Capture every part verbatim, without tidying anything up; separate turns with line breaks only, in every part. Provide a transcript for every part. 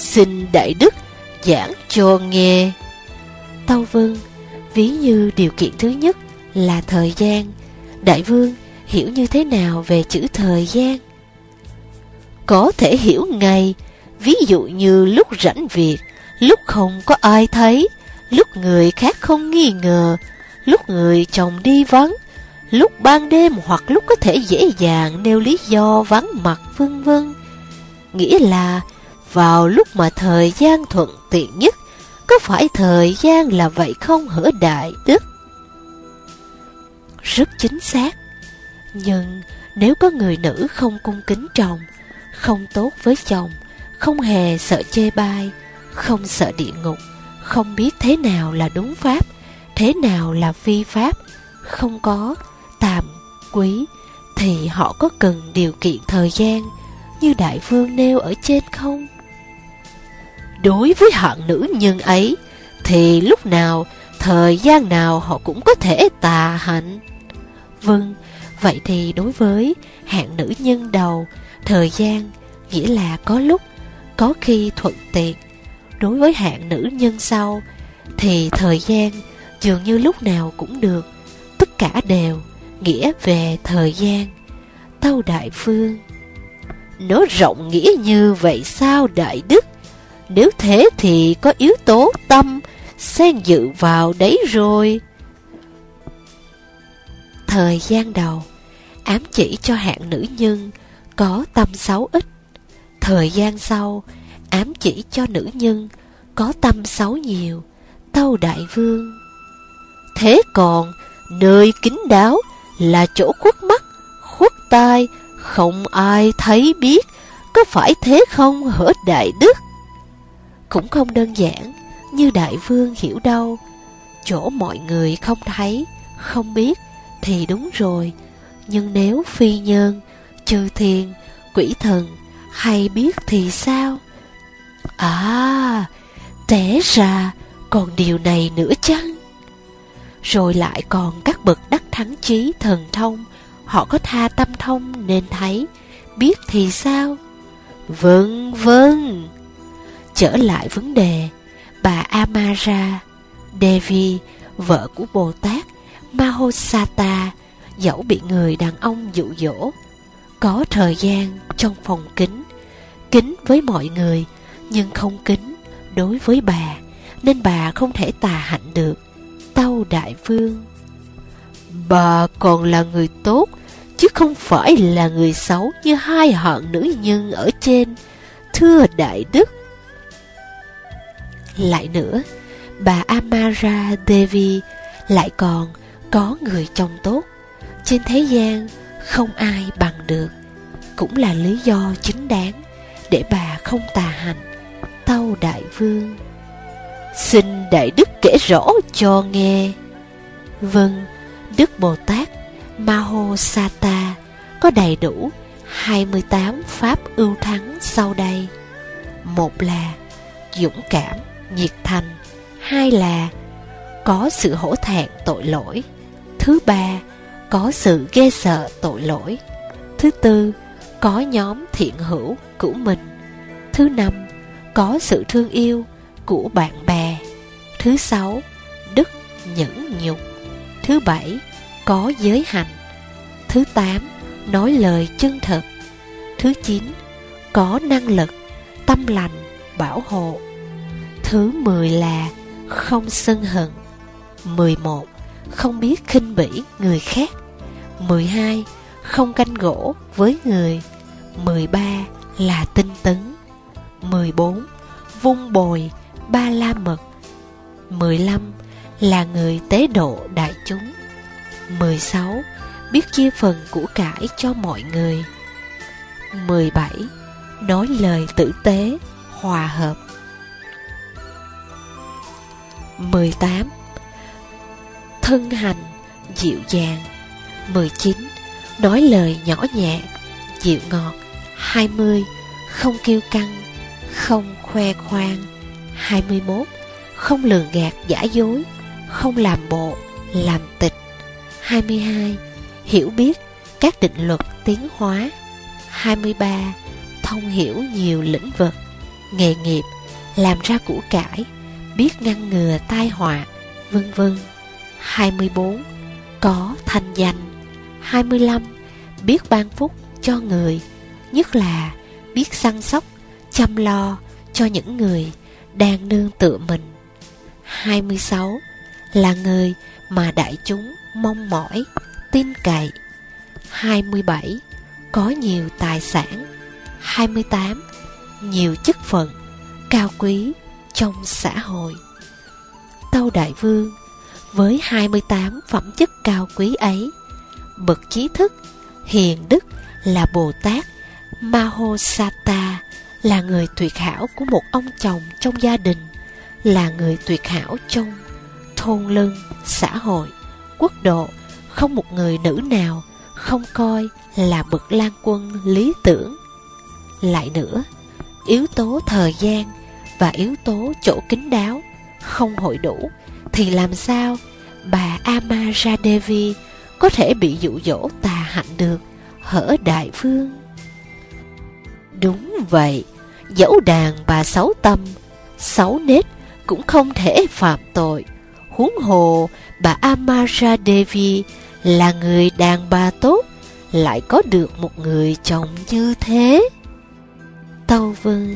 Xin đại đức giảng cho nghe.
Tâu vâng. Ví như điều kiện thứ nhất là thời gian, đại vương hiểu như thế nào về chữ thời gian?
Có thể hiểu ngay. Ví dụ như lúc rảnh việc, lúc không có ai thấy, lúc người khác không nghi ngờ, lúc người chồng đi vắng, lúc ban đêm, hoặc lúc có thể dễ dàng nêu lý do vắng mặt, vân vân. Nghĩa là vào lúc mà thời gian thuận tiện nhất. Có phải thời gian là vậy không hả đại đức?
Rất chính xác. Nhưng nếu có người nữ không cung kính chồng, không tốt với chồng, không hề sợ chê bai, không sợ địa ngục, không biết thế nào là đúng pháp, thế nào là phi pháp, không có tàm quý, thì họ có cần điều kiện thời gian như đại vương nêu ở trên không?
Đối với hạng nữ nhân ấy, thì lúc nào, thời gian nào họ cũng có thể tà hạnh.
Vâng, vậy thì đối với hạng nữ nhân đầu, thời gian nghĩa là có lúc, có khi thuận tiện. Đối với hạng nữ nhân sau, thì thời gian dường như lúc nào cũng được, tất cả đều nghĩa về thời gian. Tâu đại vương.
Nó rộng nghĩa như vậy sao đại đức? Nếu thế thì có yếu tố tâm xen dự vào đấy rồi.
Thời gian đầu ám chỉ cho hạng nữ nhân có tâm xấu ít. Thời gian sau ám chỉ cho nữ nhân có tâm xấu nhiều. Tâu đại vương.
Thế còn nơi kín đáo là chỗ khuất mắt, khuất tai, không ai thấy biết, có phải thế không hả đại đức?
Cũng không đơn giản như đại vương hiểu đâu. Chỗ mọi người không thấy, không biết thì đúng rồi. Nhưng nếu phi nhân, chư thiên, quỷ thần hay biết thì sao?
À, té ra còn điều này nữa chăng?
Rồi lại còn các bậc đắc thắng trí thần thông, họ có tha tâm thông nên thấy, biết thì sao?
Vâng, vâng.
Trở lại vấn đề, bà Amara Devi, vợ của Bồ Tát Mahosata, dẫu bị người đàn ông dụ dỗ, có thời gian trong phòng kính, kính với mọi người, nhưng không kính đối với bà, nên bà không thể tà hạnh được. Tâu đại vương.
Bà còn là người tốt, chứ không phải là người xấu như hai hạng nữ nhân ở trên, thưa đại đức.
Lại nữa, bà Amara Devi lại còn có người chồng tốt. Trên thế gian không ai bằng được, cũng là lý do chính đáng để bà không tà hạnh. Tâu đại vương.
Xin đại đức kể rõ cho nghe.
Vâng, Đức Bồ Tát Mahosata có đầy đủ hai mươi tám pháp ưu thắng sau đây. Một là dũng cảm, nhiệt thành. Hai là có sự hổ thẹn tội lỗi. Thứ ba, có sự ghê sợ tội lỗi. Thứ tư, có nhóm thiện hữu của mình. Thứ năm, có sự thương yêu của bạn bè. Thứ sáu, đức nhẫn nhục. Thứ bảy, có giới hạnh. Thứ tám, nói lời chân thật. Thứ chín, có năng lực, tâm lành, bảo hộ. Thứ mười là không sân hận. Mười một, không biết khinh bỉ người khác. Mười hai, không canh gỗ với người. Mười ba là tinh tấn. Mười bốn, vung bồi ba la mật. Mười lăm là người tế độ đại chúng. Mười sáu, biết chia phần của cải cho mọi người. Mười bảy, nói lời tử tế, hòa hợp. Mười tám, thân hành dịu dàng. Mười chín, nói lời nhỏ nhẹ, dịu ngọt. Hai mươi, không kiêu căng, không khoe khoang. Hai mươi mốt, không lường gạt giả dối, không làm bộ, làm tịch. Hai mươi hai, hiểu biết các định luật tiến hóa. Hai mươi ba, thông hiểu nhiều lĩnh vực. nghề nghiệp, làm ra của cải, biết ngăn ngừa tai họa, vân vân. Hai mươi bốn. Có thanh danh. Hai mươi lăm. Biết ban phúc cho người, nhất là biết săn sóc, chăm lo cho những người đang nương tựa mình. Hai mươi sáu. Là người mà đại chúng mong mỏi, tin cậy. Hai mươi bảy. Có nhiều tài sản. Hai mươi tám. Nhiều chức phận, cao quý trong xã hội. Tâu Đại Vương với hai mươi tám phẩm chất cao quý ấy, bậc trí thức, hiền đức là Bồ Tát Mahosata, là người tuyệt hảo của một ông chồng trong gia đình, là người tuyệt hảo trong thôn lân, xã hội, quốc độ. Không một người nữ nào không coi là bậc lang quân lý tưởng. Lại nữa, yếu tố thời gian và yếu tố chỗ kín đáo không hội đủ, thì làm sao bà Amaradevi có thể bị dụ dỗ tà hạnh được, hở Đại Vương? Đúng vậy, dẫu đàn bà xấu tâm, xấu nết cũng không thể phạm tội. Huống hồ bà Amaradevi là người đàn bà tốt, lại có được một người chồng như thế. Tâu Vương.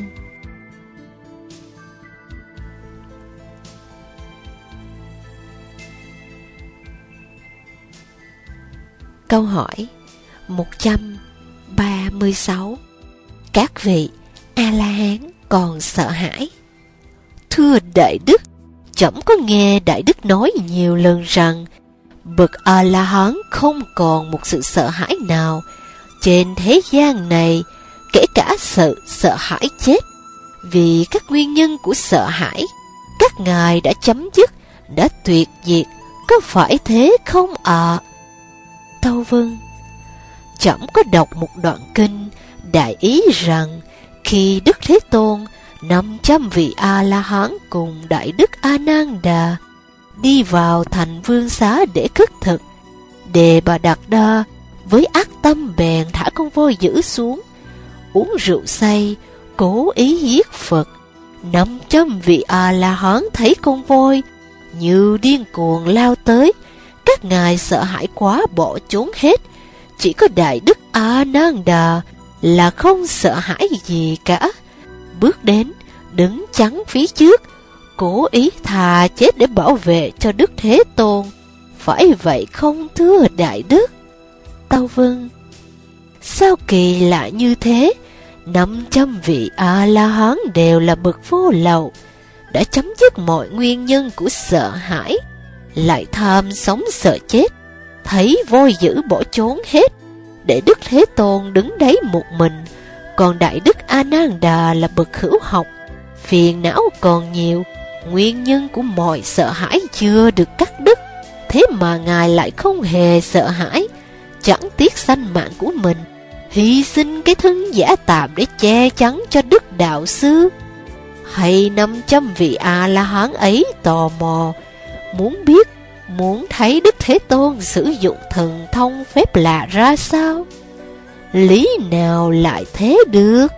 Câu hỏi một trăm ba mươi sáu. Các vị A-la-hán còn sợ hãi? Thưa Đại Đức, trẫm có nghe Đại Đức nói nhiều lần rằng bậc A-la-hán không còn một sự sợ hãi nào trên thế gian này, kể cả sự sợ hãi chết. Vì các nguyên nhân của sợ hãi, các ngài đã chấm dứt, đã tuyệt diệt, có phải thế không ạ? À? Tâu Vương. Trẫm có đọc một đoạn kinh đại ý rằng khi Đức Thế Tôn năm trăm vị A-la-hán cùng Đại Đức A-nan-đà đi vào thành Vương Xá để khất thực, Đề Bà Đạt Đa với ác tâm bèn thả con voi dữ xuống, uống rượu say, cố ý giết Phật. Năm trăm vị A-la-hán thấy con voi như điên cuồng lao tới, các ngài sợ hãi quá bỏ trốn hết. Chỉ có Đại Đức A-nan-đà là không sợ hãi gì cả, bước đến đứng chắn phía trước, cố ý thà chết để bảo vệ cho Đức Thế Tôn. Phải vậy không thưa Đại Đức? Tâu Vương. Sao kỳ lạ như thế? Năm trăm vị A-la-hán đều là bậc vô lậu, đã chấm dứt mọi nguyên nhân của sợ hãi, lại tham sống sợ chết, thấy voi dữ bỏ trốn hết, để Đức Thế Tôn đứng đấy một mình. Còn Đại Đức A-nan-đà là bậc hữu học, phiền não còn nhiều, nguyên nhân của mọi sợ hãi chưa được cắt đứt, thế mà ngài lại không hề sợ hãi, chẳng tiếc sanh mạng của mình, hy sinh cái thân giả tạm để che chắn cho Đức Đạo Sư. Hay năm trăm vị A-la-hán ấy tò mò, muốn biết, muốn thấy Đức Thế Tôn sử dụng thần thông phép lạ ra sao? Lý nào lại thế được?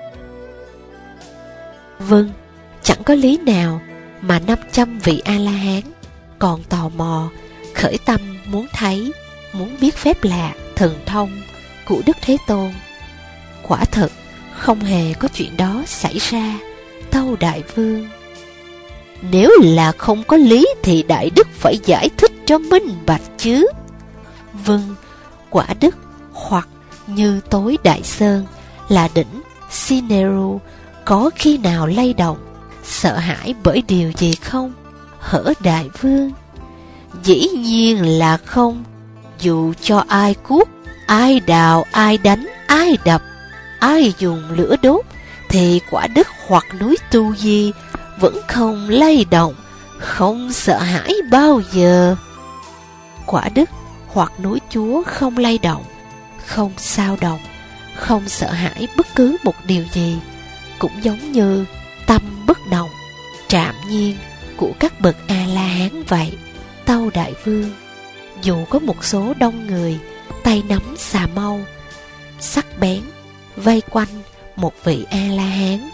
Vâng, chẳng có lý nào mà năm trăm vị A-la-hán còn tò mò, khởi tâm muốn thấy, muốn biết phép lạ, thần thông của Đức Thế Tôn. Quả thật, không hề có chuyện đó xảy ra, tâu Đại Vương. Nếu là không có lý thì Đại Đức phải giải thích cho minh bạch chứ. Vâng, quả Đức hoặc như tối Đại Sơn là đỉnh Sineru có khi nào lay động, sợ hãi bởi điều gì không, hở Đại Vương? Dĩ nhiên là không. Dù cho ai cuốc, ai đào, ai đánh, ai đập, ai dùng lửa đốt, thì quả Đức hoặc núi Tu Di vẫn không lay động, không sợ hãi bao giờ. Quả Đức hoặc núi Chúa không lay động, không sao động, không sợ hãi bất cứ một điều gì, cũng giống như tâm bất động, trạm nhiên của các bậc A-la-hán vậy, tâu Đại Vương. Dù có một số đông người tay nắm xà mâu sắc bén vây quanh một vị A-la-hán,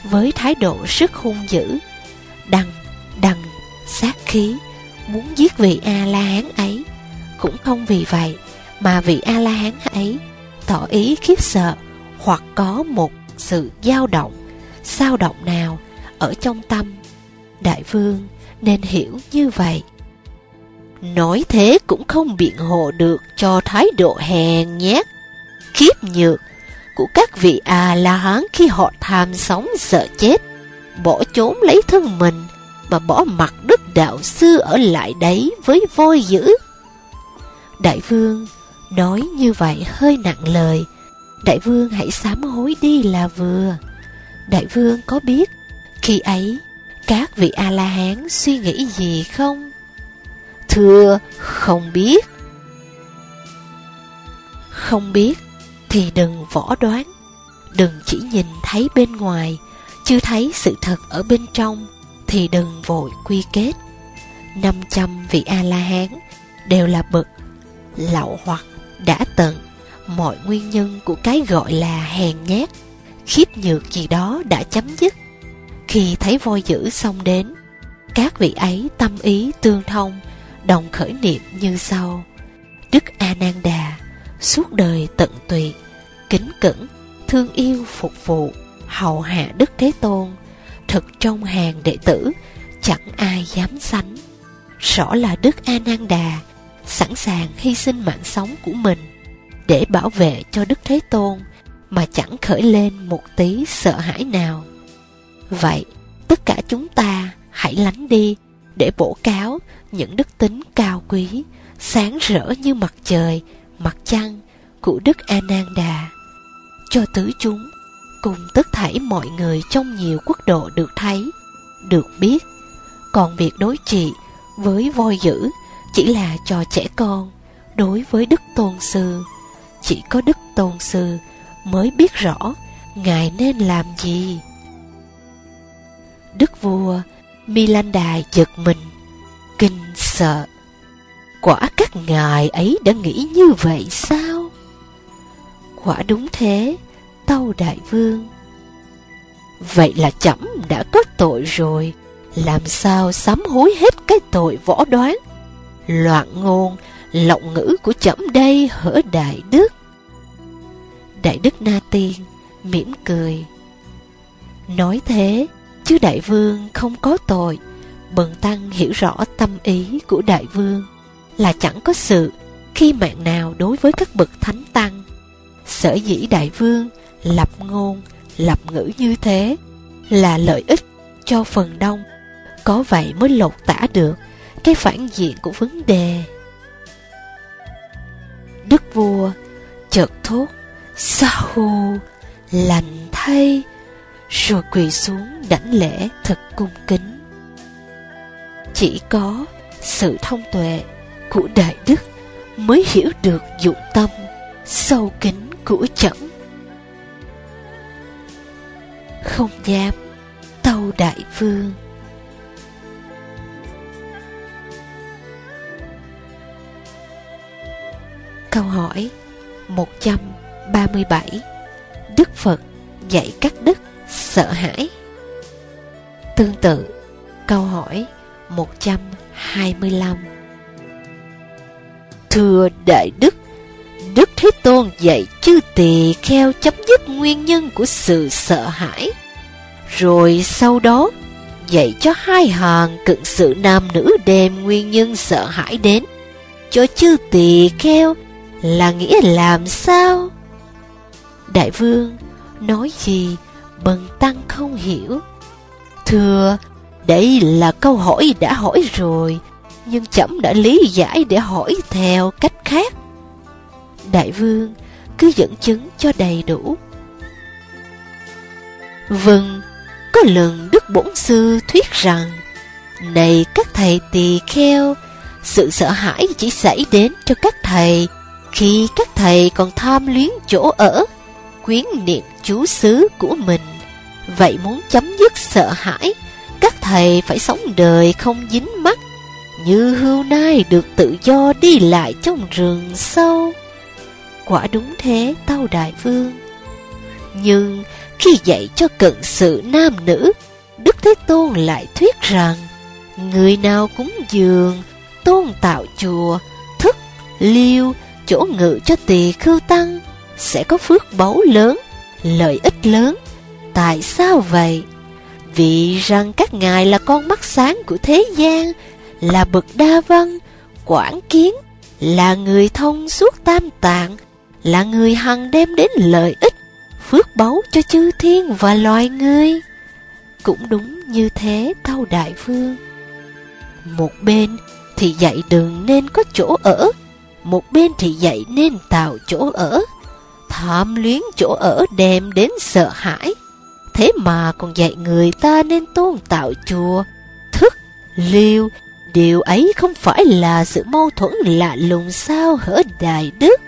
với thái độ rất hung dữ, đằng đằng sát khí, muốn giết vị A-la-hán ấy. Cũng không vì vậy mà vị A-la-hán ấy tỏ ý khiếp sợ hoặc có một sự dao động, xao động nào ở trong tâm. Đại vương nên hiểu như vậy.
Nói thế cũng không biện hộ được cho thái độ hèn nhát, khiếp nhược của các vị A-la-hán khi họ tham sống sợ chết, bỏ trốn lấy thân mình mà bỏ mặc đức đạo sư ở lại đấy với voi dữ.
Đại vương nói như vậy hơi nặng lời. Đại vương hãy sám hối đi là vừa. Đại vương có biết khi ấy các vị A-la-hán suy nghĩ gì không?
Thưa, không biết.
Không biết thì đừng võ đoán, đừng chỉ nhìn thấy bên ngoài, chưa thấy sự thật ở bên trong thì đừng vội quy kết. Năm trăm vị A-la-hán đều là bậc lậu hoặc đã tận mọi nguyên nhân của cái gọi là hèn nhát, khiếp nhược gì đó đã chấm dứt. Khi thấy voi dữ xông đến, các vị ấy tâm ý tương thông, đồng khởi niệm như sau: Đức A Nan Đà suốt đời tận tụy, kính cẩn, thương yêu phục vụ, hầu hạ Đức Thế Tôn, thực trong hàng đệ tử chẳng ai dám sánh. Rõ là Đức A Nan Đà sẵn sàng hy sinh mạng sống của mình để bảo vệ cho Đức Thế Tôn mà chẳng khởi lên một tí sợ hãi nào. Vậy tất cả chúng ta hãy lánh đi để bổ cáo những đức tính cao quý, sáng rỡ như mặt trời, mặt trăng của Đức A Nan Đà, cho tứ chúng cùng tất thảy mọi người trong nhiều quốc độ được thấy, được biết. Còn việc đối trị với voi dữ chỉ là trò trẻ con đối với Đức Tôn Sư. Chỉ có Đức Tôn Sư mới biết rõ Ngài nên làm gì. Đức vua Milinda giật mình, kinh sợ.
Quả các ngài ấy đã nghĩ như vậy sao?
Quả đúng thế, tâu đại vương.
Vậy là trẫm đã có tội rồi, làm sao sám hối hết cái tội võ đoán, loạn ngôn, lộng ngữ của trẫm đây hỡi đại đức?
Đại đức Na Tiên mỉm cười, nói thế chứ đại vương không có tội. Bần tăng hiểu rõ tâm ý của đại vương là chẳng có sự khi mạng nào đối với các bậc thánh tăng. Sở dĩ đại vương lập ngôn lập ngữ như thế là lợi ích cho phần đông, có vậy mới lột tả được cái phản diện của vấn đề. Đức vua chợt thốt sa hù, lành thay, rồi quỳ xuống đảnh lễ thật cung kính. Chỉ có sự thông tuệ của đại đức mới hiểu được dụng tâm sâu kín của trẫm. Không dám, tâu đại vương. Câu hỏi một trăm ba mươi bảy. Đức Phật dạy các đức sợ hãi. Tương tự, câu hỏi một trăm hai mươi lăm.
Thưa đại đức, Đức Thế Tôn dạy chư tỳ kheo chấm dứt nguyên nhân của sự sợ hãi, rồi sau đó dạy cho hai hàng cận sự nam nữ đem nguyên nhân sợ hãi đến cho chư tỳ kheo là nghĩa làm sao?
Đại vương nói gì bần tăng không hiểu.
Thưa, đây là câu hỏi đã hỏi rồi, nhưng trẫm đã lý giải để hỏi theo cách khác.
Đại vương cứ dẫn chứng cho đầy đủ.
Vâng, có lần Đức Bổn Sư thuyết rằng: này các thầy tỳ kheo, sự sợ hãi chỉ xảy đến cho các thầy khi các thầy còn tham luyến chỗ ở, quyến niệm chú xứ của mình. Vậy muốn chấm dứt sợ hãi, các thầy phải sống đời không dính mắc, như hươu nai được tự do đi lại trong rừng sâu.
Quả đúng thế, tâu đại vương.
Nhưng Khi dạy cho cận sự nam nữ, Đức Thế Tôn lại thuyết rằng người nào cúng dường, tôn tạo chùa, thức, liêu, chỗ ngự cho tỳ khưu tăng sẽ có phước báu lớn, lợi ích lớn. Tại sao vậy? Vì rằng các ngài là con mắt sáng của thế gian, là bậc đa văn, quảng kiến, là người thông suốt tam tạng, là người hằng đem đến lợi ích, phước báu cho chư thiên và loài người. Cũng đúng như thế, tâu đại vương. Một bên thì dạy đừng nên có chỗ ở, một bên thì dạy nên tạo chỗ ở. Tham luyến chỗ ở đem đến sợ hãi, thế mà còn dạy người ta nên tôn tạo chùa, thức, liêu. Điều ấy không phải là sự mâu thuẫn lạ lùng sao hở Đại Đức?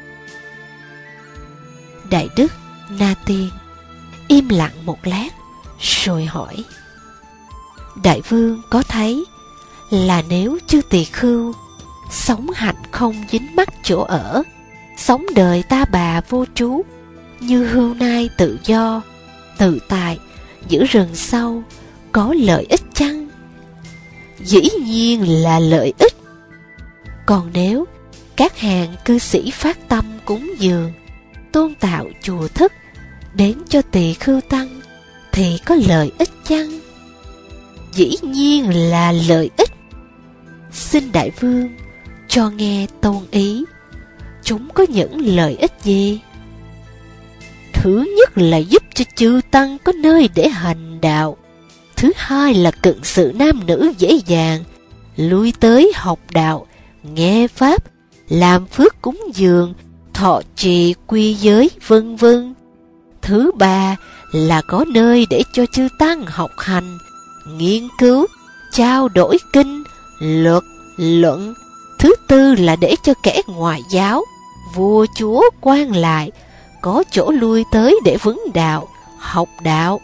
Đại Đức Na Tiên im lặng một lát rồi hỏi: Đại vương có thấy là nếu chư tỳ khưu sống hạnh không dính mắc chỗ ở, sống đời ta bà vô trú, như hươu nai tự do, tự tại giữa rừng sâu, có lợi ích chăng? Dĩ nhiên là lợi ích. Còn nếu các hàng cư sĩ phát tâm cúng dường, tôn tạo chùa thức đến cho tỳ khưu tăng thì có lợi ích chăng? Dĩ nhiên là lợi ích. Xin đại vương cho nghe tôn ý, chúng có những lợi ích gì? Thứ nhất là giúp cho chư tăng có nơi để hành đạo. Thứ hai là cận sự nam nữ dễ dàng lui tới học đạo, nghe pháp, làm phước cúng dường, thọ trì quy giới, vân vân. Thứ ba là có nơi để cho chư tăng học hành, nghiên cứu, trao đổi kinh, luật, luận. Thứ tư là để cho kẻ ngoại giáo, vua chúa, quan lại có chỗ lui tới để vấn đạo, học đạo.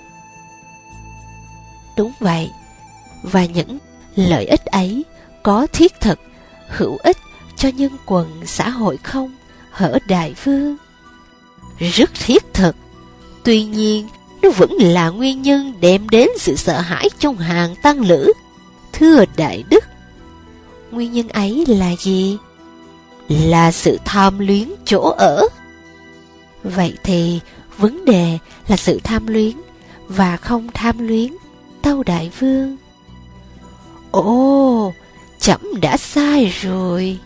Đúng vậy, và những lợi ích ấy có thiết thực, hữu ích cho nhân quần xã hội không, hở đại vương? Rất thiết thực. Tuy nhiên, nó vẫn là nguyên nhân đem đến sự sợ hãi trong hàng tăng lữ. Thưa đại đức, nguyên nhân ấy là gì? Là sự tham luyến chỗ ở. Vậy thì vấn đề là sự tham luyến và không tham luyến, tâu đại vương. Ồ, trẫm đã sai rồi.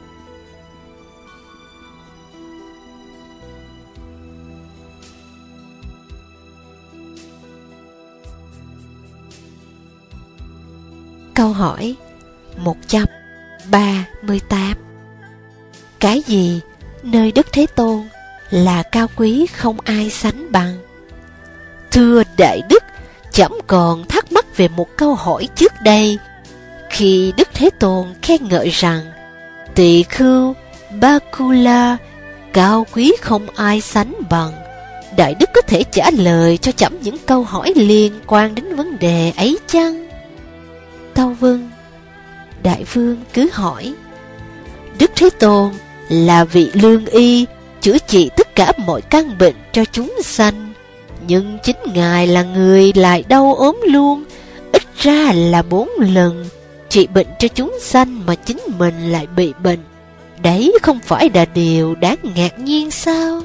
Câu hỏi một trăm ba mươi tám. Cái gì nơi Đức Thế Tôn là cao quý không ai sánh bằng? Thưa đại đức, trẫm còn thắc mắc về một câu hỏi trước đây. Khi Đức Thế Tôn khen ngợi rằng tỳ khưu Bakula cao quý không ai sánh bằng, đại đức có thể trả lời cho trẫm những câu hỏi liên quan đến vấn đề ấy chăng? Tâu vâng. Đại vương cứ hỏi. Đức Thế Tôn là vị lương y, chữa trị tất cả mọi căn bệnh cho chúng sanh, nhưng chính Ngài là người lại đau ốm luôn, ít ra là bốn lần trị bệnh cho chúng sanh mà chính mình lại bị bệnh. Đấy không phải là điều đáng ngạc nhiên sao?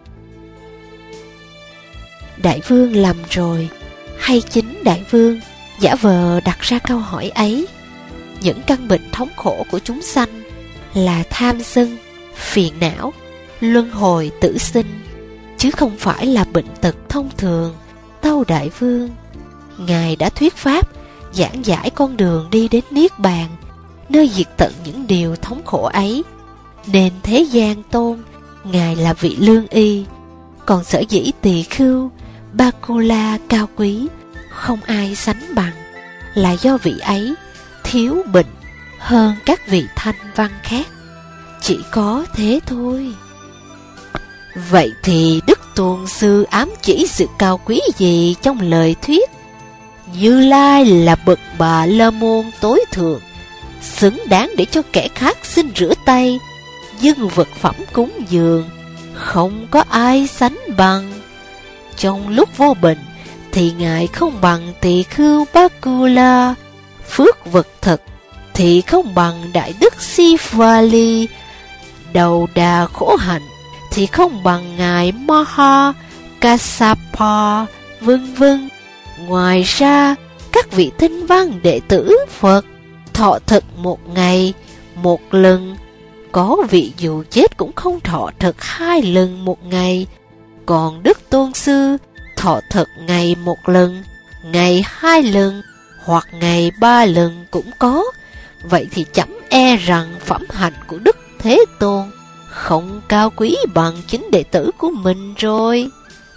Đại vương lầm rồi, hay chính đại vương giả vờ đặt ra câu hỏi ấy? Những căn bệnh thống khổ của chúng sanh là tham sân, phiền não, luân hồi tử sinh, chứ không phải là bệnh tật thông thường, tâu đại vương. Ngài đã thuyết pháp, giảng giải con đường đi đến Niết Bàn, nơi diệt tận những điều thống khổ ấy, nên thế gian tôn Ngài là vị lương y. Còn sở dĩ tỳ khưu Bakula cao quý không ai sánh bằng, là do vị ấy thiếu bệnh hơn các vị thanh văn khác. Chỉ có thế thôi. Vậy thì Đức Tôn Sư ám chỉ sự cao quý gì trong lời thuyết? Như Lai là bậc Bà La Môn tối thượng, xứng đáng để cho kẻ khác xin rửa tay, dâng vật phẩm cúng dường, không có ai sánh bằng. trong lúc vô bệnh thì Ngài không bằng Tỳ Khưu Bakula, phước vật thực thì không bằng Đại Đức Sivali, đầu đà khổ hạnh thì không bằng Ngài Maha Kassapa, vân vân. Ngoài ra, các vị tinh văn đệ tử Phật thọ thực một ngày một lần, có vị dù chết cũng không thọ thực hai lần một ngày. Còn Đức Tôn Sư thọ thực ngày một lần, ngày hai lần, hoặc ngày ba lần cũng có. Vậy thì chấm e rằng phẩm hạnh của Đức Thế Tôn không cao quý bằng chính đệ tử của mình rồi.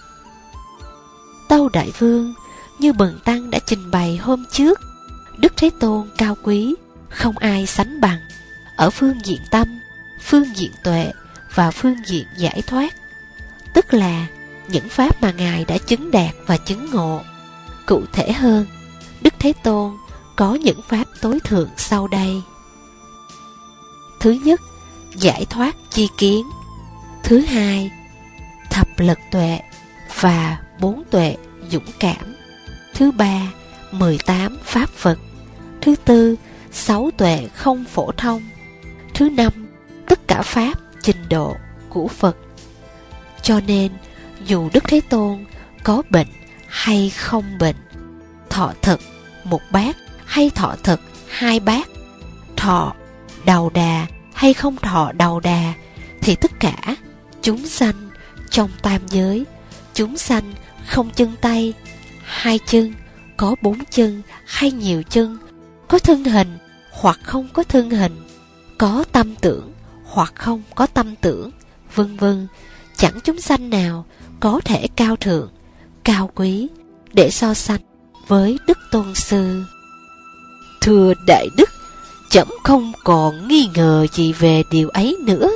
Tâu Đại Vương, như Bần Tăng đã trình bày hôm trước, Đức Thế Tôn cao quý, không ai sánh bằng, ở phương diện tâm, phương diện tuệ và phương diện giải thoát, tức là những pháp mà Ngài đã chứng đạt và chứng ngộ. Cụ thể hơn, Đức Thế Tôn có những pháp tối thượng sau đây. Thứ nhất, giải thoát chi kiến. Thứ hai, thập lực tuệ và bốn tuệ dũng cảm. Thứ ba, mười tám pháp Phật. Thứ tư, sáu tuệ không phổ thông. Thứ năm, tất cả pháp trình độ của Phật. Cho nên, dù Đức Thế Tôn có bệnh hay không bệnh, thọ thực một bát hay thọ thực hai bát, thọ đầu đà hay không thọ đầu đà, thì tất cả chúng sanh trong tam giới, chúng sanh không chân tay, hai chân, có bốn chân hay nhiều chân, có thân hình hoặc không có thân hình, có tâm tưởng hoặc không có tâm tưởng, vân vân, chẳng chúng sanh nào có thể cao thượng, cao quý để so sánh với Đức Tôn Sư. Thưa Đại Đức, chấm không còn nghi ngờ gì về điều ấy nữa.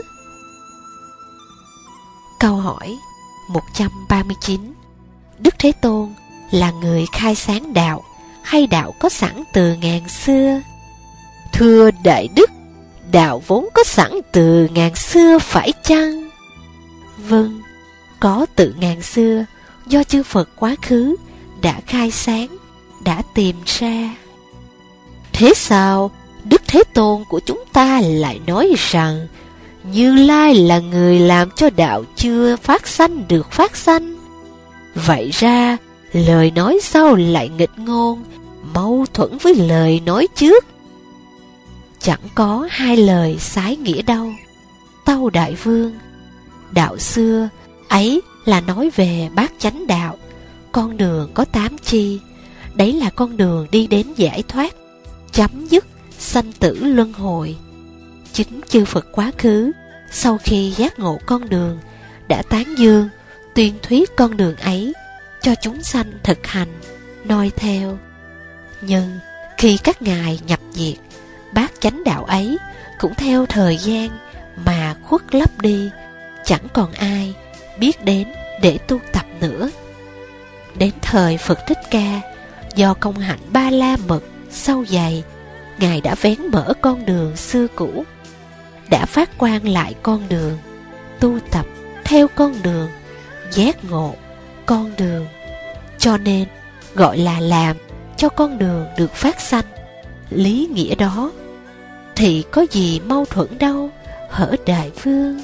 Câu hỏi một trăm ba mươi chín. Đức Thế Tôn là người khai sáng đạo hay đạo có sẵn từ ngàn xưa? Thưa Đại Đức, đạo vốn có sẵn từ ngàn xưa phải chăng? Vâng, có từ ngàn xưa, do chư Phật quá khứ đã khai sáng, đã tìm ra. Thế sao Đức Thế Tôn của chúng ta lại nói rằng Như Lai là người làm cho đạo chưa phát sanh được phát sanh? Vậy ra lời nói sau lại nghịch ngôn, mâu thuẫn với lời nói trước. Chẳng có hai lời sái nghĩa đâu. Tâu Đại Vương, đạo xưa ấy là nói về bát chánh đạo, con đường có tám chi. Đấy là con đường đi đến giải thoát, chấm dứt sanh tử luân hồi. Chính chư Phật quá khứ sau khi giác ngộ con đường đã tán dương, tuyên thuyết con đường ấy cho chúng sanh thực hành, noi theo. Nhưng khi các ngài nhập diệt, bát chánh đạo ấy cũng theo thời gian mà khuất lấp đi, chẳng còn ai biết đến để tu tập nữa. Đến thời Phật Thích Ca, do công hạnh ba la mật sâu dày, Ngài đã vén mở con đường xưa cũ, đã phát quang lại con đường, tu tập theo con đường, giác ngộ con đường. Cho nên gọi là làm cho con đường được phát sanh. Lý nghĩa đó thì có gì mâu thuẫn đâu, hở Đại Vương?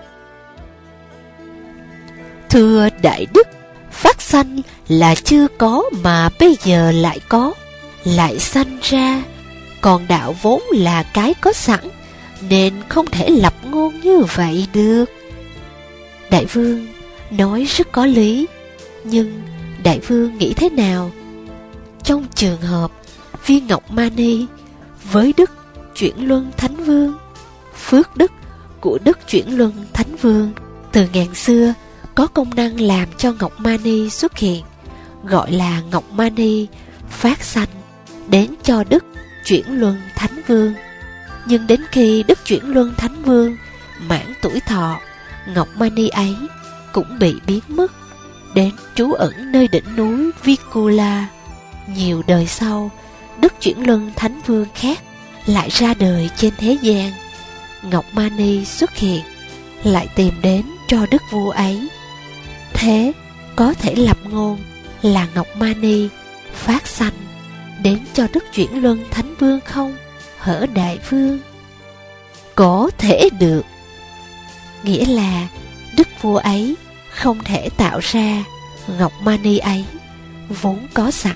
Thưa Đại Đức, phát sanh là chưa có mà bây giờ lại có, lại sanh ra. Còn đạo vốn là cái có sẵn, nên không thể lập ngôn như vậy được. Đại Vương nói rất có lý, nhưng Đại Vương nghĩ thế nào trong trường hợp Viên Ngọc Mani với đức Chuyển Luân Thánh Vương? Phước đức của đức Chuyển Luân Thánh Vương từ ngàn xưa có công năng làm cho Ngọc Mani xuất hiện, gọi là Ngọc Mani phát sanh đến cho đức Chuyển Luân Thánh Vương. Nhưng đến khi đức Chuyển Luân Thánh Vương mãn tuổi thọ, Ngọc Mani ấy cũng bị biến mất, đến trú ẩn nơi đỉnh núi Vikula. Nhiều đời sau, đức Chuyển Luân Thánh Vương khác lại ra đời trên thế gian. Ngọc Mani xuất hiện, lại tìm đến cho đức vua ấy. Thế
có thể lập ngôn là Ngọc Mani phát sanh đến cho Đức Chuyển Luân Thánh Vương không, hở đại vương?
Có thể được.
Nghĩa là đức vua ấy không thể tạo ra Ngọc Mani ấy vốn có sẵn.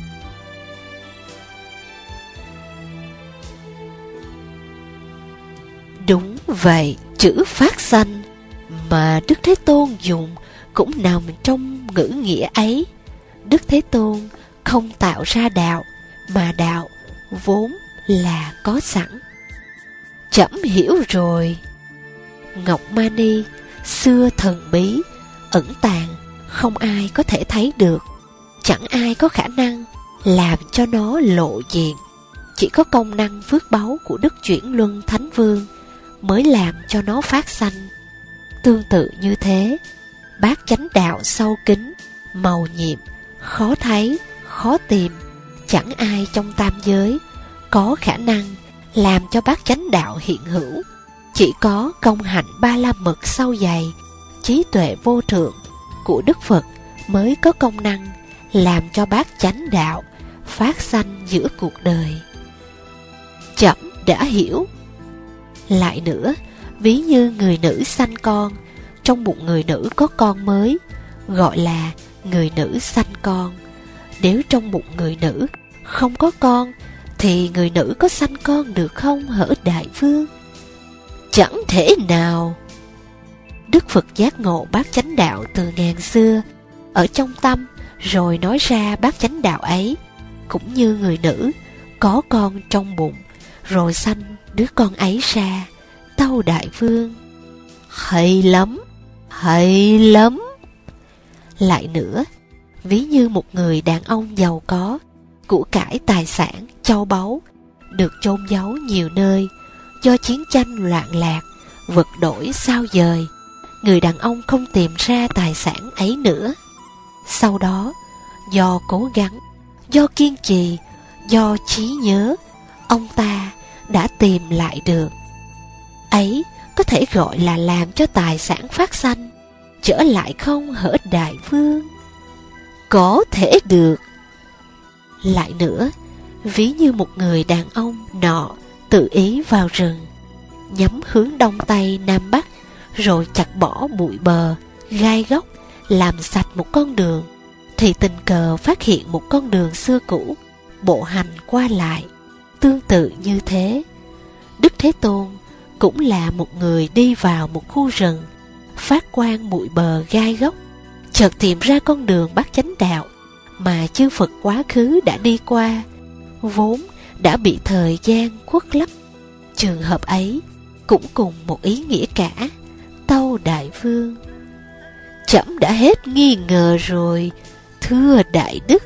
Đúng vậy, chữ phát sanh mà Đức Thế Tôn dùng cũng nằm trong ngữ nghĩa ấy. Đức Thế Tôn không tạo ra đạo, mà đạo vốn là có sẵn. Trẫm hiểu rồi. Ngọc Mani xưa thần bí, ẩn tàng, không ai có thể thấy được. Chẳng ai có khả năng làm cho nó lộ diện. Chỉ có công năng phước báu của Đức Chuyển Luân Thánh Vương mới làm cho nó phát sanh. Tương tự như thế, bát chánh đạo sâu kín, màu nhiệm, khó thấy, khó tìm, chẳng ai trong tam giới có khả năng làm cho bát chánh đạo hiện hữu. Chỉ có công hạnh ba la mật sâu dày, trí tuệ vô thượng của Đức Phật mới có công năng làm cho bát chánh đạo phát sanh giữa cuộc đời. Trẫm đã hiểu. Lại nữa, ví như người nữ sanh con, trong bụng người nữ có con mới, gọi là người nữ sanh con. Nếu trong bụng người nữ không có con, thì người nữ có sanh con được không, hở đại vương? Chẳng thể nào. Đức Phật giác ngộ bát chánh đạo từ ngàn xưa, ở trong tâm, rồi nói ra bát chánh đạo ấy. Cũng như người nữ có con trong bụng, rồi sanh đứa con ấy ra. Tâu đại vương. Hay lắm, hay lắm. Lại nữa, ví như một người đàn ông giàu có, của cải tài sản, châu báu, được chôn giấu nhiều nơi, do chiến tranh loạn lạc, vật đổi sao dời, người đàn ông không tìm ra tài sản ấy nữa. Sau đó, do cố gắng, do kiên trì, do trí nhớ, ông ta đã tìm lại được. Ấy có thể gọi là làm cho tài sản phát sanh trở lại không, hở đại vương? Có thể được. Lại nữa, ví như một người đàn ông nọ tự ý vào rừng, nhắm hướng đông tây nam bắc, rồi chặt bỏ bụi bờ, gai góc, làm sạch một con đường, thì tình cờ phát hiện một con đường xưa cũ, bộ hành qua lại. Tương tự như thế, Đức Thế Tôn cũng là một người đi vào một khu rừng, phát quang bụi bờ gai góc, chợt tìm ra con đường bát chánh đạo mà chư Phật quá khứ đã đi qua, vốn đã bị thời gian khuất lấp. Trường hợp ấy cũng cùng một ý nghĩa cả. Tâu đại vương. Trẫm đã hết nghi ngờ rồi, thưa đại đức.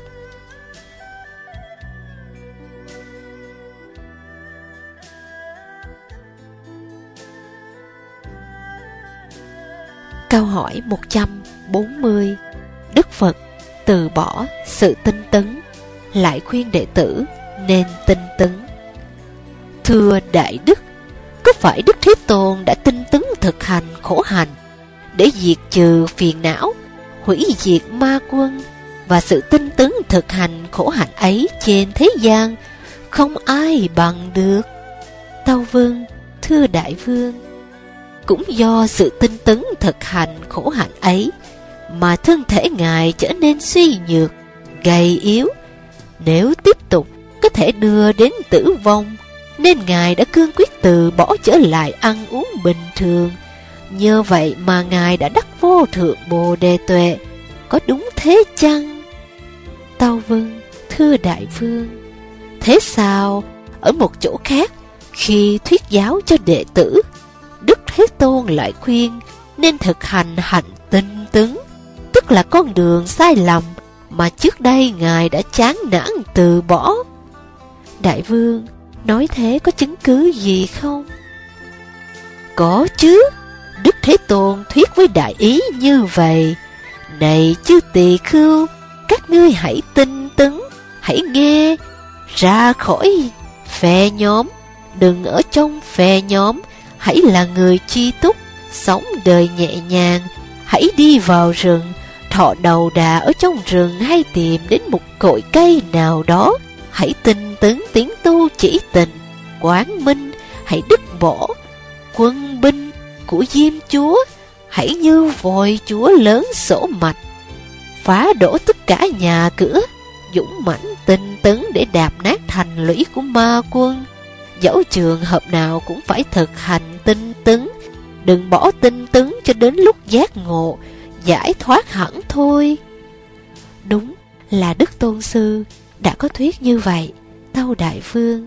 Câu hỏi một trăm bốn mươi. Đức Phật từ bỏ sự tinh tấn, lại khuyên đệ tử nên tinh tấn. Thưa đại đức, có phải Đức Thế Tôn đã tinh tấn thực hành khổ hạnh để diệt trừ phiền não, hủy diệt ma quân, và sự tinh tấn thực hành khổ hạnh ấy trên thế gian không ai bằng được? Tâu vâng, thưa đại vương. Cũng do sự tinh tấn thực hành khổ hạnh ấy mà thân thể Ngài trở nên suy nhược, gầy yếu. Nếu tiếp tục có thể đưa đến tử vong, nên Ngài đã cương quyết từ bỏ trở lại ăn uống bình thường. Nhờ vậy mà Ngài đã đắc vô thượng Bồ Đề Tuệ. Có đúng thế chăng? Tâu vâng, thưa đại vương. Thế sao, ở một chỗ khác, khi thuyết giáo cho đệ tử, Đức Thế Tôn lại khuyên nên thực hành hạnh tinh tấn, tức là con đường sai lầm mà trước đây Ngài đã chán nản từ bỏ? Đại vương, nói thế có chứng cứ gì không? Có chứ. Đức Thế Tôn thuyết với đại ý như vậy: Này chư tỳ khưu, các ngươi hãy tinh tấn, hãy nghe, ra khỏi phe nhóm, đừng ở trong phe nhóm, hãy là người tri túc, sống đời nhẹ nhàng, hãy đi vào rừng, thọ đầu đà ở trong rừng hay tìm đến một cội cây nào đó, hãy tinh tấn tiến tu chỉ tình, quán minh, hãy đứt bỏ quân binh của Diêm Chúa, hãy như vòi Chúa lớn sổ mạch, phá đổ tất cả nhà cửa, dũng mãnh tinh tấn để đạp nát thành lũy của ma quân. Dẫu trường hợp nào cũng phải thực hành tinh tấn, đừng bỏ tinh tấn cho đến lúc giác ngộ, giải thoát hẳn thôi. Đúng là Đức Tôn Sư đã có thuyết như vậy, Tâu Đại Vương.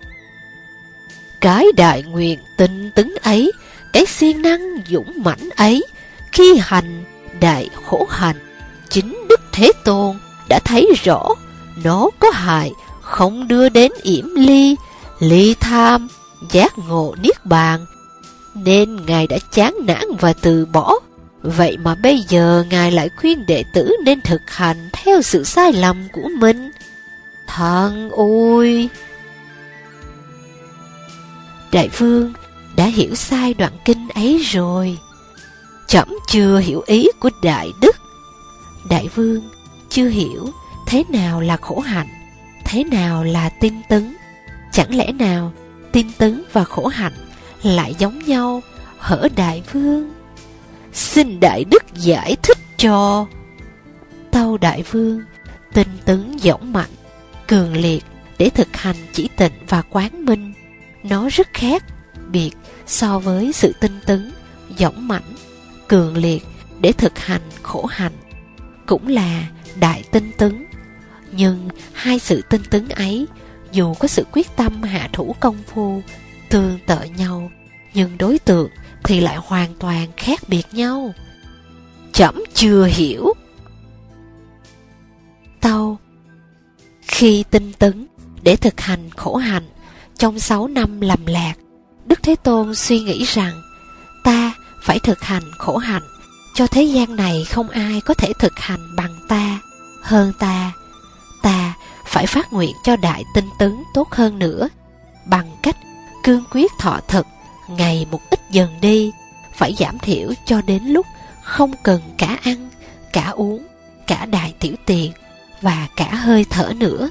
Cái đại nguyện tinh tấn ấy, cái siêng năng dũng mãnh ấy, khi hành đại khổ hành, chính Đức Thế Tôn đã thấy rõ nó có hại, không đưa đến yểm ly, ly tham, giác ngộ niết bàn, nên Ngài đã chán nản và từ bỏ. Vậy mà bây giờ Ngài lại khuyên đệ tử nên thực hành theo sự sai lầm của mình. Thằng ôi! Đại Vương đã hiểu sai đoạn kinh ấy rồi. Trẫm chưa hiểu ý của Đại Đức. Đại Vương chưa hiểu thế nào là khổ hạnh, thế nào là tinh tấn. Chẳng lẽ nào tinh tấn và khổ hạnh lại giống nhau hở Đại Vương? Xin Đại Đức giải thích cho. Tâu Đại Vương tinh tấn dũng mạnh, cường liệt để thực hành chỉ tịnh và quán minh. Nó rất khác biệt so với sự tinh tấn, dũng mãnh, cường liệt để thực hành khổ hạnh, cũng là đại tinh tấn. Nhưng hai sự tinh tấn ấy, dù có sự quyết tâm hạ thủ công phu tương tự nhau, nhưng đối tượng thì lại hoàn toàn khác biệt nhau. Trẫm chưa hiểu. Tâu: khi tinh tấn để thực hành khổ hạnh trong sáu năm lầm lạc, Đức Thế Tôn suy nghĩ rằng ta phải thực hành khổ hạnh, cho thế gian này không ai có thể thực hành bằng ta, hơn ta. Ta phải phát nguyện cho đại tinh tấn tốt hơn nữa, bằng cách cương quyết thọ thực, ngày một ít dần đi, phải giảm thiểu cho đến lúc không cần cả ăn, cả uống, cả đại tiểu tiện và cả hơi thở nữa.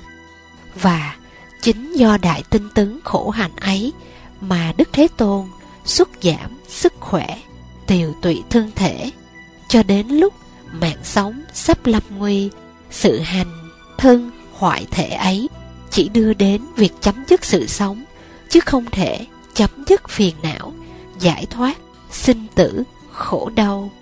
Và chính do đại tinh tấn khổ hạnh ấy mà Đức Thế Tôn xuất giảm sức khỏe, tiều tụy thân thể, cho đến lúc mạng sống sắp lâm nguy, sự hành thân hoại thể ấy chỉ đưa đến việc chấm dứt sự sống, chứ không thể chấm dứt phiền não, giải thoát sinh tử khổ đau.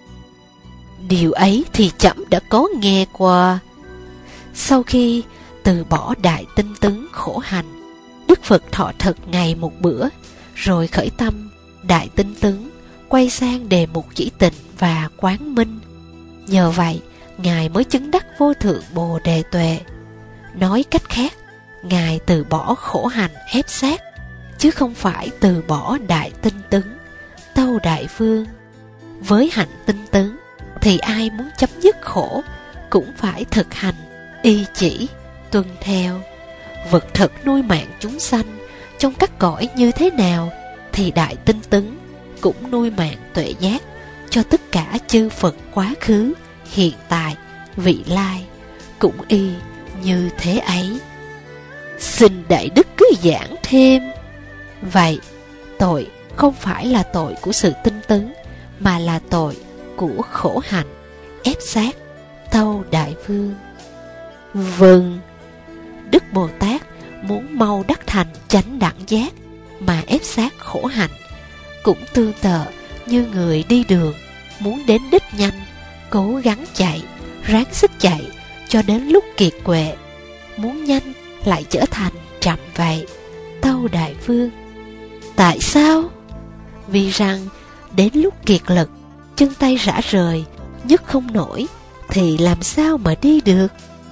Điều ấy thì trẫm đã có nghe qua. Sau khi từ bỏ đại tinh tấn khổ hành, Đức Phật thọ thực ngày một bữa, rồi khởi tâm đại tinh tấn, quay sang đề mục chỉ tịnh và quán minh. Nhờ vậy, Ngài mới chứng đắc vô thượng Bồ Đề Tuệ. Nói cách khác, Ngài từ bỏ khổ hành ép sát, chứ không phải từ bỏ đại tinh tấn. Tâu Đại Vương, với hạnh tinh tấn thì ai muốn chấm dứt khổ cũng phải thực hành y chỉ, tuân theo. Vật thực nuôi mạng chúng sanh trong các cõi như thế nào, thì đại tinh tấn cũng nuôi mạng tuệ giác cho tất cả chư Phật quá khứ, hiện tại, vị lai, cũng y như thế ấy. Xin Đại Đức cứ giảng thêm. Vậy, tội không phải là tội của sự tinh tấn, mà là tội của khổ hạnh, ép sát. Tâu Đại Vương. Vâng. Đức Bồ Tát muốn mau đắc thành chánh đẳng giác mà ép sát khổ hạnh, cũng tương tự như người đi đường muốn đến đích nhanh, cố gắng chạy, ráng sức chạy cho đến lúc kiệt quệ. Muốn nhanh lại trở thành chậm vậy. Tâu Đại Vương. Tại sao? Vì rằng đến lúc kiệt lực, chân tay rã rời, nhấc không nổi, thì làm sao mà đi được?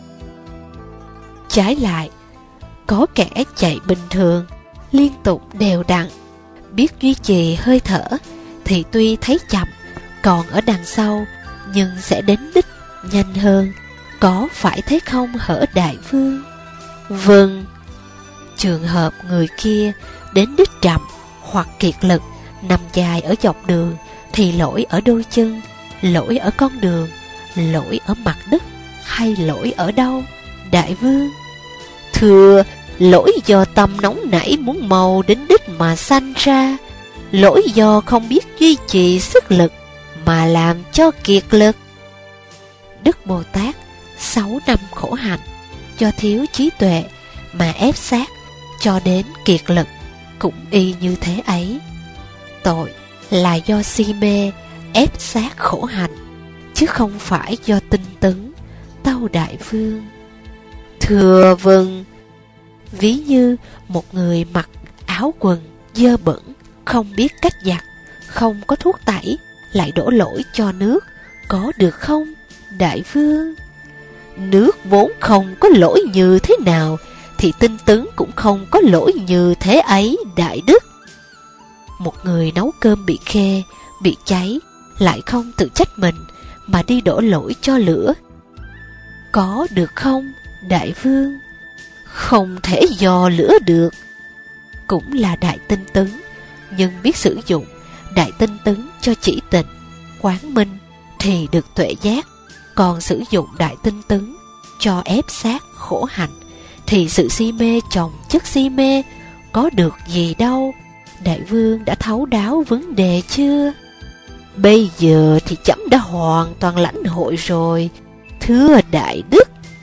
Trái lại, có kẻ chạy bình thường, liên tục đều đặn, biết duy trì hơi thở, thì tuy thấy chậm, còn ở đằng sau, nhưng sẽ đến đích nhanh hơn. Có phải thế không hở Đại Vương? Vâng. Trường hợp người kia đến đích chậm hoặc kiệt lực, nằm dài ở dọc đường, thì lỗi ở đôi chân, lỗi ở con đường,
Lỗi ở mặt đất hay lỗi ở đâu, đại vương?
Thưa, lỗi do tâm nóng nảy muốn mau đến đích mà sanh ra. Lỗi do không biết duy trì sức lực mà làm cho kiệt lực.
Đức Bồ Tát sáu năm khổ hạnh do thiếu trí tuệ mà ép sát cho đến kiệt lực cũng y như thế ấy. Tội là do si mê ép sát khổ hạnh, chứ không phải do tinh tấn, tâu đại vương.
Thưa vâng.
Ví như một người mặc áo quần dơ bẩn, không biết cách giặt, không có thuốc tẩy, lại đổ lỗi cho nước, có được không, đại vương?
Nước vốn không có lỗi như thế nào, thì tinh tấn cũng không có lỗi như thế ấy, đại đức.
Một người nấu cơm bị khê, bị cháy, lại không tự trách mình, mà đi đổ lỗi cho lửa, có được không, đại vương?
Không thể dò lửa được.
Cũng là đại tinh tấn, nhưng biết sử dụng đại tinh tấn cho chỉ tịnh, quán minh thì được tuệ giác. Còn sử dụng đại tinh tấn cho ép sát khổ hạnh, thì sự si mê chồng chất si mê, có được gì đâu. Đại vương đã thấu đáo vấn đề chưa?
Bây giờ thì chấm đã hoàn toàn lãnh hội rồi, thưa đại đức.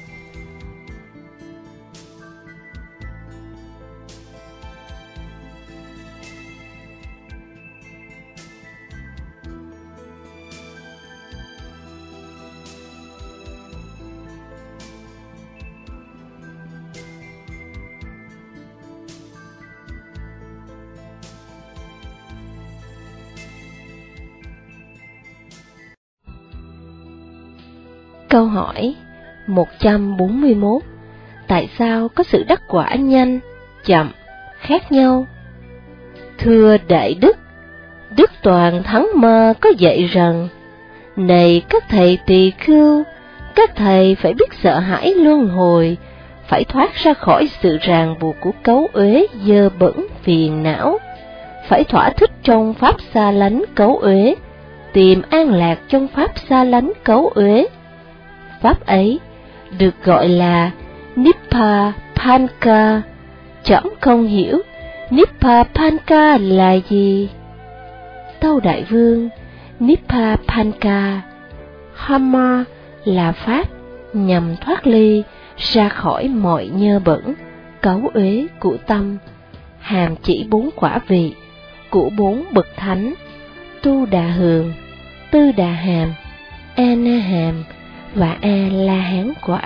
Câu hỏi một trăm bốn mươi mốt. Tại sao có sự đắc quả nhanh, chậm, khác nhau?
Thưa đại đức, Đức Toàn Thắng Ma có dạy rằng: này các thầy tỳ khưu, các thầy phải biết sợ hãi luân hồi, phải thoát ra khỏi sự ràng buộc của cấu uế dơ bẩn phiền não, phải thỏa thích trong pháp xa lánh cấu uế, tìm an lạc trong pháp xa lánh cấu uế. Pháp ấy được gọi là Nippapanka. Trẫm không hiểu Nippapanka là gì.
Tâu đại vương, Nippapanka Hama là pháp nhằm thoát ly ra khỏi mọi nhơ bẩn, cấu uế của tâm, hàm chỉ bốn quả vị của bốn bậc thánh: Tu Đà Hường, Tư Đà Hàm, A Na Hàm và A La Hán quả.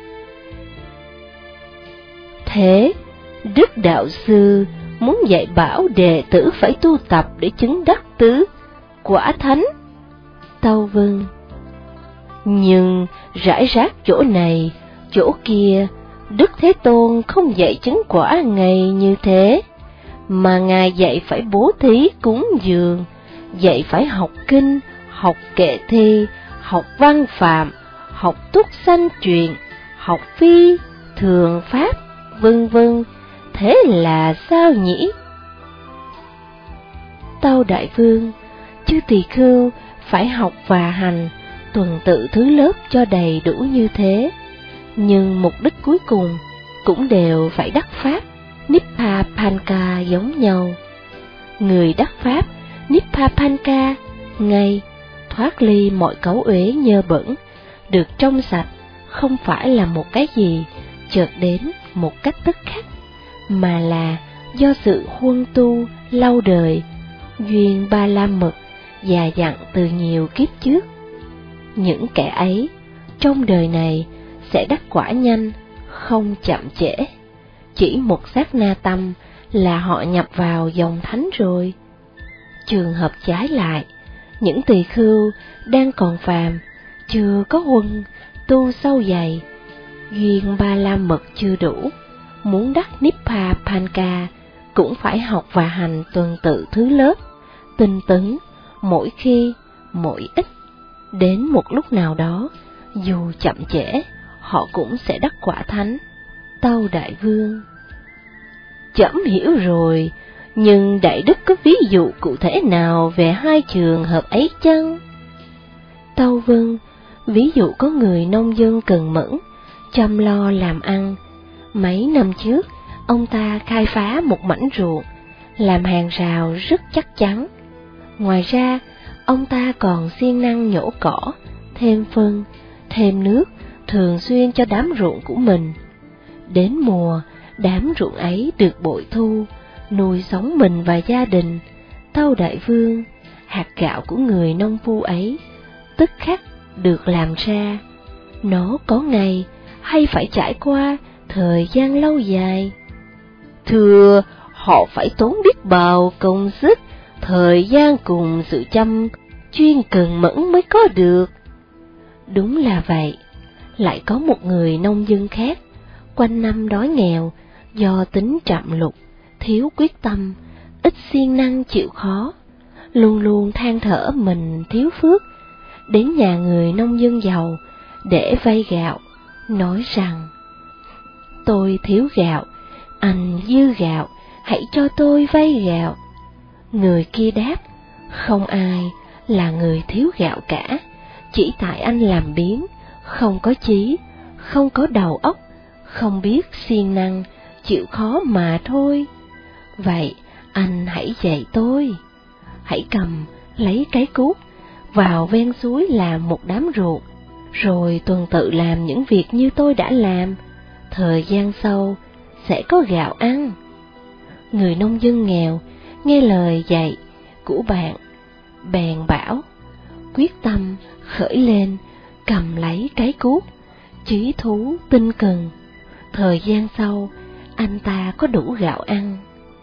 Thế Đức Đạo Sư muốn dạy bảo đệ tử phải tu tập để chứng đắc tứ quả thánh.
Tâu vâng.
Nhưng rải rác chỗ này, chỗ kia, Đức Thế Tôn không dạy chứng quả ngay như thế, mà Ngài dạy phải bố thí cúng dường, dạy phải học kinh, học kệ thi, học văn phạm, học túc sanh truyền, học phi, thường pháp, vân vân. Thế là sao nhỉ?
Tâu đại vương, chư tỳ khưu phải học và hành tuần tự thứ lớp cho đầy đủ như thế, nhưng mục đích cuối cùng cũng đều phải đắc pháp Nippapanka giống nhau. Người đắc pháp Nippapanka ngay thoát ly mọi cấu uế nhơ bẩn, được trong sạch, không phải là một cái gì chợt đến một cách tức khắc, mà là do sự huân tu lâu đời, duyên ba la mật già dặn từ nhiều kiếp trước. Những kẻ ấy trong đời này sẽ đắc quả nhanh, không chậm trễ. Chỉ một sát na tâm là họ nhập vào dòng thánh rồi. Trường hợp trái lại, những tỳ khưu đang còn phàm, chưa có huân tu sâu dày, duyên ba la mật chưa đủ, muốn đắc Nippapanka cũng phải học và hành tuần tự thứ lớp, tinh tấn, mỗi khi, mỗi ít. Đến một lúc nào đó, dù chậm trễ, họ cũng sẽ đắc quả thánh. Tâu đại vương,
trẫm hiểu rồi, nhưng đại đức có ví dụ cụ thể nào về hai trường hợp ấy chăng?
Tâu vâng, Ví dụ có người nông dân cần mẫn, chăm lo làm ăn. Mấy năm trước, ông ta khai phá một mảnh ruộng, làm hàng rào rất chắc chắn. Ngoài ra, ông ta còn siêng năng nhổ cỏ, thêm phân, thêm nước, thường xuyên cho đám ruộng của mình. Đến mùa, đám ruộng ấy được bội thu, nuôi sống mình và gia đình. Tâu Đại Vương, hạt gạo của người nông phu ấy, tức khắc được làm ra. Nó có ngày hay phải trải qua thời gian lâu dài?
Thưa, họ phải tốn biết bao công sức, thời gian cùng sự chăm chuyên cần mẫn mới có được.
Đúng là vậy. Lại có một người nông dân khác, quanh năm đói nghèo, do tính trầm lục, thiếu quyết tâm, ít siêng năng chịu khó, luôn luôn than thở mình thiếu phước, đến nhà người nông dân giàu để vay gạo, nói rằng: tôi thiếu gạo, anh dư gạo, hãy cho tôi vay gạo. Người kia đáp: không ai là người thiếu gạo cả, chỉ tại anh làm biếng, không có chí, không có đầu óc, không biết siêng năng, chịu khó mà thôi. Vậy anh hãy dạy tôi. Hãy cầm lấy cái cuốc, vào ven suối làm một đám ruộng, rồi tuần tự làm những việc như tôi đã làm. Thời gian sau sẽ có gạo ăn. Người nông dân nghèo nghe lời dạy của bạn, bèn bảo, quyết tâm khởi lên, cầm lấy cái cuốc, chí thú tinh cần. Thời gian sau, anh ta có đủ gạo ăn.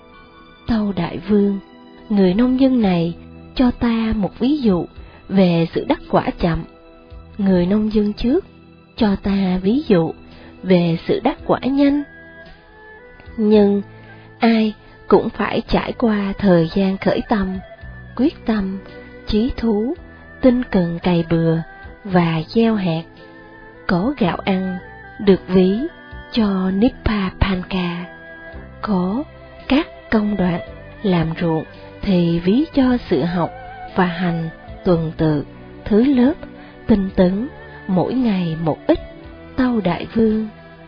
Tâu Đại Vương, người nông dân này cho ta một ví dụ về sự đắc quả chậm. Người nông dân trước cho ta ví dụ về sự đắc quả nhanh. Nhưng ai cũng phải trải qua thời gian khởi tâm, quyết tâm, chí thú, tinh cần cày bừa và gieo hạt. Có gạo ăn được ví cho Nippapanka, có các công đoạn làm ruộng thì ví cho sự học và hành tuần tự, thứ lớp, tinh tấn, mỗi ngày một ít. Tâu Đại Vương: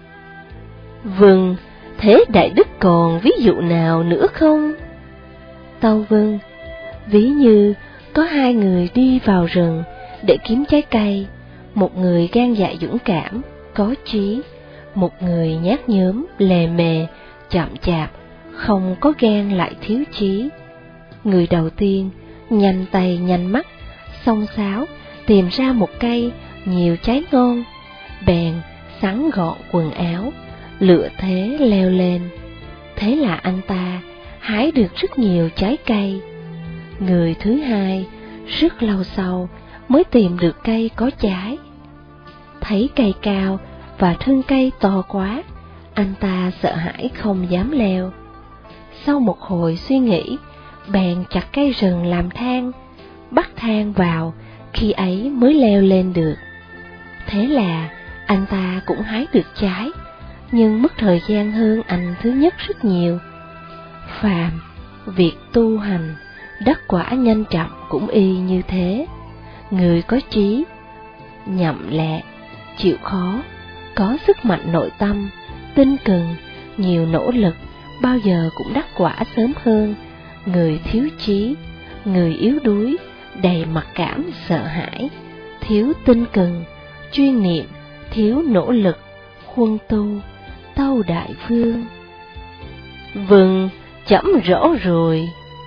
vâng, thế Đại Đức còn ví dụ nào nữa không? Tâu: vâng, ví như có hai người đi vào rừng để kiếm trái cây, một người gan dạ dũng cảm, có trí, một người nhát nhớm, lề mề, chậm chạp, không có gan lại thiếu trí. Người đầu tiên nhanh tay nhanh mắt, xông xáo tìm ra một cây nhiều trái ngon, bèn sắn gọn quần áo, lựa thế leo lên. Thế là anh ta hái được rất nhiều trái cây. Người thứ hai rất lâu sau mới tìm được cây có trái. Thấy cây cao và thân cây to quá, anh ta sợ hãi không dám leo. Sau một hồi suy nghĩ, bèn chặt cây rừng làm thang, bắt thang vào, khi ấy mới leo lên được. Thế là anh ta cũng hái được trái, nhưng mất thời gian hơn anh thứ nhất rất nhiều. Phàm việc tu hành, đắc quả nhanh chậm cũng y như thế. Người có trí, nhậm lẹ, chịu khó, có sức mạnh nội tâm, tinh cần, nhiều nỗ lực, bao giờ cũng đắc quả sớm hơn người thiếu trí, người yếu đuối, đầy mặc cảm sợ hãi, thiếu tinh cần, chuyên niệm, thiếu nỗ lực, khuân tu. Tâu Đại Vương: vâng, trẫm rõ rồi.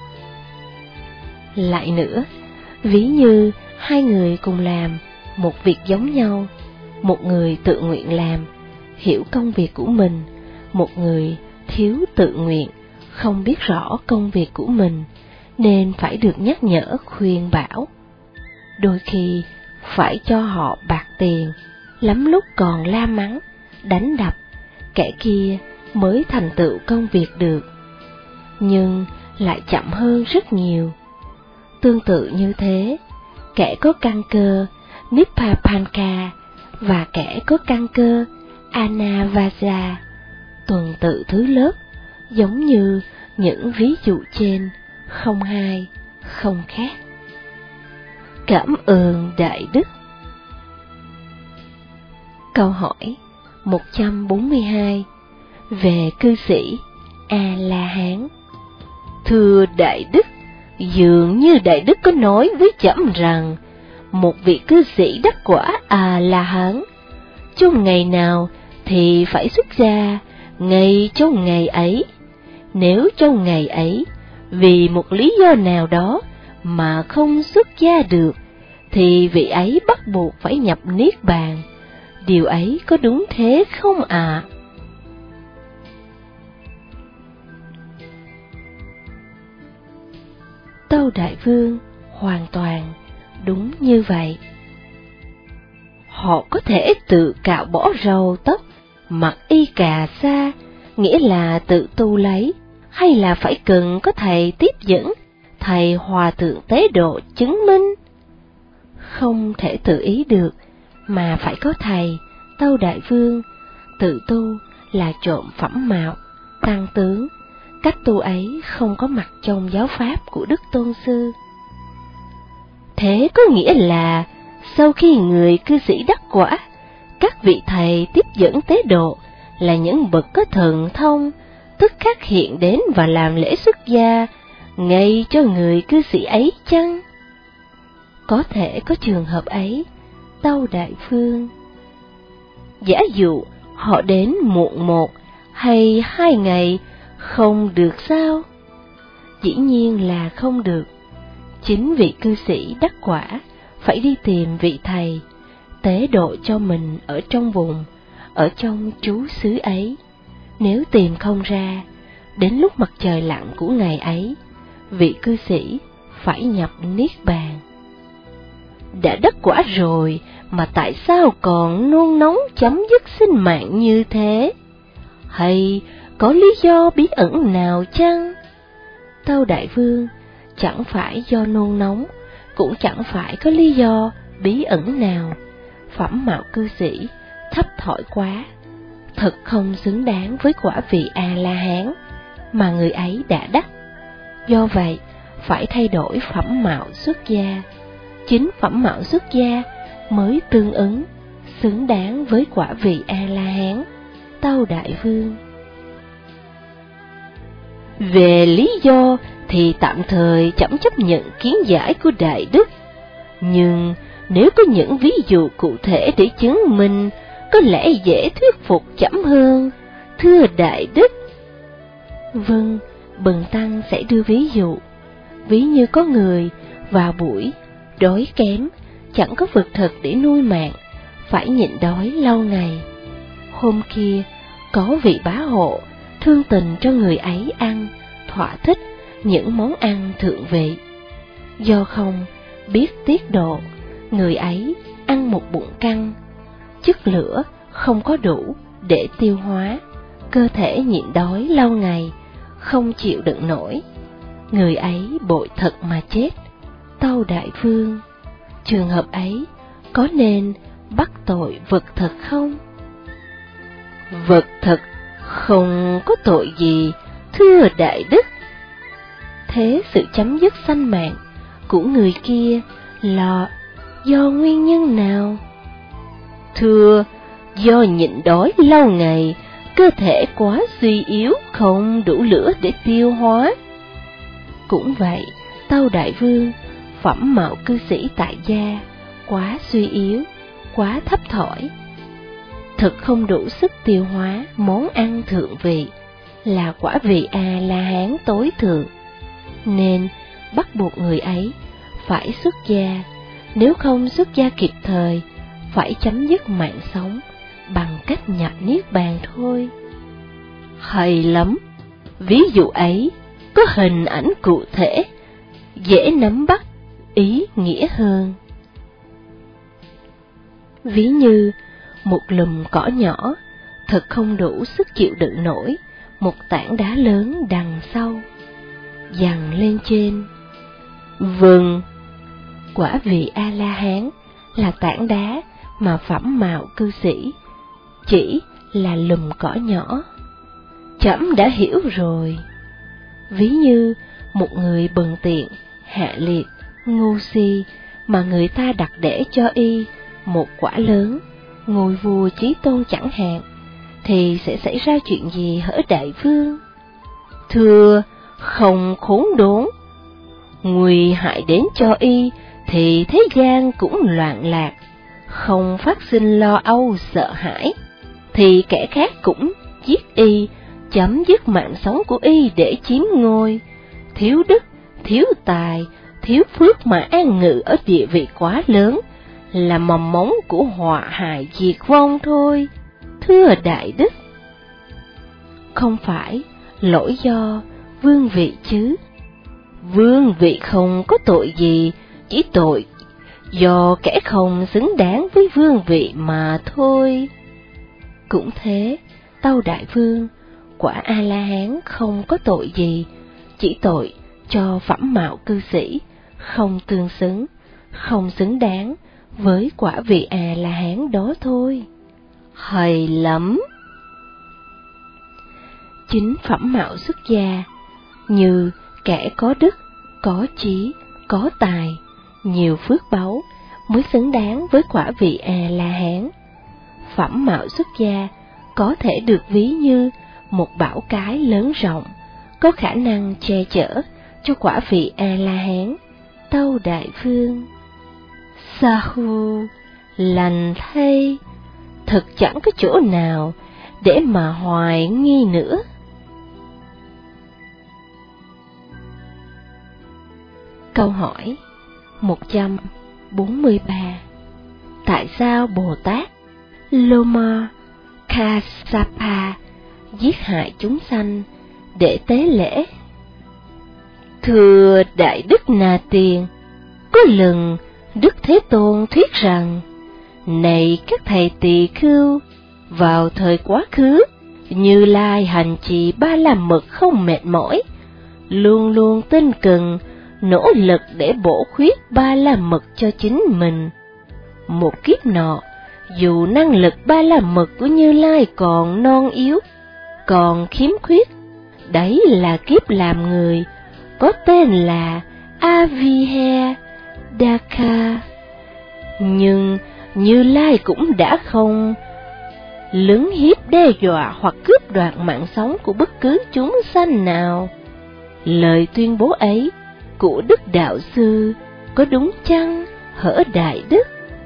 Lại nữa, ví như hai người cùng làm một việc giống nhau, một người tự nguyện làm, hiểu công việc của mình, một người thiếu tự nguyện, không biết rõ công việc của mình, nên phải được nhắc nhở khuyên bảo. Đôi khi phải cho họ bạc tiền, lắm lúc còn la mắng, đánh đập, kẻ kia mới thành tựu công việc được, nhưng lại chậm hơn rất nhiều. Tương tự như thế, kẻ có căn cơ Nippapanka và kẻ có căn cơ Anavaja tuần tự thứ lớp, giống như những ví dụ trên, không hai, không khác. Cảm ơn Đại Đức. câu hỏi một trăm bốn mươi hai về cư sĩ A-la-hán.
Thưa Đại Đức, dường như Đại Đức có nói với trẫm rằng một vị cư sĩ đắc quả A-la-hán trong ngày nào thì phải xuất gia ngay trong ngày ấy. Nếu trong ngày ấy vì một lý do nào đó mà không xuất gia được, thì vị ấy bắt buộc phải nhập niết bàn. Điều ấy có đúng thế không ạ? À?
Tâu Đại Vương: hoàn toàn đúng như vậy.
Họ có thể tự cạo bỏ râu tóc, mặc y cà sa, nghĩa là tự tu lấy, hay là phải cần có thầy tiếp dẫn, thầy hòa thượng tế độ chứng minh?
Không thể tự ý được, mà phải có thầy. Tâu Đại Vương, tự tu là trộm phẩm mạo, tăng tướng. Cách tu ấy không có mặt trong giáo pháp của Đức Tôn Sư.
Thế có nghĩa là sau khi người cư sĩ đắc quả, các vị thầy tiếp dẫn tế độ là những bậc có thần thông, tức khắc hiện đến và làm lễ xuất gia ngay cho người cư sĩ ấy chăng?
Có thể có trường hợp ấy, Tâu Đại Vương.
Giả dụ họ đến muộn một hay hai ngày, không được sao?
Dĩ nhiên là không được. Chính vị cư sĩ đắc quả phải đi tìm vị thầy, tế độ cho mình ở trong vùng, ở trong trú xứ ấy. Nếu tìm không ra, đến lúc mặt trời lặn của ngày ấy, vị cư sĩ phải nhập niết bàn.
Đã đắc quả rồi mà tại sao còn nôn nóng chấm dứt sinh mạng như thế? Hay có lý do bí ẩn nào chăng?
Tâu Đại Vương, chẳng phải do nôn nóng, cũng chẳng phải có lý do bí ẩn nào. Phẩm mạo cư sĩ thấp thỏi quá, thật không xứng đáng với quả vị A-la-hán mà người ấy đã đắc. Do vậy, phải thay đổi phẩm mạo xuất gia. Chính phẩm mạo xuất gia mới tương ứng, xứng đáng với quả vị A-la-hán. Tâu Đại Vương.
Về lý do thì tạm thời trẫm chấp nhận kiến giải của Đại Đức, nhưng nếu có những ví dụ cụ thể để chứng minh, có lẽ dễ thuyết phục trẫm hơn, thưa Đại Đức.
Vâng, bần tăng sẽ đưa ví dụ. Ví như có người vào buổi đói kém, chẳng có vật thực để nuôi mạng, phải nhịn đói lâu ngày. Hôm kia, có vị bá hộ thương tình cho người ấy ăn, thỏa thích những món ăn thượng vị. Do không biết tiết độ, người ấy ăn một bụng căng, chất lửa không có đủ để tiêu hóa, cơ thể nhịn đói lâu ngày, không chịu đựng nổi. Người ấy bội thật mà chết. Tâu Đại Vương, trường hợp ấy có nên bắt tội vật thực không?
Vật thực không có tội gì, thưa Đại Đức.
Thế sự chấm dứt sanh mạng của người kia là do nguyên nhân nào?
Thưa, do nhịn đói lâu ngày, cơ thể quá suy yếu, không đủ lửa để tiêu hóa.
Cũng vậy, Tâu Đại Vương, phẩm mạo cư sĩ tại gia quá suy yếu, quá thấp thỏi, thực không đủ sức tiêu hóa món ăn thượng vị, là quả vị A-la-hán tối thượng, nên bắt buộc người ấy phải xuất gia. Nếu không xuất gia kịp thời, phải chấm dứt mạng sống bằng cách nhập niết bàn thôi.
Hay lắm, ví dụ ấy có hình ảnh cụ thể, dễ nắm bắt ý nghĩa hơn.
Ví như một lùm cỏ nhỏ, thật không đủ sức chịu đựng nổi một tảng đá lớn đằng sau, giằng lên trên.
Vâng,
quả vị A-la-hán là tảng đá mà phẩm mạo cư sĩ chỉ là lùm cỏ nhỏ.
Trẫm đã hiểu rồi.
Ví như một người bần tiện, hạ liệt, ngu si, mà người ta đặt để cho y một quả lớn, ngôi vua Chí Tôn chẳng hạn, thì sẽ xảy ra chuyện gì hỡi đại vương? Thưa, không khốn đốn. Nguy hại đến cho y, thì thế gian cũng loạn lạc, không phát sinh lo âu sợ hãi, thì kẻ khác cũng giết y, chấm dứt mạng sống của y để chiếm ngôi. Thiếu đức, thiếu tài, thiếu phước mà an ngự ở địa vị quá lớn, là mầm mống của họa hại diệt vong thôi. Thưa đại đức, không phải lỗi do vương vị chứ. Vương vị không có tội gì, chỉ tội do kẻ không xứng đáng với vương vị mà thôi. Cũng thế, tâu đại vương, quả A-la-hán không có tội gì, chỉ tội cho phẩm mạo cư sĩ không tương xứng, không xứng đáng với quả vị A-la-hán đó thôi. Hay lắm! Chính phẩm mạo xuất gia, như kẻ có đức, có trí, có tài, nhiều phước báu, mới xứng đáng với quả vị A-la-hán. Phẩm mạo xuất gia có thể được ví như một bảo cái lớn rộng, có khả năng che chở cho quả vị A-la-hán. Tâu đại vương, Sa-hu, lành thay, thật chẳng có chỗ nào để mà hoài nghi nữa. Câu hỏi một trăm bốn mươi ba. Tại sao Bồ Tát Loma Kassapa giết hại chúng sanh để tế lễ? Thưa Đại Đức Na Tiên, có lần Đức Thế Tôn thuyết rằng, này các thầy tỳ khưu, vào thời quá khứ, Như Lai hành trì ba la mật không mệt mỏi, luôn luôn tinh cần, nỗ lực để bổ khuyết ba la mật cho chính mình. Một kiếp nọ, dù năng lực ba la mật của Như Lai còn non yếu, còn khiếm khuyết, đấy là kiếp làm người, có tên là Avihe Daka. Nhưng Như Lai cũng đã không lấn hiếp đe dọa hoặc cướp đoạt mạng sống của bất cứ chúng sanh nào. Lời tuyên bố ấy của Đức Đạo Sư có đúng chăng hỡi Đại Đức?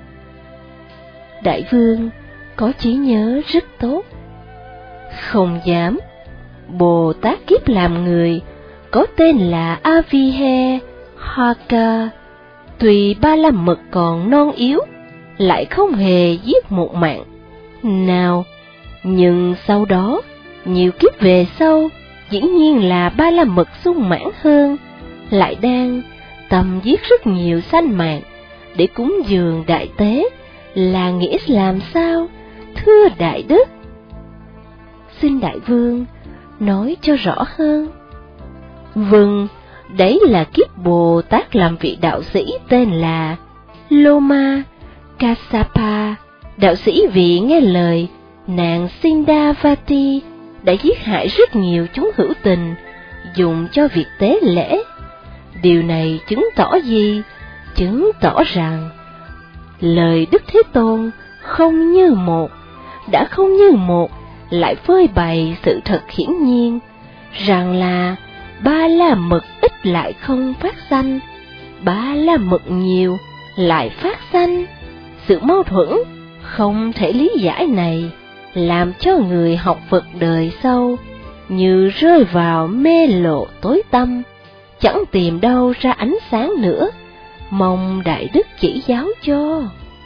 Đại vương có trí nhớ rất tốt. Không dám. Bồ Tát kiếp làm người có tên là Avihe Haka, tuy ba la mật còn non yếu, lại không hề giết một mạng nào. Nhưng sau đó, nhiều kiếp về sau, dĩ nhiên là ba la mật sung mãn hơn, lại đang tầm giết rất nhiều sanh mạng để cúng dường đại tế, là nghĩa làm sao, thưa Đại Đức? Xin Đại Vương nói cho rõ hơn. Vâng, đấy là kiếp Bồ Tát làm vị đạo sĩ tên là Loma Kassapa. Đạo sĩ vì nghe lời nàng Sindavati đã giết hại rất nhiều chúng hữu tình, dùng cho việc tế lễ. Điều này chứng tỏ gì? Chứng tỏ rằng lời Đức Thế Tôn không như một, đã không như một, lại phơi bày sự thật hiển nhiên, rằng là ba la mật ít lại không phát sanh, ba la mật nhiều lại phát sanh. Sự mâu thuẫn không thể lý giải này làm cho người học Phật đời sau như rơi vào mê lộ tối tăm, chẳng tìm đâu ra ánh sáng nữa. Mong Đại Đức chỉ giáo cho.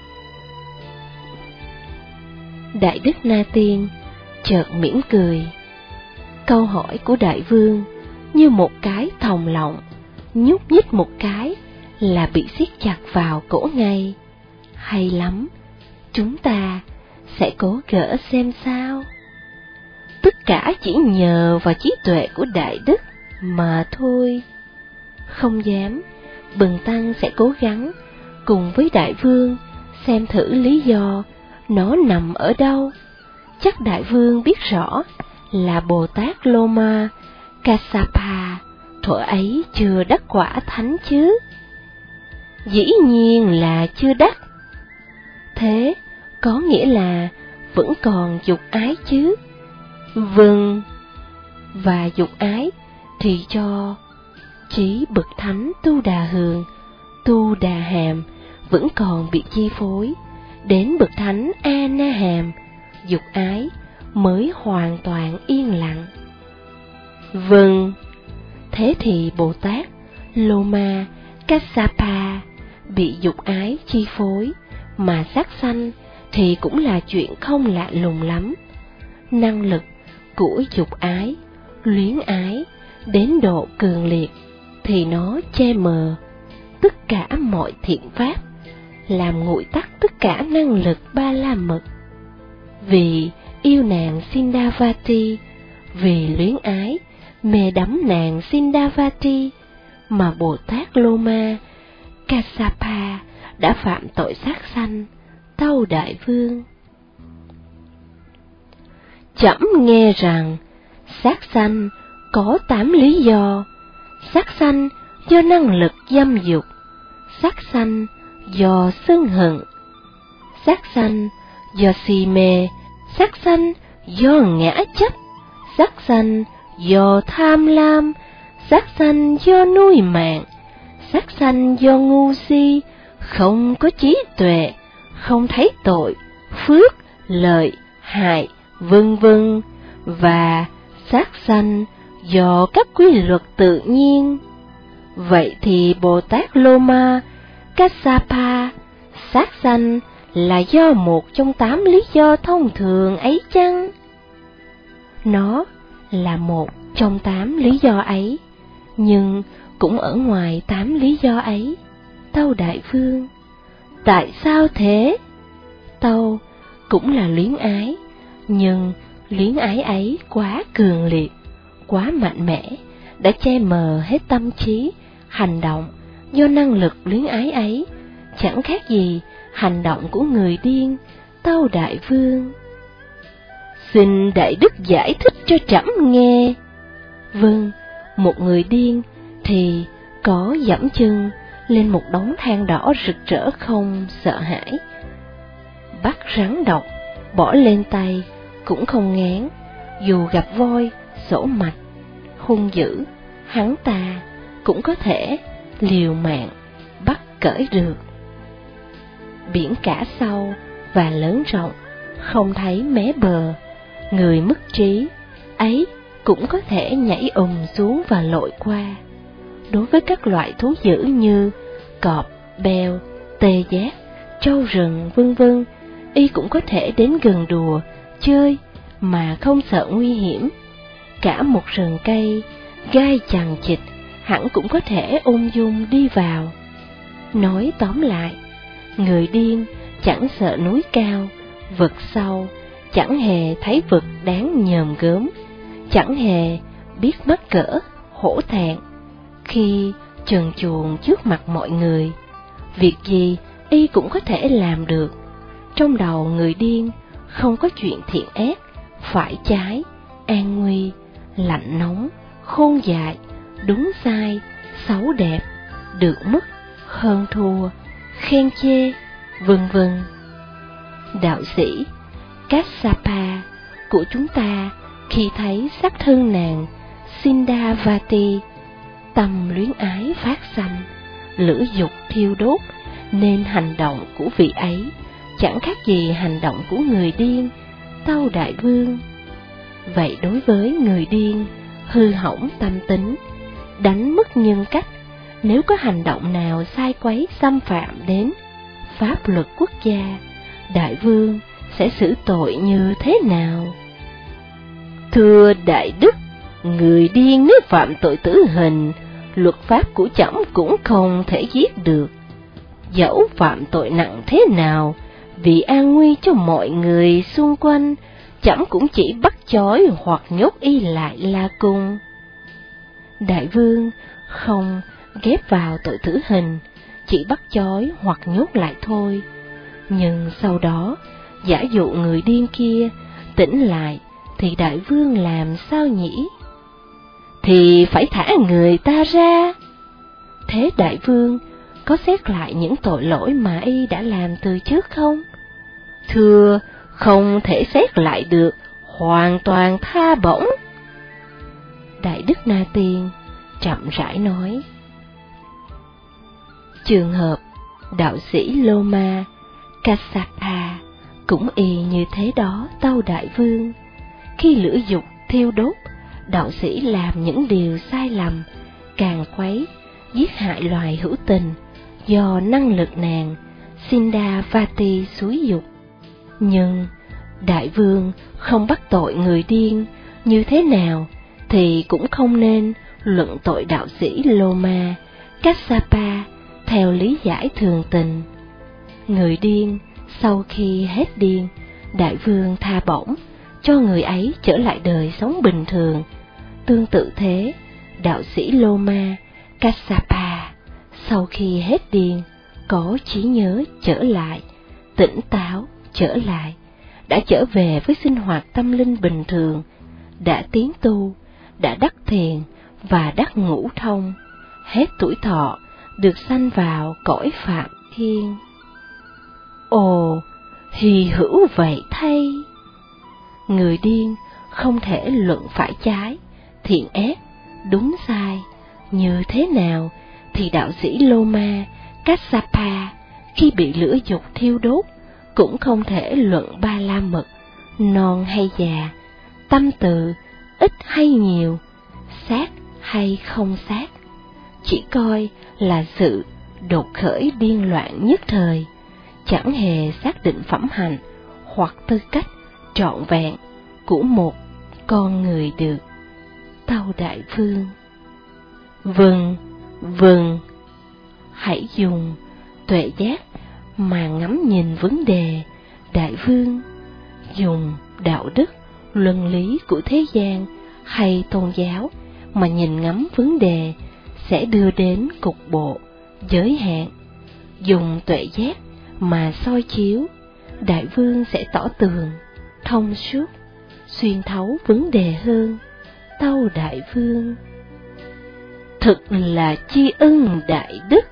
Đại Đức Na Tiên chợt mỉm cười. Câu hỏi của Đại Vương như một cái thòng lọng, nhúc nhích một cái là bị siết chặt vào cổ ngay. Hay lắm, chúng ta sẽ cố gỡ xem sao. Tất cả chỉ nhờ vào trí tuệ của Đại Đức mà thôi. Không dám, Bần Tăng sẽ cố gắng cùng với Đại Vương xem thử lý do nó nằm ở đâu. Chắc Đại Vương biết rõ là Bồ Tát Loma Kassapa thuở ấy chưa đắc quả thánh chứ? Dĩ nhiên là chưa đắc. Thế có nghĩa là vẫn còn dục ái chứ? Vâng. Và dục ái thì cho chí bậc thánh Tu Đà Hường, Tu Đà Hàm vẫn còn bị chi phối, đến bậc thánh A Na Hàm, dục ái mới hoàn toàn yên lặng. Vâng. Thế thì Bồ Tát Loma Kassapa bị dục ái chi phối, mà sát sanh thì cũng là chuyện không lạ lùng lắm. Năng lực của dục ái, luyến ái đến độ cường liệt thì nó che mờ tất cả mọi thiện pháp, làm nguội tắt tất cả năng lực ba la mật. Vì yêu nàng Sindavati, vì luyến ái mê đắm nàng Sindavati mà Bồ Tát Loma Kassapa đã phạm tội sát sanh. Tâu Đại Vương, trẫm nghe rằng sát sanh có tám lý do. Sát sanh do năng lực dâm dục, sát sanh do sân hận, sát sanh do si mê, sát sanh do ngã chấp, sát sanh do tham lam, sát sanh do nuôi mạng, sát sanh do ngu si, không có trí tuệ, không thấy tội, phước, lợi, hại, vân vân, và sát sanh do các quy luật tự nhiên. Vậy thì Bồ Tát Loma Kassapa sát sanh là do một trong tám lý do thông thường ấy chăng? Nó là một trong tám lý do ấy, nhưng cũng ở ngoài tám lý do ấy. Tâu Đại Vương, tại sao thế? Tâu, cũng là luyến ái, nhưng luyến ái ấy quá cường liệt, quá mạnh mẽ, đã che mờ hết tâm trí, hành động do năng lực luyến ái ấy, chẳng khác gì hành động của người điên. Tâu Đại Vương, xin Đại Đức giải thích cho trẫm nghe. Vâng, một người điên thì có dẫm chân lên một đống than đỏ rực rỡ không sợ hãi, bắt rắn độc bỏ lên tay cũng không ngán, dù gặp voi sổ mạch hung dữ, hắn ta cũng có thể liều mạng bắt cởi được. Biển cả sâu và lớn rộng, không thấy mé bờ, người mất trí ấy cũng có thể nhảy ùm xuống và lội qua. Đối với các loại thú dữ như cọp, beo, tê giác, trâu rừng vân vân, y cũng có thể đến gần đùa, chơi mà không sợ nguy hiểm. Cả một rừng cây, gai chằng chịt, hẳn cũng có thể ung dung đi vào. Nói tóm lại, người điên chẳng sợ núi cao, vực sâu, chẳng hề thấy vực đáng nhòm gớm, chẳng hề biết mắc cỡ, hổ thẹn khi trần truồng trước mặt mọi người. Việc gì y cũng có thể làm được. Trong đầu người điên không có chuyện thiện ác, phải trái, an nguy, lạnh nóng, khôn dại, đúng sai, xấu đẹp, được mất, hơn thua, khen chê, vân vân. Đạo sĩ Kassapa của chúng ta khi thấy sắc thân nàng Sindavati, tâm luyến ái phát sanh, lửa dục thiêu đốt, nên hành động của vị ấy chẳng khác gì hành động của người điên. Tâu Đại Vương, vậy đối với người điên hư hỏng tâm tính, đánh mất nhân cách, nếu có hành động nào sai quấy xâm phạm đến pháp luật quốc gia, Đại Vương sẽ xử tội như thế nào? Thưa Đại Đức, người điên nếu phạm tội tử hình, luật pháp của trẫm cũng không thể giết được. Dẫu phạm tội nặng thế nào, vì an nguy cho mọi người xung quanh, trẫm cũng chỉ bắt trói hoặc nhốt y lại là cùng. Đại Vương không ghép vào tội tử hình, chỉ bắt trói hoặc nhốt lại thôi. Nhưng sau đó, giả dụ người điên kia tỉnh lại, thì Đại Vương làm sao nhỉ? Thì phải thả người ta ra. Thế Đại Vương có xét lại những tội lỗi mà y đã làm từ trước không? thưa không thể xét lại được, hoàn toàn tha bổng. Đại Đức Na Tiên chậm rãi nói, trường hợp đạo sĩ Loma Kassapa cũng y như thế đó tâu đại vương. Khi lửa dục thiêu đốt, đạo sĩ làm những điều sai lầm, càng quấy, giết hại loài hữu tình do năng lực nàng Sindavati xúi dục. Nhưng đại vương không bắt tội người điên, như thế nào thì cũng không nên luận tội đạo sĩ Loma Kassapa theo lý giải thường tình. Người điên sau khi hết điên, đại vương tha bổng cho người ấy trở lại đời sống bình thường. Tương tự thế, đạo sĩ Loma Kassapa sau khi hết điên, có trí nhớ trở lại, tỉnh táo trở lại, đã trở về với sinh hoạt tâm linh bình thường, đã tiến tu, đã đắc thiền và đắc ngũ thông, hết tuổi thọ được sanh vào cõi Phạm Thiên. Ồ, hy hữu vậy thay! Người điên không thể luận phải trái, thiện ác, đúng sai, như thế nào thì đạo sĩ Loma Kassapa khi bị lửa dục thiêu đốt cũng không thể luận ba la mật, non hay già, tâm từ, ít hay nhiều, sát hay không sát, chỉ coi là sự đột khởi điên loạn nhất thời, chẳng hề xác định phẩm hạnh hoặc tư cách trọn vẹn của một con người được. Tâu đại vương, vâng, vâng, hãy dùng tuệ giác mà ngắm nhìn vấn đề, đại vương. Dùng đạo đức, luân lý của thế gian hay tôn giáo mà nhìn ngắm vấn đề sẽ đưa đến cục bộ, giới hạn. Dùng tuệ giác mà soi chiếu, đại vương sẽ tỏ tường, thông suốt, xuyên thấu vấn đề hơn. Tâu đại vương, thực là tri ân đại đức.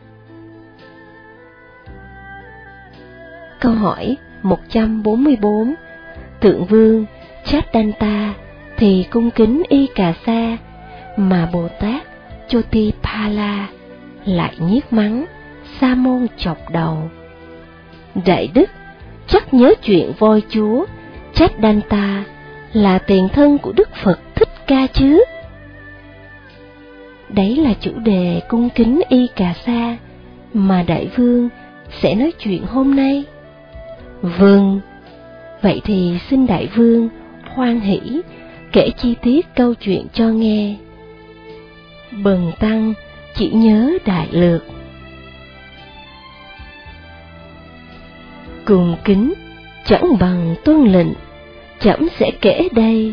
Câu hỏi một trăm bốn mươi bốn. Tượng vương Chaddanta thì cung kính Y Cà Sa, mà Bồ Tát Chotipala lại nhiếc mắng Sa môn chọc đầu. Đại đức chắc nhớ chuyện voi chúa Chaddanta là tiền thân của Đức Phật Thích Ca chứ? Đấy là chủ đề cung kính Y Cà Sa mà đại vương sẽ nói chuyện hôm nay. Vâng, vậy thì xin đại vương hoan hỷ kể chi tiết câu chuyện cho nghe. Bần tăng chỉ nhớ đại lược. Cùng kính chẳng bằng tuân lệnh, trẫm sẽ kể đây.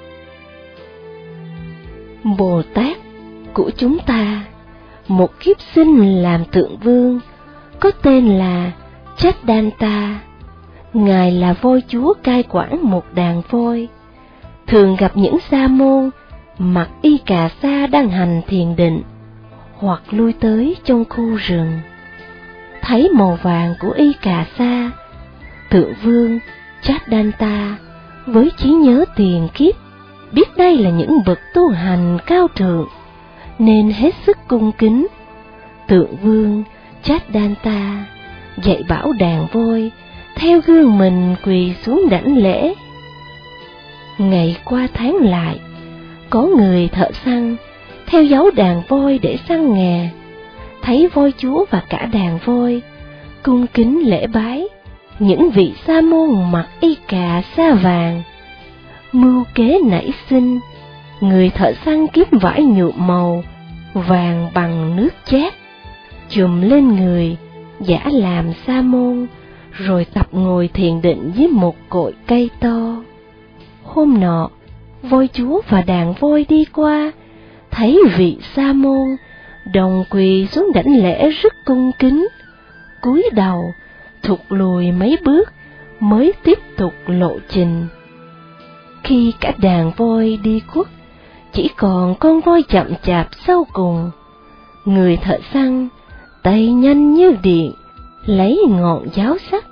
Bồ Tát của chúng ta, một kiếp sinh làm tượng vương, có tên là Chaddanta. Ngài là voi chúa cai quản một đàn voi, thường gặp những sa môn mặc Y Cà Sa đang hành thiền định, hoặc lui tới trong khu rừng. Thấy màu vàng của Y Cà Sa, tượng vương Chaddanta với trí nhớ tiền kiếp, biết đây là những bậc tu hành cao thượng, nên hết sức cung kính. Tượng vương Chaddanta dạy bảo đàn voi theo gương mình quỳ xuống đảnh lễ. Ngày qua tháng lại, có người thợ săn theo dấu đàn voi để săn ngà, thấy voi chúa và cả đàn voi cung kính lễ bái những vị sa môn mặc Y Cà Sa vàng. Mưu kế nảy sinh, người thợ săn kiếm vải nhuộm màu vàng bằng nước chát, chùm lên người, giả làm sa môn, rồi tập ngồi thiền định dưới một cội cây to. Hôm nọ, voi chúa và đàn voi đi qua, thấy vị sa môn đồng quỳ xuống đảnh lễ rất cung kính, cúi đầu thụt lùi mấy bước mới tiếp tục lộ trình. Khi cả đàn voi đi khuất, chỉ còn con voi chậm chạp sau cùng. Người thợ săn tay nhanh như điện, lấy ngọn giáo sắc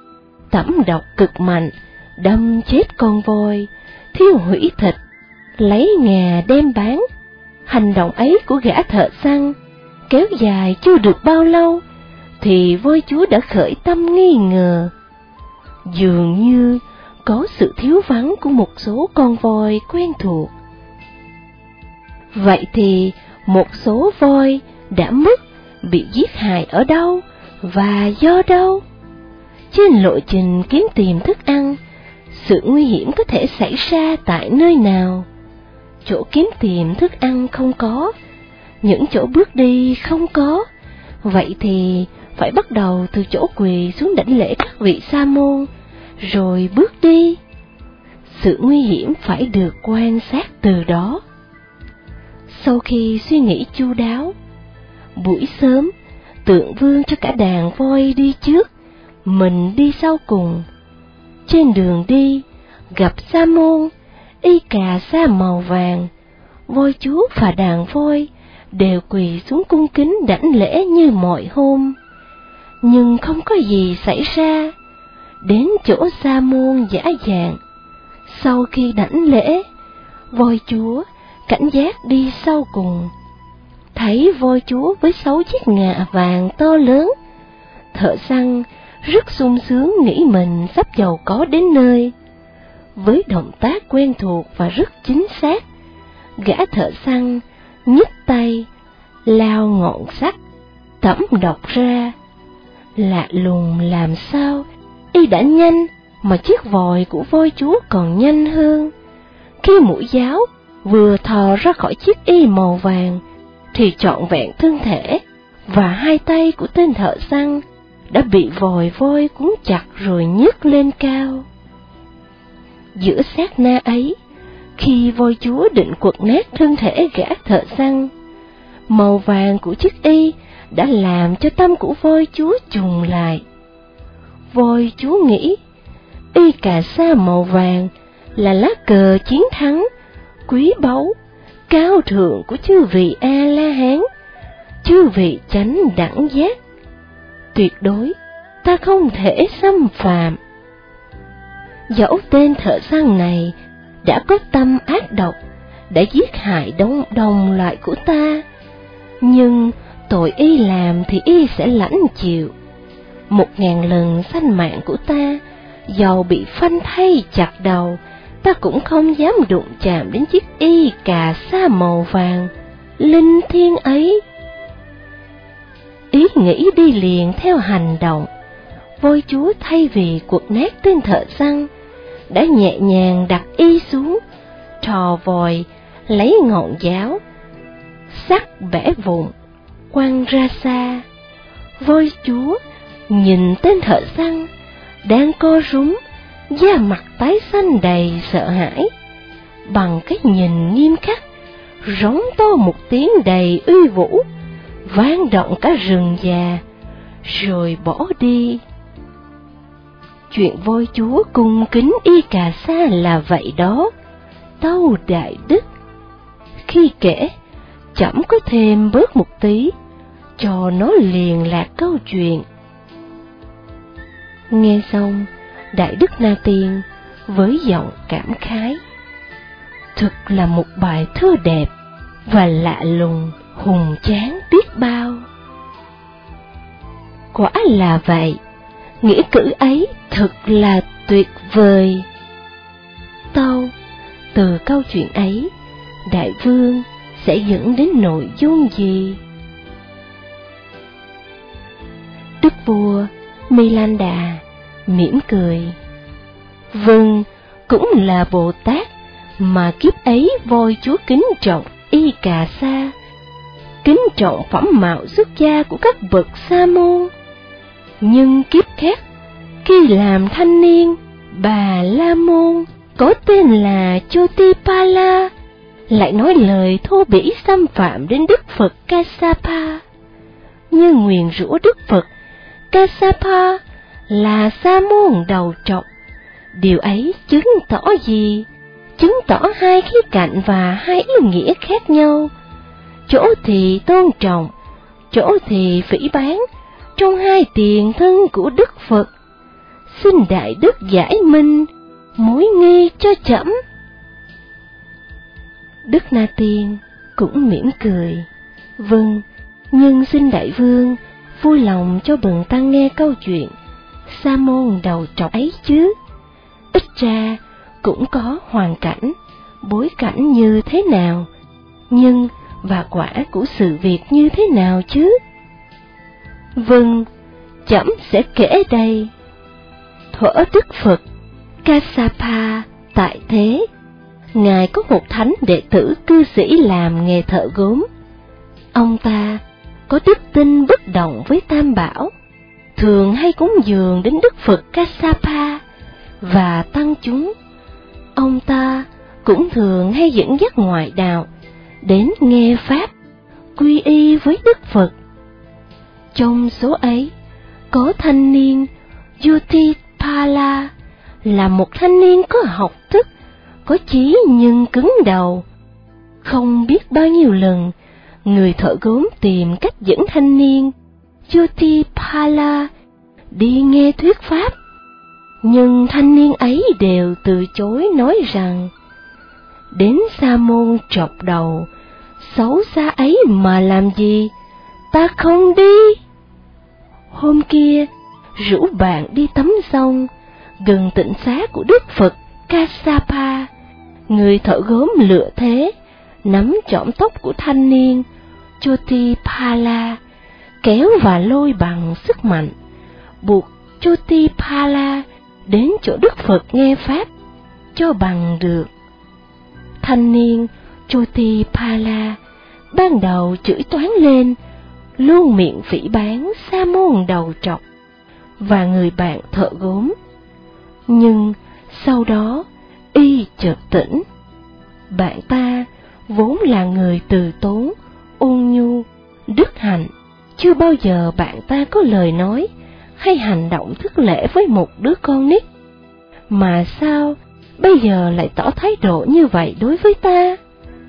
tẩm độc cực mạnh, đâm chết con voi, thiêu hủy thịt, lấy ngà đem bán. Hành động ấy của gã thợ săn kéo dài chưa được bao lâu, thì voi chúa đã khởi tâm nghi ngờ. Dường như có sự thiếu vắng của một số con voi quen thuộc. Vậy thì một số voi đã mất, bị giết hại ở đâu và do đâu? Trên lộ trình kiếm tìm thức ăn, sự nguy hiểm có thể xảy ra tại nơi nào? Chỗ kiếm tìm thức ăn không có, những chỗ bước đi không có, vậy thì phải bắt đầu từ chỗ quỳ xuống đảnh lễ các vị sa môn, rồi bước đi. Sự nguy hiểm phải được quan sát từ đó. Sau khi suy nghĩ chu đáo, buổi sớm, Tượng Vương cho cả đàn voi đi trước, mình đi sau cùng. Trên đường đi, gặp sa môn, y cà sa màu vàng, voi chúa và đàn voi đều quỳ xuống cung kính đảnh lễ như mọi hôm. Nhưng không có gì xảy ra. Đến chỗ sa môn dã dàng, sau khi đảnh lễ, voi chúa cảnh giác đi sau cùng. Thấy voi chúa với sáu chiếc ngà vàng to lớn, thợ săn rất sung sướng nghĩ mình sắp giàu có đến nơi. Với động tác quen thuộc và rất chính xác, gã thợ săn nhích tay lao ngọn sắt tẩm độc ra. Lạ lùng làm sao y đã nhanh mà chiếc vòi của voi chúa còn nhanh hơn. Khi mũi giáo vừa thò ra khỏi chiếc y màu vàng, thì trọn vẹn thân thể và hai tay của tên thợ săn đã bị vòi voi cuốn chặt rồi nhấc lên cao. Giữa sát na ấy, khi voi chúa định quật nát thân thể gã thợ săn, màu vàng của chiếc y đã làm cho tâm của voi chúa trùng lại. Voi chúa nghĩ, y cà sa màu vàng là lá cờ chiến thắng, quý báu, cao thượng của chư vị A-la-hán, chư vị chánh đẳng giác. Tuyệt đối, ta không thể xâm phạm. Dẫu tên thợ săn này đã có tâm ác độc, đã giết hại đồng, đồng loại của ta, nhưng tội y làm thì y sẽ lãnh chịu. Một ngàn lần sanh mạng của ta, dầu bị phanh thay chặt đầu, ta cũng không dám đụng chạm đến chiếc y cà sa màu vàng linh thiêng ấy. Ý nghĩ đi liền theo hành động, voi chúa thay vì quật nát tên thợ săn, đã nhẹ nhàng đặt y xuống, trò vòi, lấy ngọn giáo, sắc bẻ vụn, quăng ra xa. Voi chúa nhìn tên thợ săn đang co rúm, da mặt tái xanh đầy sợ hãi, bằng cái nhìn nghiêm khắc, rống to một tiếng đầy uy vũ, vang động cả rừng già, rồi bỏ đi. Chuyện voi chúa cung kính y cà sa là vậy đó, tâu đại đức. Khi kể, chậm có thêm bớt một tí, cho nó liền lạc câu chuyện. Nghe xong, Đại Đức Na Tiên với giọng cảm khái: thực là một bài thơ đẹp và lạ lùng, hùng tráng biết bao. Quả là vậy, nghĩa cử ấy thật là tuyệt vời. Tâu, từ câu chuyện ấy, Đại Vương sẽ dẫn đến nội dung gì? Đức vua Milanda mỉm cười: vâng, cũng là Bồ Tát, mà kiếp ấy voi chúa kính trọng y cà sa, kính trọng phẩm mạo xuất gia của các bậc sa môn. Nhưng kiếp khác, khi làm thanh niên, bà La Môn có tên là Chotipala lại nói lời thô bỉ xâm phạm đến Đức Phật Kassapa, như nguyền rủa Đức Phật Kassapa là sa môn đầu trọc. Điều ấy chứng tỏ gì? Chứng tỏ hai khía cạnh và hai ý nghĩa khác nhau. Chỗ thì tôn trọng, chỗ thì phỉ báng trong hai tiền thân của Đức Phật. xin đại đức giải minh mối nghi cho trẫm. Đức Na Tiên cũng mỉm cười, vâng, nhưng xin đại vương vui lòng cho bần tăng nghe câu chuyện sa môn đầu trọc ấy chứ. Ít ra cũng có hoàn cảnh, bối cảnh như thế nào, nhưng và quả của sự việc như thế nào chứ? Vâng, trẫm sẽ kể đây. Thuở Đức Phật Kassapa tại thế, ngài có một thánh đệ tử cư sĩ làm nghề thợ gốm. Ông ta có đức tin bất động với Tam Bảo, thường hay cúng dường đến Đức Phật Kassapa và tăng chúng. Ông ta cũng thường hay dẫn dắt ngoại đạo đến nghe pháp, quy y với Đức Phật. Trong số ấy có thanh niên Yutipala, là một thanh niên có học thức, có chí nhưng cứng đầu. Không biết bao nhiêu lần người thợ gốm tìm cách dẫn thanh niên Yutipala đi nghe thuyết pháp, nhưng thanh niên ấy đều từ chối, nói rằng đến sa môn trọc đầu xấu xa ấy mà làm gì, ta không đi. Hôm kia rủ bạn đi tắm sông gần tịnh xá của Đức Phật Kassapa. Người thợ gốm lựa thế, nắm chõm tóc của thanh niên Yutipala, kéo và lôi bằng sức mạnh, buộc Yutipala đến chỗ Đức Phật nghe pháp cho bằng được. Thanh niên Yutipala ban đầu chửi toán lên, luôn miệng phỉ báng sa môn đầu trọc và người bạn thợ gốm. Nhưng sau đó y chợt tỉnh. Bạn ta vốn là người từ tốn, ôn nhu, đức hạnh, chưa bao giờ bạn ta có lời nói hay hành động thất lễ với một đứa con nít, mà sao bây giờ lại tỏ thái độ như vậy đối với ta?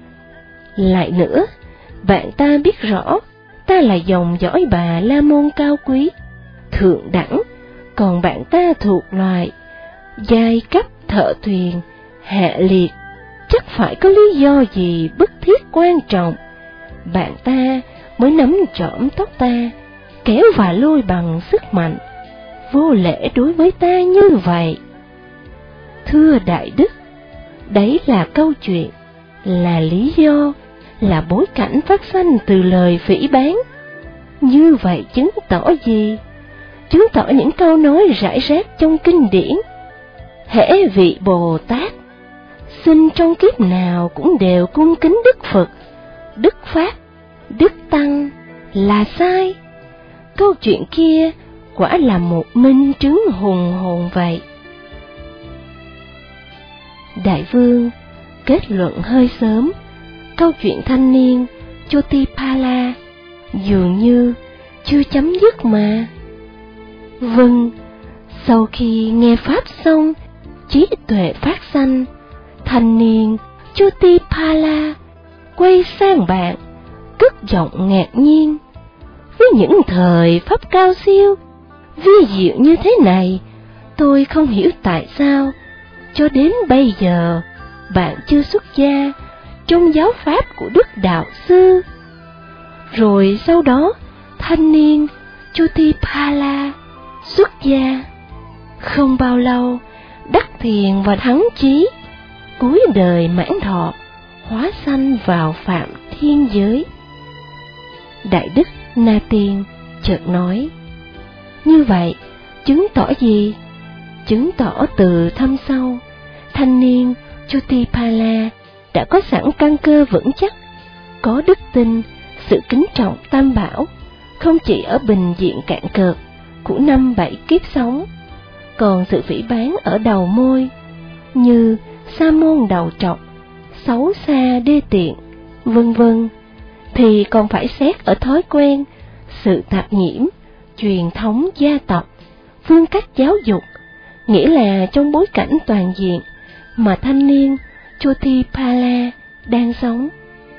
Lại nữa, bạn ta biết rõ ta là dòng dõi Bà La Môn cao quý, thượng đẳng, còn bạn ta thuộc loài giai cấp thợ thuyền, hạ liệt, chắc phải có lý do gì bức thiết quan trọng. Bạn ta mới nắm chõm tóc ta, kéo và lôi bằng sức mạnh, vô lễ đối với ta như vậy. Thưa đại đức, đấy là câu chuyện, là lý do, là bối cảnh phát sanh từ lời phỉ báng. Như vậy chứng tỏ gì? Chứng tỏ những câu nói rải rác trong kinh điển. Hễ vị Bồ Tát sinh trong kiếp nào cũng đều cung kính Đức Phật, Đức Pháp, Đức Tăng là sai. Câu chuyện kia quả là một minh chứng hùng hồn vậy. Đại vương kết luận hơi sớm, câu chuyện thanh niên Yutipala dường như chưa chấm dứt mà. Vâng, sau khi nghe pháp xong, trí tuệ phát sanh, thanh niên Yutipala quay sang bạn, cất giọng ngạc nhiên. Với những thời pháp cao siêu, vi diệu như thế này, tôi không hiểu tại sao cho đến bây giờ bạn chưa xuất gia trong giáo pháp của Đức Đạo Sư. Rồi sau đó, thanh niên Yutipala xuất gia. Không bao lâu, đắc thiền và thắng chí, cuối đời mãn thọ, hóa sanh vào phạm thiên giới. Đại đức Na Tiên chợt nói, như vậy chứng tỏ gì? Chứng tỏ từ thâm sâu, thanh niên Yutipala đã có sẵn căn cơ vững chắc, có đức tin, sự kính trọng Tam Bảo, không chỉ ở bình diện cạn cợt của năm bảy kiếp sống, còn sự phỉ báng ở đầu môi, như sa môn đầu trọc, xấu xa đê tiện, vân vân, thì còn phải xét ở thói quen, sự tạp nhiễm, truyền thống gia tộc, phương cách giáo dục, nghĩa là trong bối cảnh toàn diện mà thanh niên Yutipala đang sống.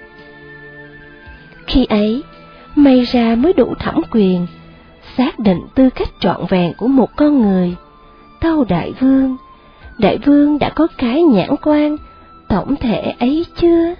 Khi ấy, may ra mới đủ thẩm quyền xác định tư cách trọn vẹn của một con người, tâu đại vương, đại vương đã có cái nhãn quan tổng thể ấy chưa?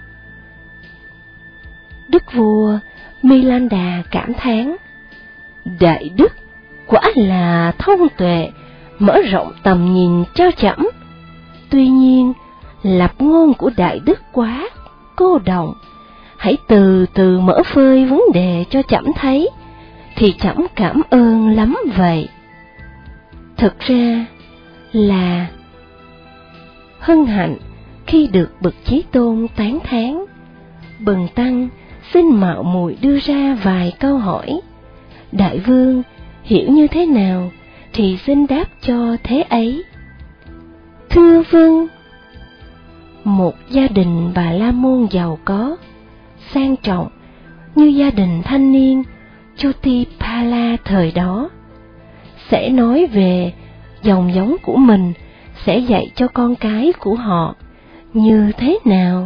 Đức vua Milanda cảm thán, đại đức quả là thông tuệ, mở rộng tầm nhìn cho trẫm. Tuy nhiên, lập ngôn của đại đức quá cô đọng, hãy từ từ mở phơi vấn đề cho trẫm thấy, thì trẫm cảm ơn lắm vậy. Thực ra là hân hạnh khi được bậc Chí Tôn tán thán. Bần tăng xin mạo muội đưa ra vài câu hỏi. Đại vương hiểu như thế nào thì xin đáp cho thế ấy. Thưa vương, một gia đình Bà La Môn giàu có, sang trọng như gia đình thanh niên Chotipala thời đó, sẽ nói về dòng giống của mình, sẽ dạy cho con cái của họ như thế nào?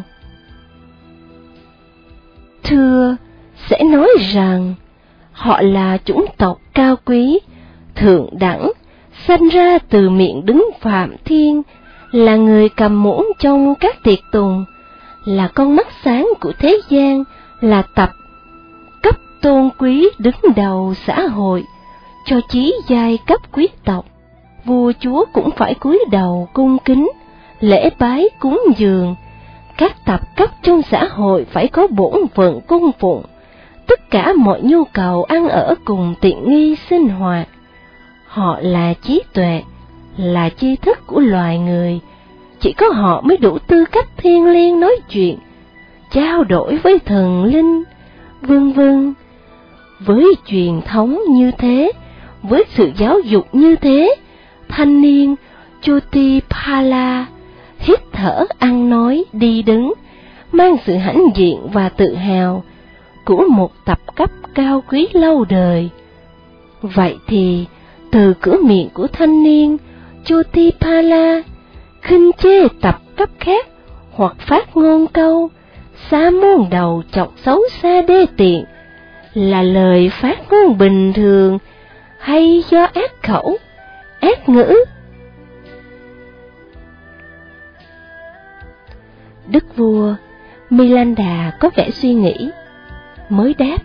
Thưa, sẽ nói rằng họ là chủng tộc cao quý, thượng đẳng, sanh ra từ miệng đứng Phạm Thiên, là người cầm muỗng trong các tiệc tùng, là con mắt sáng của thế gian, là tập cấp tôn quý đứng đầu xã hội, cho chí giai cấp quý tộc. Vua chúa cũng phải cúi đầu cung kính, lễ bái cúng dường. Các tập cấp trong xã hội phải có bổn phận cung phụng, tất cả mọi nhu cầu ăn ở cùng tiện nghi sinh hoạt. Họ là trí tuệ, là tri thức của loài người, chỉ có họ mới đủ tư cách thiêng liêng nói chuyện, trao đổi với thần linh, vân vân. Với truyền thống như thế, với sự giáo dục như thế, thanh niên Chotipala hít thở, ăn nói, đi đứng, mang sự hãnh diện và tự hào của một tập cấp cao quý lâu đời. Vậy thì, từ cửa miệng của thanh niên Chotipala, khinh chê tập cấp khác, hoặc phát ngôn câu sa môn đầu chọc xấu xa đê tiện, là lời phát ngôn bình thường hay do ác khẩu, ác ngữ? Đức vua Milanda có vẻ suy nghĩ, mới đáp.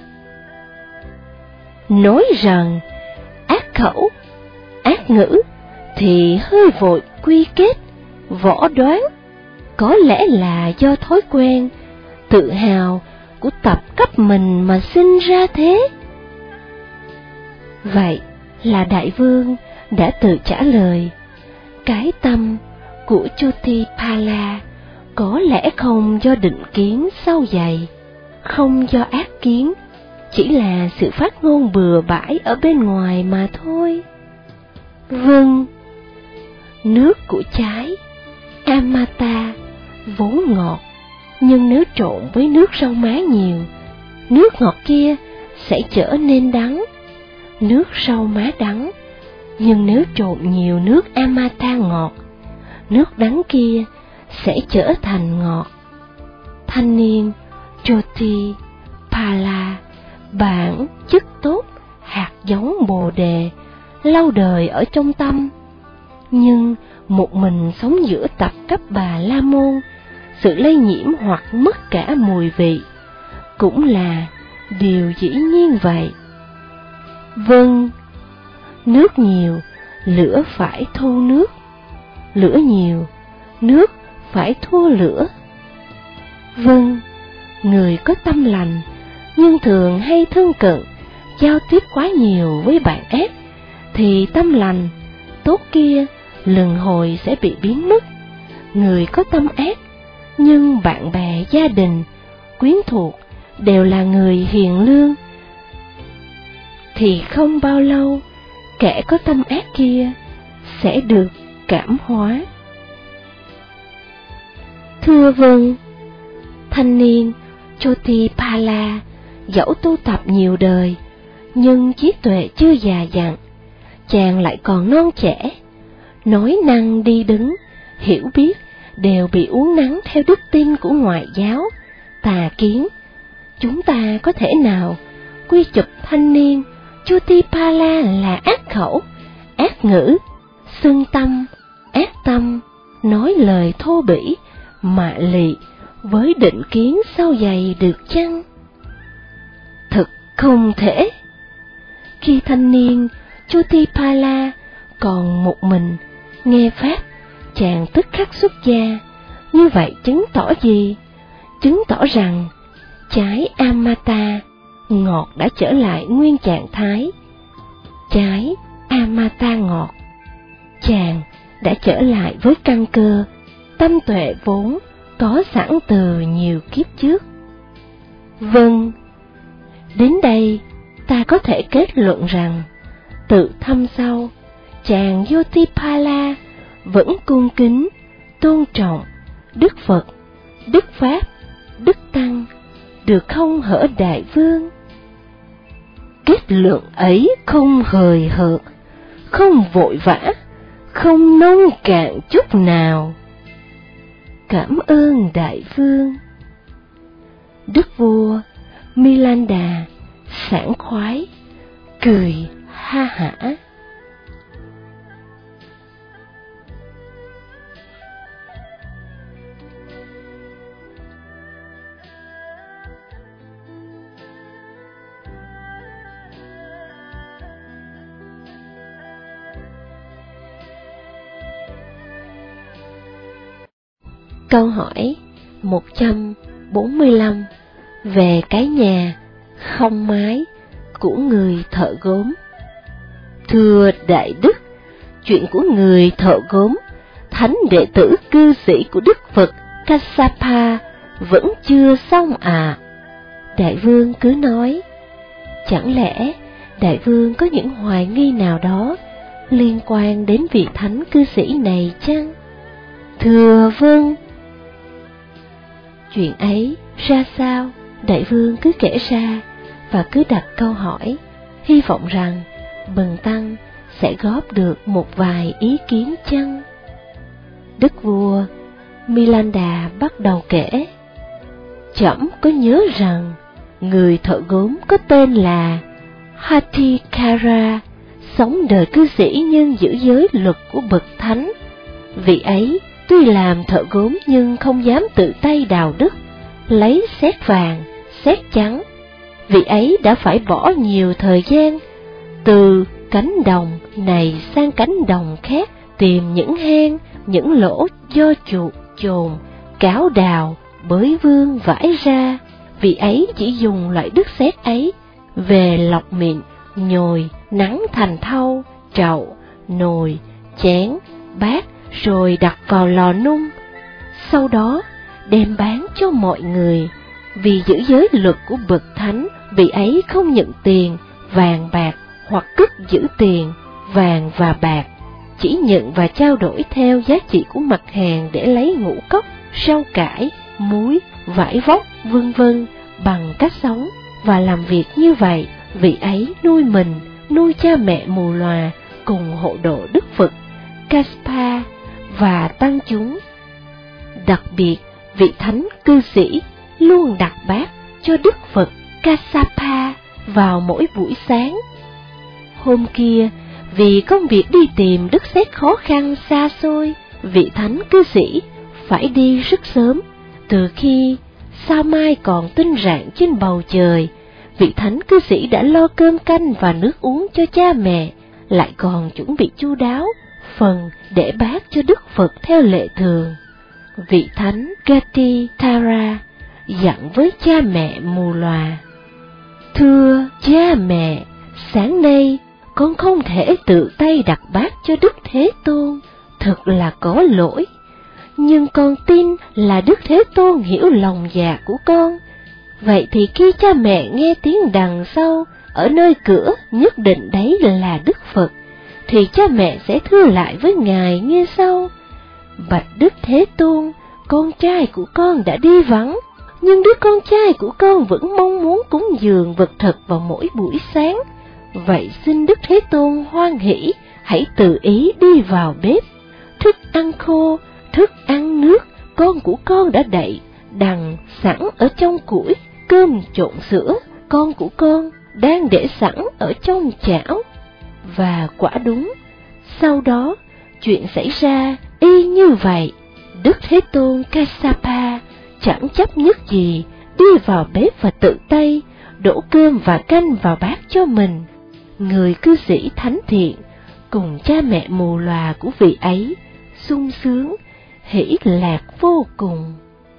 Nói rằng ác khẩu, ác ngữ thì hơi vội quy kết, võ đoán, có lẽ là do thói quen, tự hào của tập cấp mình mà sinh ra thế. Vậy là đại vương đã tự trả lời, cái tâm của Chotipala có lẽ không do định kiến sâu dày, không do ác kiến, chỉ là sự phát ngôn bừa bãi ở bên ngoài mà thôi. Vâng, nước của trái Amata vốn ngọt, nhưng nếu trộn với nước rau má nhiều, nước ngọt kia sẽ trở nên đắng. Nước rau má đắng, nhưng nếu trộn nhiều nước Amata ngọt, nước đắng kia sẽ trở thành ngọt. Thanh niên Chotipala, bản chất tốt, hạt giống bồ đề, lâu đời ở trong tâm. Nhưng một mình sống giữa tập cấp Bà La Môn, sự lây nhiễm hoặc mất cả mùi vị cũng là điều dĩ nhiên vậy. Vâng, nước nhiều, lửa phải thu nước, lửa nhiều, nước phải thua lửa. Vâng, người có tâm lành, nhưng thường hay thân cận, giao tiếp quá nhiều với bạn ác, thì tâm lành, tốt kia lần hồi sẽ bị biến mất. Người có tâm ác, nhưng bạn bè, gia đình, quyến thuộc đều là người hiền lương, thì không bao lâu, kẻ có tâm ác kia sẽ được cảm hóa. Thưa vâng, thanh niên Chotipala dẫu tu tập nhiều đời, nhưng trí tuệ chưa già dặn, chàng lại còn non trẻ, nói năng đi đứng, hiểu biết đều bị uốn nắn theo đức tin của ngoại giáo, tà kiến. Chúng ta có thể nào quy chụp thanh niên Chotipala là ác khẩu, ác ngữ, xưng tâm, ác tâm, nói lời thô bỉ, mạ lị, với định kiến sâu dày được chăng? Thực không thể. Khi thanh niên Chotipala còn một mình nghe pháp, chàng tức khắc xuất gia. Như vậy chứng tỏ gì? Chứng tỏ rằng trái Amata ngọt đã trở lại nguyên trạng thái. Trái Amata ngọt, chàng đã trở lại với căn cơ, tâm tuệ vốn có sẵn từ nhiều kiếp trước. Vâng, đến đây ta có thể kết luận rằng, tự thâm sâu, chàng Yotipala vẫn cung kính, tôn trọng Đức Phật, Đức Pháp, Đức Tăng, được không hở Đại Vương? Kết luận ấy không hời hợt, không vội vã, không nông cạn chút nào. Cảm ơn Đại Vương. Đức vua Milanda sảng khoái, cười ha hả. Câu hỏi một trăm bốn mươi lăm về cái nhà không mái của người thợ gốm. Thưa Đại Đức, chuyện của người thợ gốm, thánh đệ tử cư sĩ của Đức Phật Kassapa vẫn chưa xong à? Đại Vương cứ nói. Chẳng lẽ Đại Vương có những hoài nghi nào đó liên quan đến vị thánh cư sĩ này chăng? Thưa vâng. Chuyện ấy ra sao, Đại Vương cứ kể ra và cứ đặt câu hỏi, hy vọng rằng bần tăng sẽ góp được một vài ý kiến chăng? Đức vua Milanda bắt đầu kể. Trẫm có nhớ rằng người thợ gốm có tên là Hatikara, sống đời cư sĩ nhưng giữ giới luật của bậc thánh. Vị ấy tuy làm thợ gốm nhưng không dám tự tay đào đất, lấy sét vàng, sét trắng. Vị ấy đã phải bỏ nhiều thời gian từ cánh đồng này sang cánh đồng khác, tìm những hang, những lỗ do chuột, chồn, cáo đào, bới vương vãi ra. Vị ấy chỉ dùng loại đất sét ấy về lọc mịn, nhồi, nắng thành thau, trậu, nồi, chén, bát, rồi đặt vào lò nung. Sau đó đem bán cho mọi người. Vì giữ giới luật của bậc thánh, vị ấy không nhận tiền, vàng bạc hoặc cất giữ tiền, vàng và bạc, chỉ nhận và trao đổi theo giá trị của mặt hàng để lấy ngũ cốc, rau cải, muối, vải vóc, vân vân bằng cách sống và làm việc như vậy. Vị ấy nuôi mình, nuôi cha mẹ mù lòa cùng hộ độ Đức Phật Kassapa và tăng chúng. Đặc biệt, vị thánh cư sĩ luôn đặt bát cho Đức Phật Kassapa vào mỗi buổi sáng. Hôm kia, vì công việc đi tìm đất sét khó khăn xa xôi, vị thánh cư sĩ phải đi rất sớm. Từ khi sao mai còn tinh rạng trên bầu trời, vị thánh cư sĩ đã lo cơm canh và nước uống cho cha mẹ, lại còn chuẩn bị chu đáo phần để bát cho Đức Phật theo lệ thường. Vị thánh Gatitara dặn với cha mẹ mù lòa: Thưa cha mẹ, sáng nay con không thể tự tay đặt bát cho Đức Thế Tôn, thật là có lỗi. Nhưng con tin là Đức Thế Tôn hiểu lòng dạ của con. Vậy thì khi cha mẹ nghe tiếng đằng sau ở nơi cửa nhất định đấy là Đức Phật, thì cha mẹ sẽ thưa lại với Ngài như sau: Bạch Đức Thế Tôn, con trai của con đã đi vắng, nhưng đứa con trai của con vẫn mong muốn cúng dường vật thật vào mỗi buổi sáng. Vậy xin Đức Thế Tôn hoan hỷ, hãy tự ý đi vào bếp. Thức ăn khô, thức ăn nước, con của con đã đậy đằng sẵn ở trong củi. Cơm trộn sữa, con của con đang để sẵn ở trong chảo. Và quả đúng, sau đó chuyện xảy ra y như vậy. Đức Thế Tôn Kassapa chẳng chấp nhất gì, đi vào bếp và tự tay đổ cơm và canh vào bát cho mình. Người cư sĩ thánh thiện cùng cha mẹ mù lòa của vị ấy sung sướng, hỷ lạc vô cùng.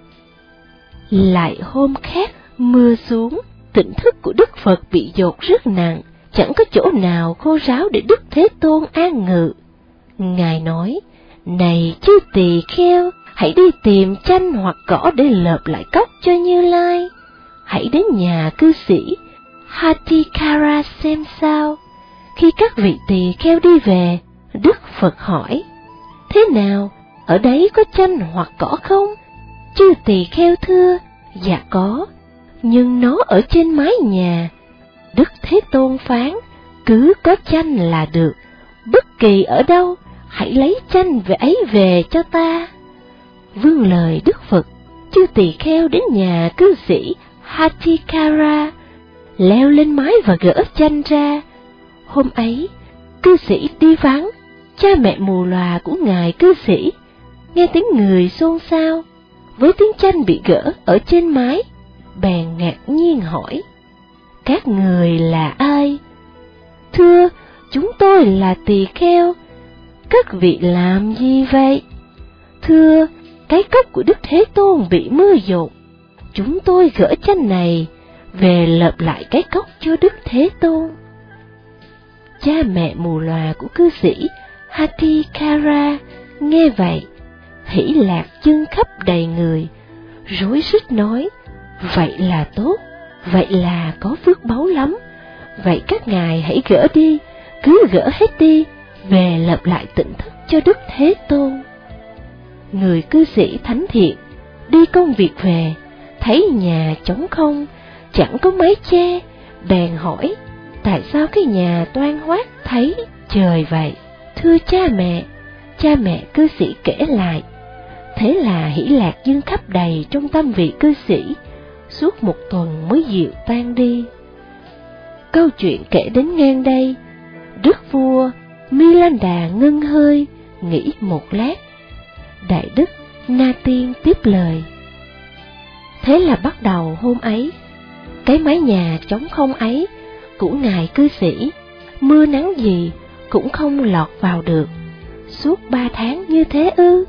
Lại hôm khác, mưa xuống, tỉnh thức của Đức Phật bị dột rất nặng, chẳng có chỗ nào khô ráo để Đức Thế Tôn an ngự. Ngài nói, này chư tỳ kheo, hãy đi tìm chanh hoặc cỏ để lợp lại cốc cho Như Lai. Hãy đến nhà cư sĩ Hatikara xem sao. Khi các vị tỳ kheo đi về, Đức Phật hỏi, thế nào, ở đấy có chanh hoặc cỏ không? Chư tỳ kheo thưa, dạ có, nhưng nó ở trên mái nhà. Đức Thế Tôn phán, cứ có chanh là được, bất kỳ ở đâu, hãy lấy chanh về ấy về cho ta. Vâng lời Đức Phật, chư tỳ kheo đến nhà cư sĩ Hatikara, leo lên mái và gỡ chanh ra. Hôm ấy, cư sĩ đi vắng, cha mẹ mù lòa của ngài cư sĩ nghe tiếng người xôn xao với tiếng chanh bị gỡ ở trên mái, bèn ngạc nhiên hỏi, các người là ai? Thưa, chúng tôi là tỳ kheo. Các vị làm gì vậy? Thưa, cái cốc của Đức Thế Tôn bị mưa dột, chúng tôi gỡ chanh này về lợp lại cái cốc cho Đức Thế Tôn. Cha mẹ mù lòa của cư sĩ Hatikara nghe vậy, hỷ lạc chân khắp đầy người, rối rít nói, vậy là tốt, vậy là có phước báu lắm, vậy các ngài hãy gỡ đi, cứ gỡ hết đi, về lợp lại tỉnh thức cho Đức Thế Tôn. Người cư sĩ thánh thiện đi công việc về, thấy nhà trống không, chẳng có mái che, bèn hỏi, tại sao cái nhà toan hoác thấy trời vậy? Thưa cha mẹ, cha mẹ cư sĩ kể lại, thế là hỷ lạc dương khắp đầy trong tâm vị cư sĩ, suốt một tuần mới dịu tan đi. Câu chuyện kể đến ngang đây, đức vua Milanda ngưng hơi, nghĩ một lát. Đại đức Na Tiên tiếp lời, thế là bắt đầu hôm ấy, cái mái nhà trống không ấy của ngài cư sĩ, mưa nắng gì cũng không lọt vào được, suốt ba tháng như thế ư?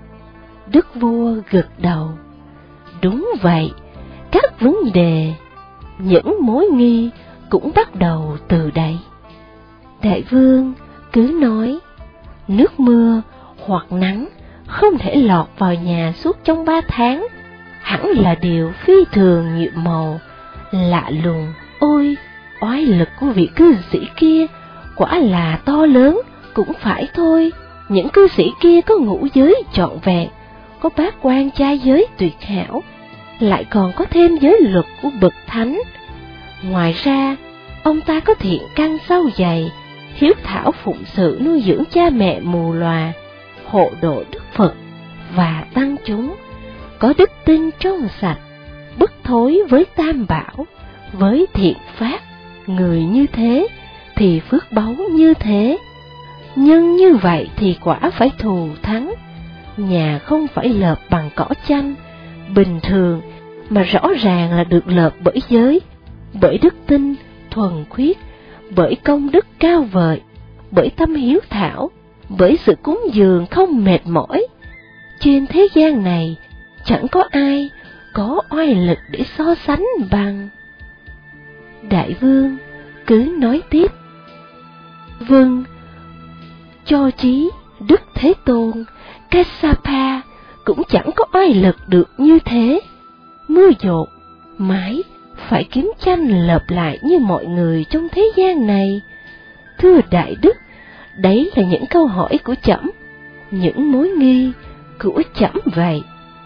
Đức vua gật đầu, đúng vậy, các vấn đề, những mối nghi cũng bắt đầu từ đây. Đại vương cứ nói, nước mưa hoặc nắng không thể lọt vào nhà suốt trong ba tháng, hẳn là điều phi thường nhiệm màu, lạ lùng. Ôi, oai lực của vị cư sĩ kia quả là to lớn, cũng phải thôi. Những cư sĩ kia có ngũ giới trọn vẹn, có bát quan trai giới tuyệt hảo, lại còn có thêm giới luật của bậc thánh. Ngoài ra, ông ta có thiện căn sâu dày, hiếu thảo phụng sự nuôi dưỡng cha mẹ mù lòa, hộ độ Đức Phật và tăng chúng, có đức tin trong sạch, bất thối với tam bảo, với thiện pháp. Người như thế thì phước báu như thế, nhưng như vậy thì quả phải thù thắng. Nhà không phải lợp bằng cỏ chanh bình thường, mà rõ ràng là được lợp bởi giới, bởi đức tin thuần khiết, bởi công đức cao vời, bởi tâm hiếu thảo, bởi sự cúng dường không mệt mỏi. Trên thế gian này chẳng có ai có oai lực để so sánh bằng. Đại vương cứ nói tiếp, vâng, cho chí Đức Thế Tôn Kassapa cũng chẳng có oai lực được như thế. Mưa dột, mãi phải kiếm chanh lợp lại như mọi người trong thế gian này. Thưa Đại Đức, đấy là những câu hỏi của trẫm, những mối nghi của trẫm vậy.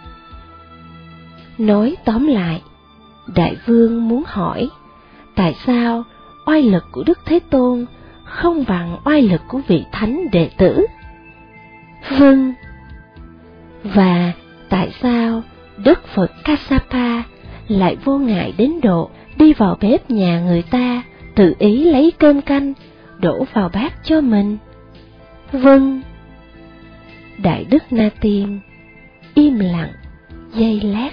Nói tóm lại, Đại vương muốn hỏi, tại sao oai lực của Đức Thế Tôn không bằng oai lực của vị thánh đệ tử? Vâng. Và tại sao Đức Phật Kassapa lại vô ngại đến độ đi vào bếp nhà người ta, tự ý lấy cơm canh, đổ vào bát cho mình? Vâng. Đại đức Na Tiên im lặng giây lát.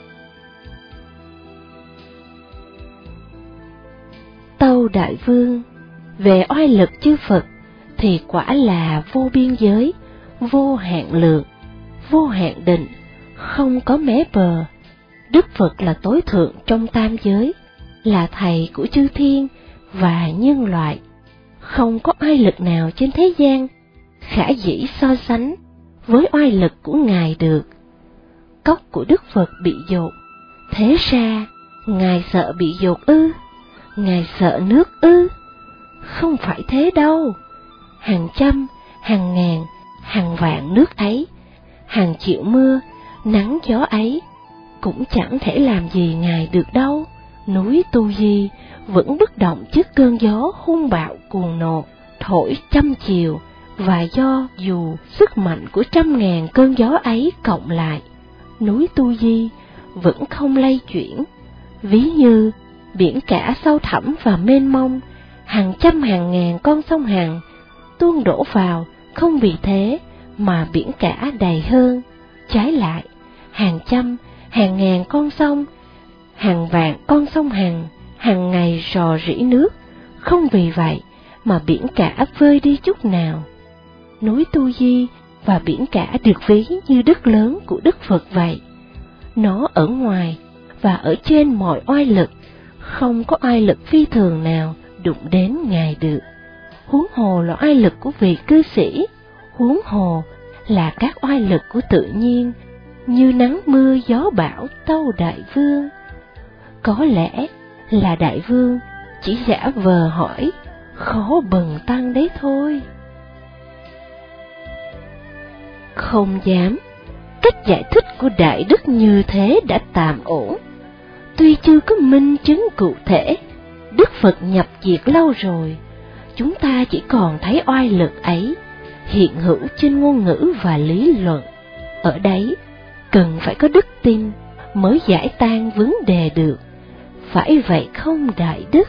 Tâu Đại Vương, về oai lực chư Phật thì quả là vô biên giới, vô hạn lượng, vô hạn định, không có mé bờ. Đức Phật là tối thượng trong tam giới, là thầy của chư thiên và nhân loại. Không có oai lực nào trên thế gian khả dĩ so sánh với oai lực của Ngài được. Cốc của Đức Phật bị dột, thế ra Ngài sợ bị dột ư? Ngài sợ nước ư? Không phải thế đâu. Hàng trăm, hàng ngàn, hàng vạn nước ấy, hàng triệu mưa, nắng gió ấy, cũng chẳng thể làm gì Ngài được đâu. Núi Tu Di vẫn bất động trước cơn gió hung bạo cuồng nộ, thổi trăm chiều, và do dù sức mạnh của trăm ngàn cơn gió ấy cộng lại, núi Tu Di vẫn không lay chuyển. Ví như biển cả sâu thẳm và mênh mông, hàng trăm hàng ngàn con sông Hằng tuôn đổ vào, không vì thế mà biển cả đầy hơn. Trái lại, hàng trăm, hàng ngàn con sông, hàng vạn con sông Hằng hàng ngày rò rỉ nước, không vì vậy mà biển cả vơi đi chút nào. Núi Tu Di và biển cả được ví như đất lớn của Đức Phật vậy. Nó ở ngoài và ở trên mọi oai lực, không có oai lực phi thường nào đụng đến Ngài được. Huống hồ là oai lực của vị cư sĩ, huống hồ là các oai lực của tự nhiên, như nắng mưa gió bão. Tâu Đại Vương, có lẽ là Đại Vương chỉ giả vờ hỏi, khó bần tăng đấy thôi. Không dám, cách giải thích của Đại Đức như thế đã tạm ổn. Tuy chưa có minh chứng cụ thể, Đức Phật nhập diệt lâu rồi, chúng ta chỉ còn thấy oai lực ấy hiện hữu trên ngôn ngữ và lý luận. Ở đấy cần phải có đức tin mới giải tan vấn đề được, phải vậy không Đại Đức?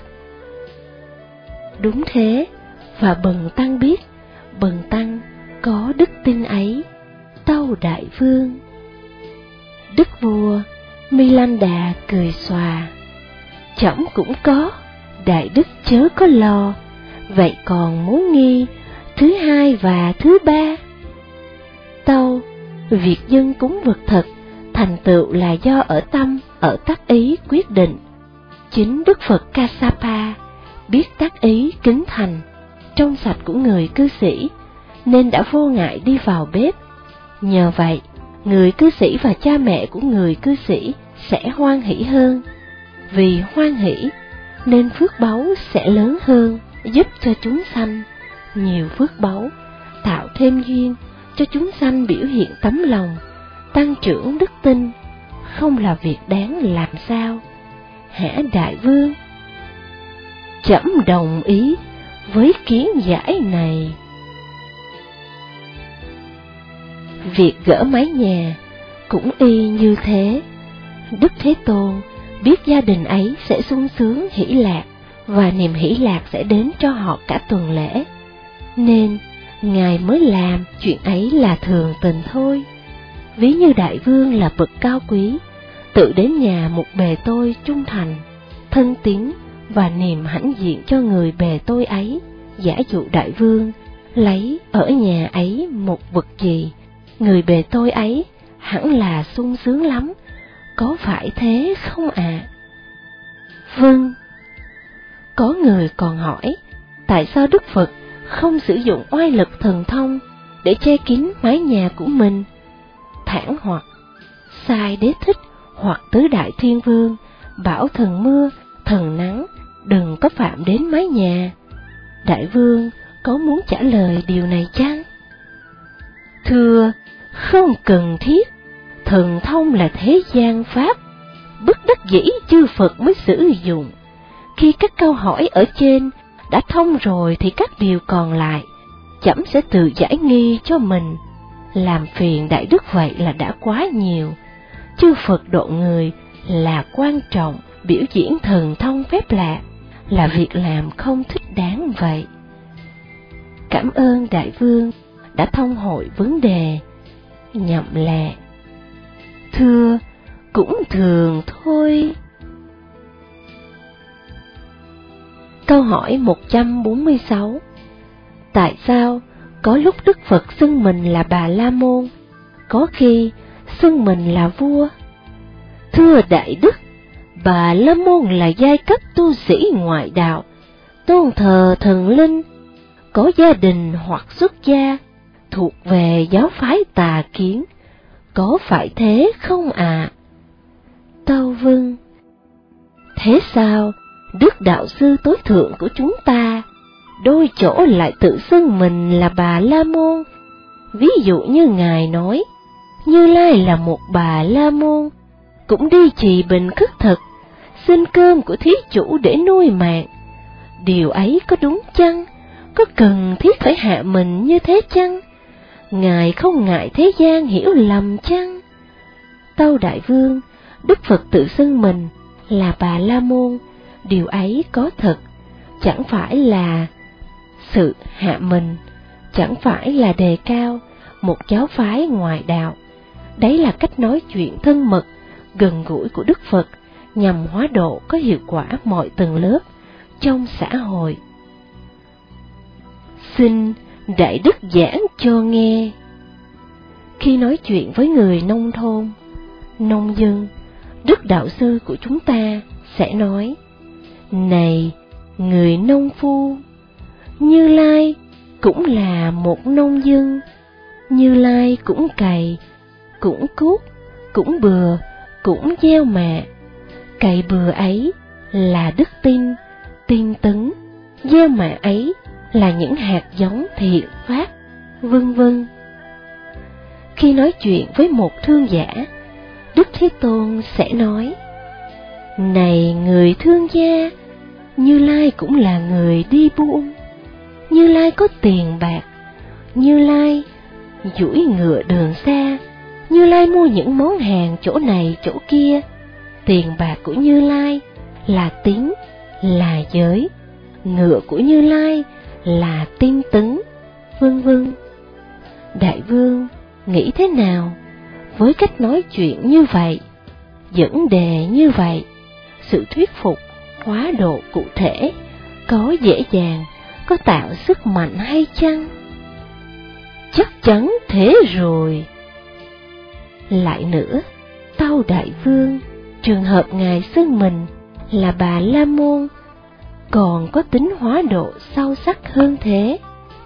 Đúng thế, và bần tăng biết bần tăng có đức tin ấy. Tâu Đại Vương. Đức vua Milinda cười xòa, trẫm cũng có, Đại Đức chớ có lo. Vậy còn muốn nghi thứ hai và thứ ba? Tâu, việc dân cúng vật thực thành tựu là do ở tâm, ở tác ý quyết định. Chính Đức Phật Kassapa biết tác ý kính thành, trong sạch của người cư sĩ, nên đã vô ngại đi vào bếp. Nhờ vậy, người cư sĩ và cha mẹ của người cư sĩ sẽ hoan hỷ hơn. Vì hoan hỷ nên phước báu sẽ lớn hơn, giúp cho chúng sanh. Nhiều phước báu tạo thêm duyên cho chúng sanh biểu hiện tấm lòng, tăng trưởng đức tin, không là việc đáng làm sao? Hả Đại Vương? Trẫm đồng ý với kiến giải này. Việc gỡ mái nhà cũng y như thế. Đức Thế Tôn biết gia đình ấy sẽ sung sướng hỷ lạc, và niềm hỷ lạc sẽ đến cho họ cả tuần lễ, nên Ngài mới làm chuyện ấy là thường tình thôi. Ví như Đại Vương là bậc cao quý, tự đến nhà một bề tôi trung thành, thân tín và niềm hãnh diện cho người bề tôi ấy. Giả dụ Đại Vương lấy ở nhà ấy một vật gì, người bề tôi ấy hẳn là sung sướng lắm, có phải thế không ạ? À? Vâng. Có người còn hỏi, tại sao Đức Phật không sử dụng oai lực thần thông để che kín mái nhà của mình? Thẳng hoặc Sai Đế Thích hoặc Tứ Đại Thiên Vương bảo thần mưa, thần nắng đừng có phạm đến mái nhà. Đại Vương có muốn trả lời điều này chăng? Thưa, không cần thiết. Thần thông là thế gian pháp, bất đắc dĩ chư Phật mới sử dụng. Khi các câu hỏi ở trên đã thông rồi thì các điều còn lại chấm sẽ tự giải nghi cho mình. Làm phiền Đại Đức vậy là đã quá nhiều. Chư Phật độ người là quan trọng, biểu diễn thần thông phép lạ là việc làm không thích đáng vậy. Cảm ơn Đại Vương, đã thông hội vấn đề. Nhậm lệ: thưa, cũng thường thôi. Câu hỏi một trăm bốn mươi sáu. Tại sao có lúc Đức Phật xưng mình là Bà La Môn, có khi xưng mình là vua? Thưa Đại Đức, Bà La Môn là giai cấp tu sĩ ngoại đạo, tôn thờ thần linh, có gia đình hoặc xuất gia, thuộc về giáo phái Tà Kiến, có phải thế không ạ? À? Tâu vâng. Thế sao Đức Đạo Sư tối thượng của chúng ta đôi chỗ lại tự xưng mình là Bà La Môn? Ví dụ như Ngài nói, Như Lai là một Bà La Môn, cũng đi trì bình khất thực, xin cơm của thí chủ để nuôi mạng. Điều ấy có đúng chăng? Có cần thiết phải hạ mình như thế chăng? Ngài không ngại thế gian hiểu lầm chăng? Tâu Đại Vương, Đức Phật tự xưng mình là Bà La Môn, điều ấy có thật, chẳng phải là sự hạ mình, chẳng phải là đề cao một giáo phái ngoại đạo. Đấy là cách nói chuyện thân mật, gần gũi của Đức Phật, nhằm hóa độ có hiệu quả mọi tầng lớp trong xã hội. Xin Đại Đức giảng cho nghe. Khi nói chuyện với người nông thôn, nông dân, Đức Đạo Sư của chúng ta sẽ nói: Này người nông phu, Như Lai cũng là một nông dân, Như Lai cũng cày, cũng cuốc, cũng bừa, cũng gieo mạ. Cày bừa ấy là đức tin, tin tấn, gieo mạ ấy là những hạt giống thiện phát, vân vân. Khi nói chuyện với một thương giả, Đức Thế Tôn sẽ nói: Này người thương gia, Như Lai cũng là người đi buôn, Như Lai có tiền bạc, Như Lai duỗi ngựa đường xa, Như Lai mua những món hàng chỗ này chỗ kia. Tiền bạc của Như Lai là tín, là giới, ngựa của Như Lai là tinh tấn, vân vân. Đại Vương nghĩ thế nào với cách nói chuyện như vậy, dẫn đề như vậy? Sự thuyết phục, hóa độ cụ thể có dễ dàng, có tạo sức mạnh hay chăng? Chắc chắn thế rồi. Lại nữa, tâu Đại Vương, trường hợp Ngài xưng mình là Bà La Môn còn có tính hóa độ sâu sắc hơn thế.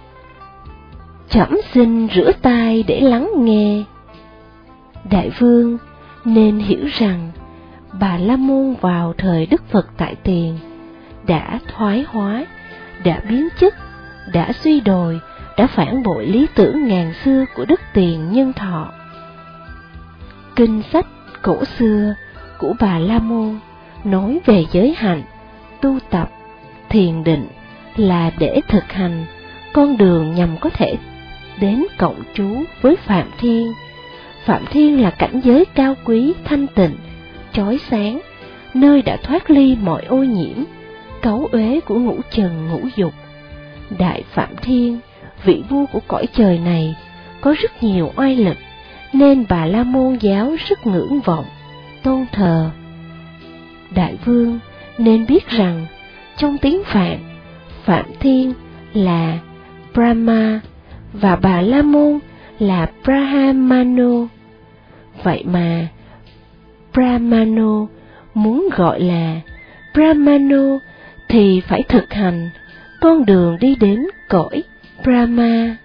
Trẫm xin rửa tai để lắng nghe. Đại Vương nên hiểu rằng Bà La Môn vào thời Đức Phật tại tiền đã thoái hóa, đã biến chất, đã suy đồi, đã phản bội lý tưởng ngàn xưa của Đức Tiền Nhân Thọ. Kinh sách cổ xưa của Bà La Môn nói về giới hạnh, tu tập, thiền định là để thực hành con đường nhằm có thể đến cộng trú với Phạm Thiên. Phạm Thiên là cảnh giới cao quý, thanh tịnh, chói sáng, nơi đã thoát ly mọi ô nhiễm, cấu uế của ngũ trần ngũ dục. Đại Phạm Thiên, vị vua của cõi trời này, có rất nhiều oai lực, nên Bà La Môn giáo rất ngưỡng vọng, tôn thờ. Đại Vương nên biết rằng trong tiếng Phạn, Phạm Thiên là Brahma và Bà La Môn là Brahmano. Vậy mà Brahmano muốn gọi là Brahmano thì phải thực hành con đường đi đến cõi Brahma.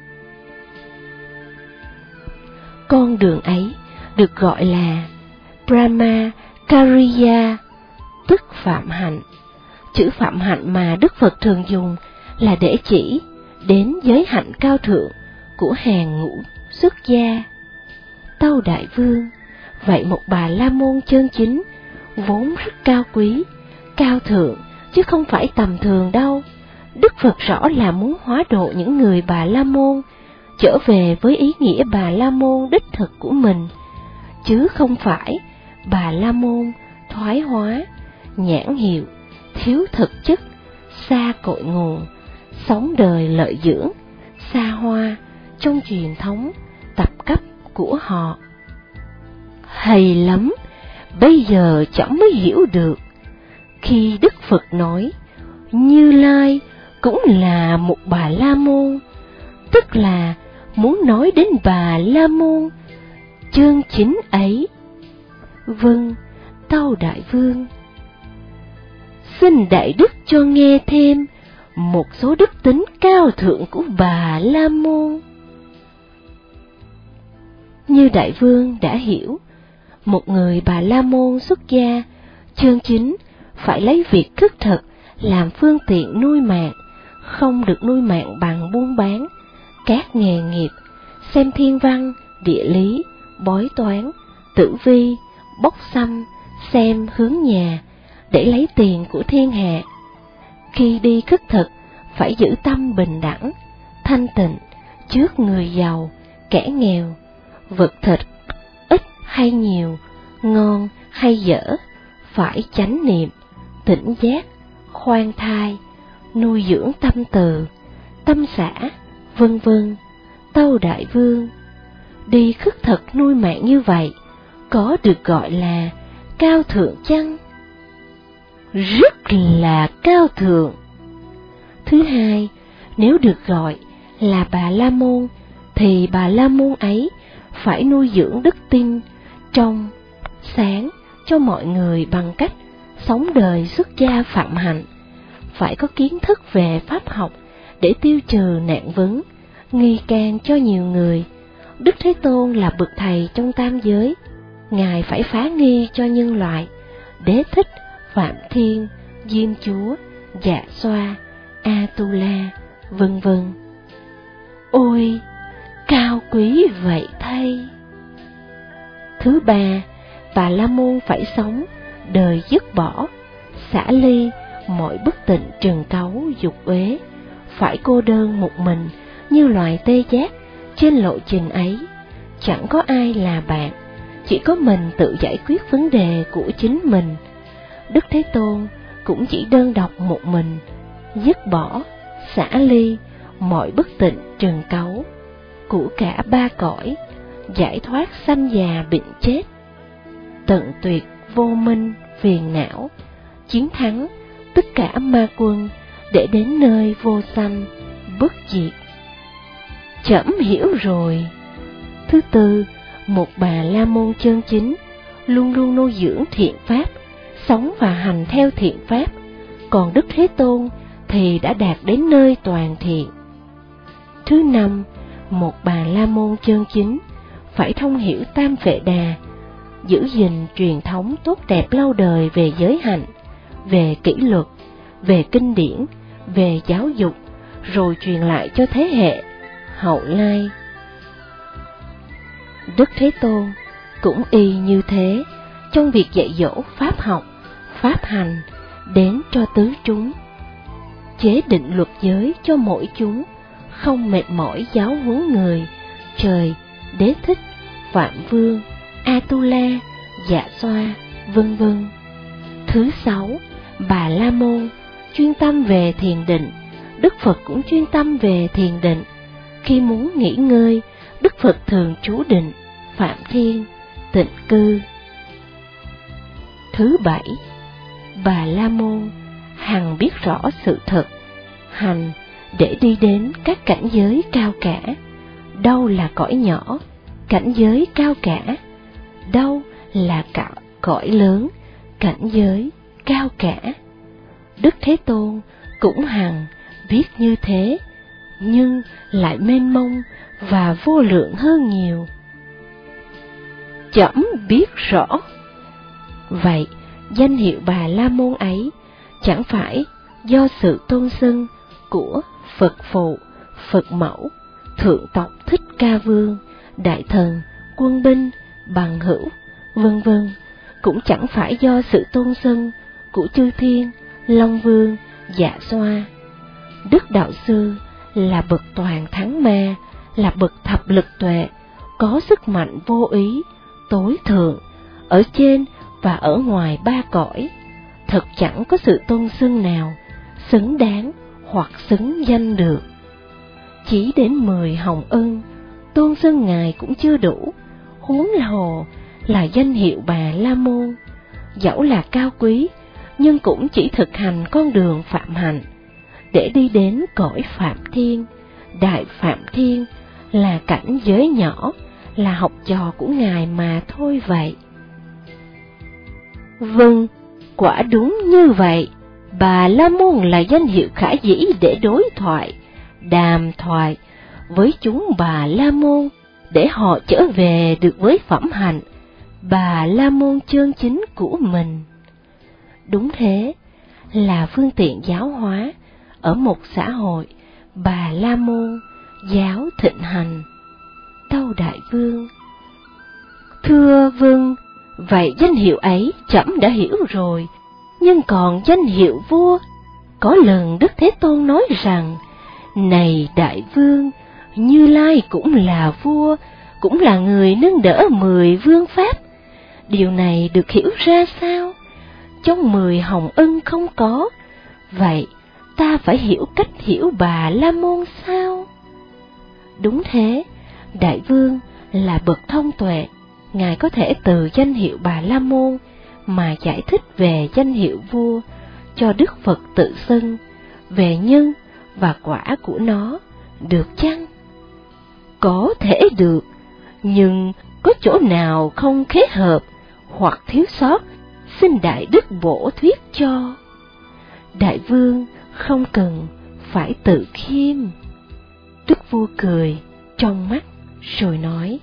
Con đường ấy được gọi là Brahma Cariya, tức phạm hạnh. Chữ phạm hạnh mà Đức Phật thường dùng là để chỉ đến giới hạnh cao thượng của hàng ngũ xuất gia. Tâu Đại Vương, vậy một Bà La Môn chân chính vốn rất cao quý, cao thượng, chứ không phải tầm thường đâu. Đức Phật rõ là muốn hóa độ những người Bà La Môn trở về với ý nghĩa Bà La Môn đích thực của mình, chứ không phải Bà La Môn thoái hóa, nhãn hiệu, thiếu thực chất, xa cội nguồn, sống đời lợi dưỡng, xa hoa, trong truyền thống tập cấp của họ. Hay lắm, bây giờ chẳng mới hiểu được. Khi Đức Phật nói, Như Lai cũng là một Bà La Môn, tức là muốn nói đến Bà La Môn chân chính ấy. Vâng, tâu Đại Vương. Xin Đại Đức cho nghe thêm một số đức tính cao thượng của Bà La Môn. Như Đại Vương đã hiểu, một người Bà La Môn xuất gia chân chính phải lấy việc khất thực làm phương tiện nuôi mạng, không được nuôi mạng bằng buôn bán, các nghề nghiệp, xem thiên văn, địa lý, bói toán, tử vi, bốc xăm, xem hướng nhà, để lấy tiền của thiên hạ. Khi đi khất thực, phải giữ tâm bình đẳng, thanh tịnh, trước người giàu, kẻ nghèo, vật thịt, ít hay nhiều, ngon hay dở, phải chánh niệm, tỉnh giác, khoan thai, nuôi dưỡng tâm từ, tâm xã, vân vân. Tâu Đại Vương, đi khất thực nuôi mạng như vậy, có được gọi là cao thượng chăng? Rất là cao thượng. Thứ hai, nếu được gọi là Bà La Môn, thì Bà La Môn ấy phải nuôi dưỡng đức tin trong sáng cho mọi người bằng cách sống đời xuất gia phạm hạnh, phải có kiến thức về pháp học để tiêu trừ nạn vấn, nghi can cho nhiều người. Đức Thế Tôn là bậc thầy trong tam giới, Ngài phải phá nghi cho nhân loại. Đế Thích, Phạm Thiên, Diêm Chúa, Dạ Xoa, A-tu-la, vân vân. Ôi, cao quý vậy thay! Thứ ba, Bà La Môn phải sống đời dứt bỏ, xả ly mọi bất tịnh trần cấu dục uế, phải cô đơn một mình như loài tê giác trên lộ trình ấy. Chẳng có ai là bạn, chỉ có mình tự giải quyết vấn đề của chính mình. Đức Thế Tôn cũng chỉ đơn độc một mình, dứt bỏ, xả ly mọi bất tịnh trần cấu của cả ba cõi, giải thoát sanh già bệnh chết, tận tuyệt vô minh phiền não, chiến thắng tất cả ma quân để đến nơi vô sanh bất diệt. Trẫm hiểu rồi. Thứ tư, một Bà La Môn chân chính luôn luôn nuôi dưỡng thiện pháp, sống và hành theo thiện pháp, còn Đức Thế Tôn thì đã đạt đến nơi toàn thiện. Thứ năm, một Bà La Môn chân chính phải thông hiểu Tam Vệ Đà, giữ gìn truyền thống tốt đẹp lâu đời về giới hạnh, về kỷ luật, về kinh điển, về giáo dục, rồi truyền lại cho thế hệ hậu lai. Đức Thế Tôn cũng y như thế trong việc dạy dỗ pháp học, pháp hành đến cho tứ chúng, chế định luật giới cho mỗi chúng, không mệt mỏi giáo huấn người, trời, Đế Thích, Phạm Vương, A-tu-la, Dạ Xoa, vân vân. Thứ sáu, Bà La Môn chuyên tâm về thiền định, Đức Phật cũng chuyên tâm về thiền định. Khi muốn nghỉ ngơi, Đức Phật thường trú định, Phạm Thiên, tịnh cư. Thứ bảy, Bà La Môn hằng biết rõ sự thật, hành để đi đến các cảnh giới cao cả. Đâu là cõi nhỏ, cảnh giới cao cả, đâu là cả cõi lớn, cảnh giới cao cả. Đức Thế Tôn cũng hằng biết như thế, nhưng lại mênh mông và vô lượng hơn nhiều. Trẫm biết rõ. Vậy, danh hiệu Bà La Môn ấy chẳng phải do sự tôn xưng của Phật Phụ, Phật Mẫu, Thượng tộc Thích Ca Vương, Đại Thần, Quân Binh, Bằng Hữu, vân vân, cũng chẳng phải do sự tôn xưng của chư thiên, Long Vương, Dạ Xoa. Đức Đạo Sư là bậc toàn thắng ma, là bậc thập lực tuệ, có sức mạnh vô ý, tối thượng, ở trên và ở ngoài ba cõi. Thật chẳng có sự tôn xưng nào xứng đáng hoặc xứng danh được. Chỉ đến mười hồng ân, tôn xưng ngài cũng chưa đủ, huống hồ là danh hiệu Bà La Môn. Dẫu là cao quý, nhưng cũng chỉ thực hành con đường phạm hạnh, để đi đến cõi Phạm Thiên. Đại Phạm Thiên là cảnh giới nhỏ, là học trò của ngài mà thôi vậy. Vâng, quả đúng như vậy. Bà La Môn là danh hiệu khả dĩ để đối thoại, đàm thoại với chúng Bà La Môn, để họ trở về được với phẩm hạnh Bà La Môn chân chính của mình. Đúng thế, là phương tiện giáo hóa ở một xã hội Bà La Môn giáo thịnh hành. Tâu Đại Vương: Thưa vâng, vậy danh hiệu ấy trẫm đã hiểu rồi, nhưng còn danh hiệu vua. Có lần Đức Thế Tôn nói rằng: Này Đại Vương, Như Lai cũng là vua, cũng là người nâng đỡ mười vương pháp. Điều này được hiểu ra sao? Trong mười hồng ân không có, vậy ta phải hiểu cách hiểu Bà La Môn sao? Đúng thế, Đại Vương là bậc thông tuệ, ngài có thể từ danh hiệu Bà La Môn mà giải thích về danh hiệu vua cho Đức Phật tự xưng, về nhân và quả của nó, được chăng? Có thể được, nhưng có chỗ nào không khế hợp hoặc thiếu sót, xin Đại Đức bổ thuyết cho. Đại Vương không cần phải tự khiêm. Đức vua cười trong mắt rồi nói: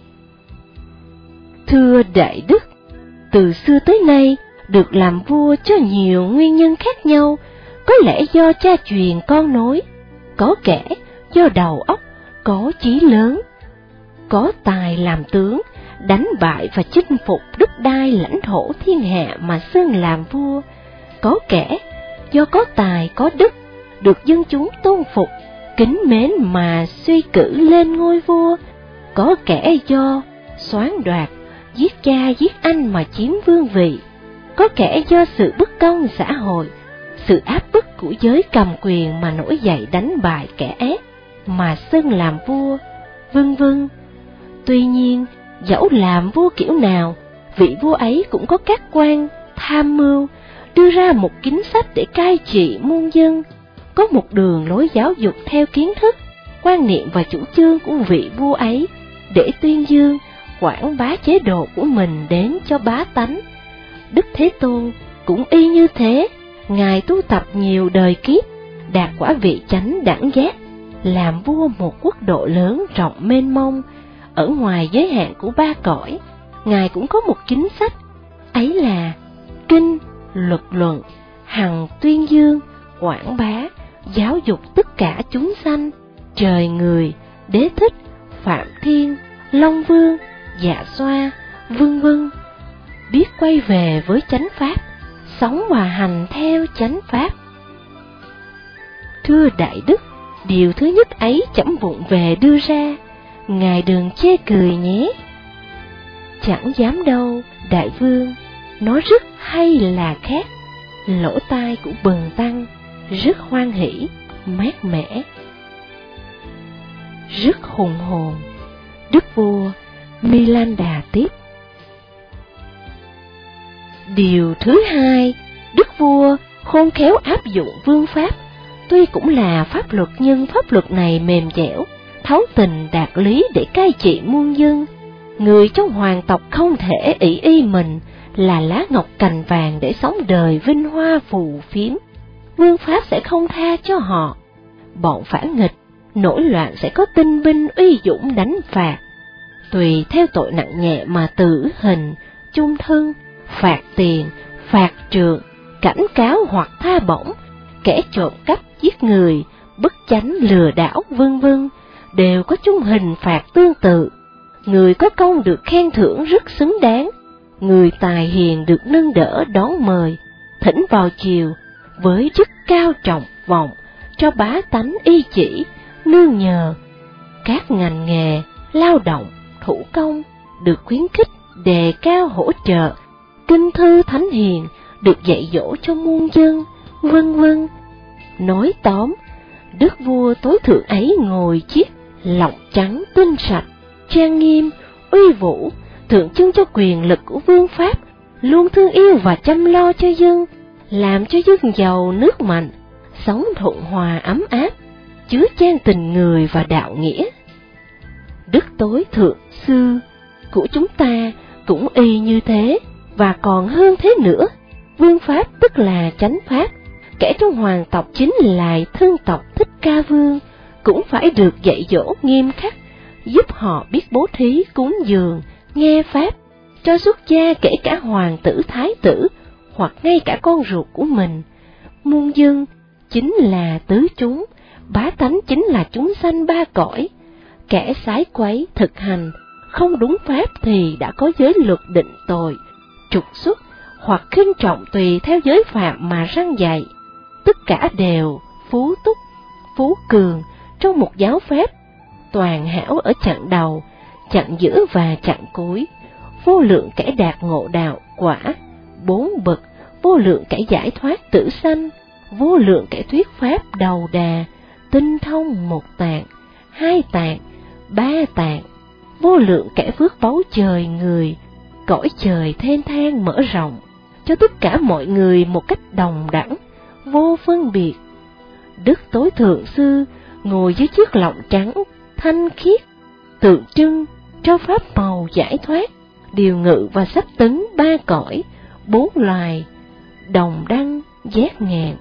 Thưa Đại Đức, từ xưa tới nay được làm vua cho nhiều nguyên nhân khác nhau, có lẽ do cha truyền con nối, có kẻ do đầu óc có chí lớn, có tài làm tướng, đánh bại và chinh phục đất đai lãnh thổ thiên hạ mà xưng làm vua, có kẻ do có tài có đức, được dân chúng tôn phục, kính mến mà suy cử lên ngôi vua, có kẻ do soán đoạt, giết cha giết anh mà chiếm vương vị, có kẻ do sự bất công xã hội, sự áp bức của giới cầm quyền mà nổi dậy đánh bại kẻ ác mà xưng làm vua, vân vân. Tuy nhiên, dẫu làm vua kiểu nào, vị vua ấy cũng có các quan tham mưu, đưa ra một chính sách để cai trị muôn dân, có một đường lối giáo dục theo kiến thức, quan niệm và chủ trương của vị vua ấy, để tuyên dương, quảng bá chế độ của mình đến cho bá tánh. Đức Thế Tôn cũng y như thế, ngài tu tập nhiều đời kiếp, đạt quả vị chánh đẳng giác, làm vua một quốc độ lớn rộng mênh mông, ở ngoài giới hạn của ba cõi. Ngài cũng có một chính sách, ấy là kinh, luật luận, hằng tuyên dương, quảng bá, giáo dục tất cả chúng sanh, trời người, đế thích, Phạm Thiên, Long Vương, Dạ Xoa, vân vân, biết quay về với chánh pháp, sống và hành theo chánh pháp. Thưa Đại Đức, điều thứ nhất ấy chấm vụng về đưa ra, ngài đừng chê cười nhé. Chẳng dám đâu, Đại Vương, nói rất hay là khác. Lỗ tai của Bần Tăng rất hoan hỷ, mát mẻ, rất hùng hồn. Đức vua Milanda tiếp: Điều thứ hai, đức vua khôn khéo áp dụng vương pháp, tuy cũng là pháp luật nhưng pháp luật này mềm dẻo, thấu tình đạt lý để cai trị muôn dân. Người trong hoàng tộc không thể ỷ y mình là lá ngọc cành vàng để sống đời vinh hoa phù phiếm. Vương pháp sẽ không tha cho họ. Bọn phản nghịch, nổi loạn sẽ có tinh binh uy dũng đánh phạt. Tùy theo tội nặng nhẹ mà tử hình, chung thân, phạt tiền, phạt trượng, cảnh cáo hoặc tha bổng. Kẻ trộm cắp, giết người, bất chánh, lừa đảo, vân vân đều có chung hình phạt tương tự. Người có công được khen thưởng rất xứng đáng, người tài hiền được nâng đỡ đón mời, thỉnh vào chiều với chức cao trọng vọng, cho bá tánh y chỉ, nương nhờ. Các ngành nghề, lao động, thủ công được khuyến khích, đề cao hỗ trợ, kinh thư thánh hiền được dạy dỗ cho muôn dân, vân vân. Nói tóm, Đức vua tối thượng ấy ngồi chiếc lọng trắng tinh sạch, trang nghiêm, uy vũ, tượng trưng cho quyền lực của vương pháp, luôn thương yêu và chăm lo cho dân, làm cho dân giàu nước mạnh, sống thuận hòa ấm áp, chứa chan tình người và đạo nghĩa. Đức tối thượng sư của chúng ta cũng y như thế, và còn hơn thế nữa. Vương pháp tức là chánh pháp, kẻ trong hoàng tộc chính là thân tộc Thích Ca Vương, cũng phải được dạy dỗ nghiêm khắc, giúp họ biết bố thí cúng dường, nghe pháp, cho xuất gia kể cả hoàng tử thái tử, hoặc ngay cả con ruột của mình. Muôn dân chính là tứ chúng, bá tánh chính là chúng sanh ba cõi. Kẻ sái quấy thực hành không đúng pháp thì đã có giới luật định tội, trục xuất hoặc khinh trọng tùy theo giới phạm mà răn dạy. Tất cả đều phú túc, phú cường trong một giáo phép, toàn hảo ở chặng đầu, chặng giữa và chặng cuối. Vô lượng kẻ đạt ngộ đạo quả bốn bậc, vô lượng kẻ giải thoát tử sanh, vô lượng kẻ thuyết pháp đầu đà, tinh thông một tạng, hai tạng, ba tạng, vô lượng kẻ phước báu trời người, cõi trời thênh thang mở rộng, cho tất cả mọi người một cách đồng đẳng, vô phân biệt. Đức tối thượng sư ngồi dưới chiếc lọng trắng, thanh khiết, tượng trưng cho pháp màu giải thoát, điều ngự và sắp tấn ba cõi, bốn loài, đồng đăng, giác ngàn.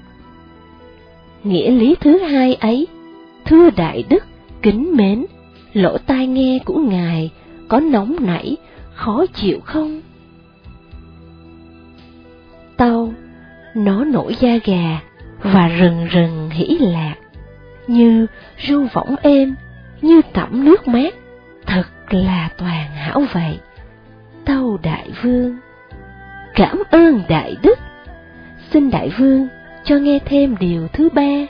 Nghĩa lý thứ hai ấy, thưa đại đức, kính mến, lỗ tai nghe của ngài có nóng nảy, khó chịu không? Tâu, nó nổi da gà và rần rần hỉ lạc, như ru võng êm, như tẩm nước mát, thật là toàn hảo vậy. Tâu đại vương, cảm ơn đại đức. Xin đại vương cho nghe thêm điều thứ ba.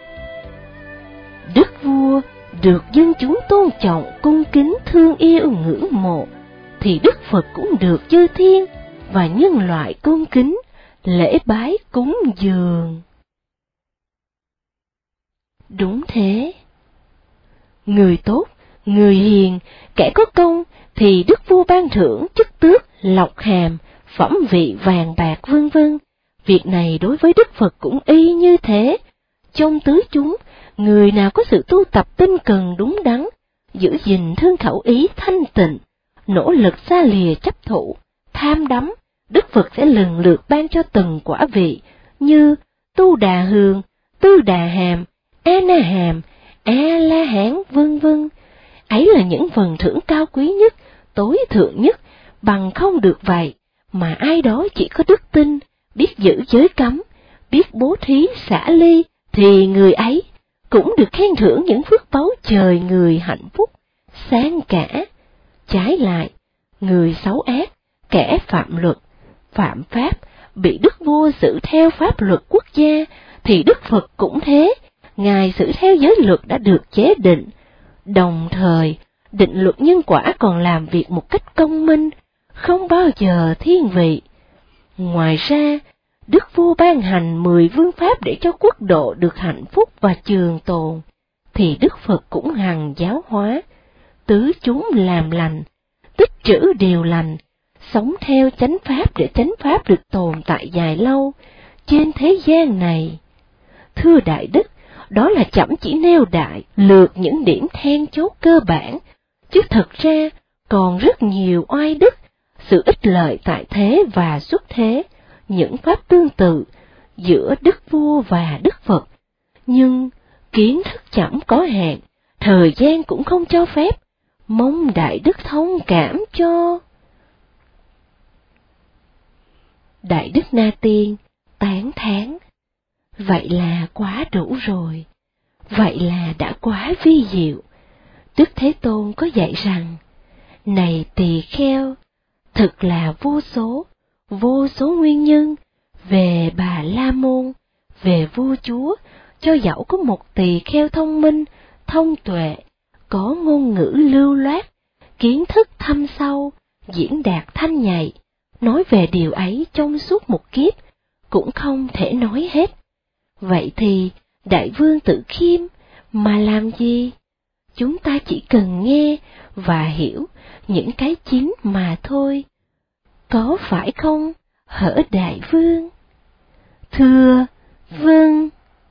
Đức vua được dân chúng tôn trọng, cung kính, thương yêu, ngưỡng mộ, thì Đức Phật cũng được chư thiên và nhân loại cung kính, lễ bái cúng dường. Đúng thế. Người tốt, người hiền, kẻ có công thì Đức vua ban thưởng chức tước, lộc hàm, phẩm vị vàng bạc vân vân. Việc này đối với Đức Phật cũng y như thế. Trong tứ chúng, người nào có sự tu tập tinh cần đúng đắn, giữ gìn thân khẩu ý thanh tịnh, nỗ lực xa lìa chấp thủ, tham đắm, Đức Phật sẽ lần lượt ban cho từng quả vị như Tu Đà Hường, Tư Đà Hàm, A Na Hàm, A La Hán vân vân. Ấy là những phần thưởng cao quý nhất, tối thượng nhất, bằng không được vậy mà ai đó chỉ có đức tin, biết giữ giới cấm, biết bố thí xả ly, thì người ấy cũng được khen thưởng những phước báu trời người hạnh phúc, sang cả. Trái lại, người xấu ác, kẻ phạm luật, phạm pháp, bị Đức vua xử theo pháp luật quốc gia, thì Đức Phật cũng thế, Ngài xử theo giới luật đã được chế định. Đồng thời, định luật nhân quả còn làm việc một cách công minh, không bao giờ thiên vị. Ngoài ra, Đức vua ban hành mười vương pháp để cho quốc độ được hạnh phúc và trường tồn, thì Đức Phật cũng hằng giáo hóa, tứ chúng làm lành, tích trữ điều lành, sống theo chánh pháp để chánh pháp được tồn tại dài lâu trên thế gian này. Thưa đại đức, đó là chậm chỉ nêu đại lược những điểm then chốt cơ bản, chứ thật ra còn rất nhiều oai đức, sự ích lợi tại thế và xuất thế, những pháp tương tự giữa Đức Vua và Đức Phật. Nhưng kiến thức chẳng có hạn, thời gian cũng không cho phép, mong đại đức thông cảm cho. Đại đức Na Tiên tán thán, vậy là quá đủ rồi, vậy là đã quá vi diệu. Đức Thế Tôn có dạy rằng, này tỳ kheo, thực là vô số, vô số nguyên nhân, về Bà La Môn, về vua chúa, cho dẫu có một tỳ kheo thông minh, thông tuệ, có ngôn ngữ lưu loát, kiến thức thâm sâu, diễn đạt thanh nhạy, nói về điều ấy trong suốt một kiếp, cũng không thể nói hết. Vậy thì, Đại vương Tử Khiêm, mà làm gì? Chúng ta chỉ cần nghe và hiểu những cái chính mà thôi. Có phải không, hở đại vương? Thưa, vâng.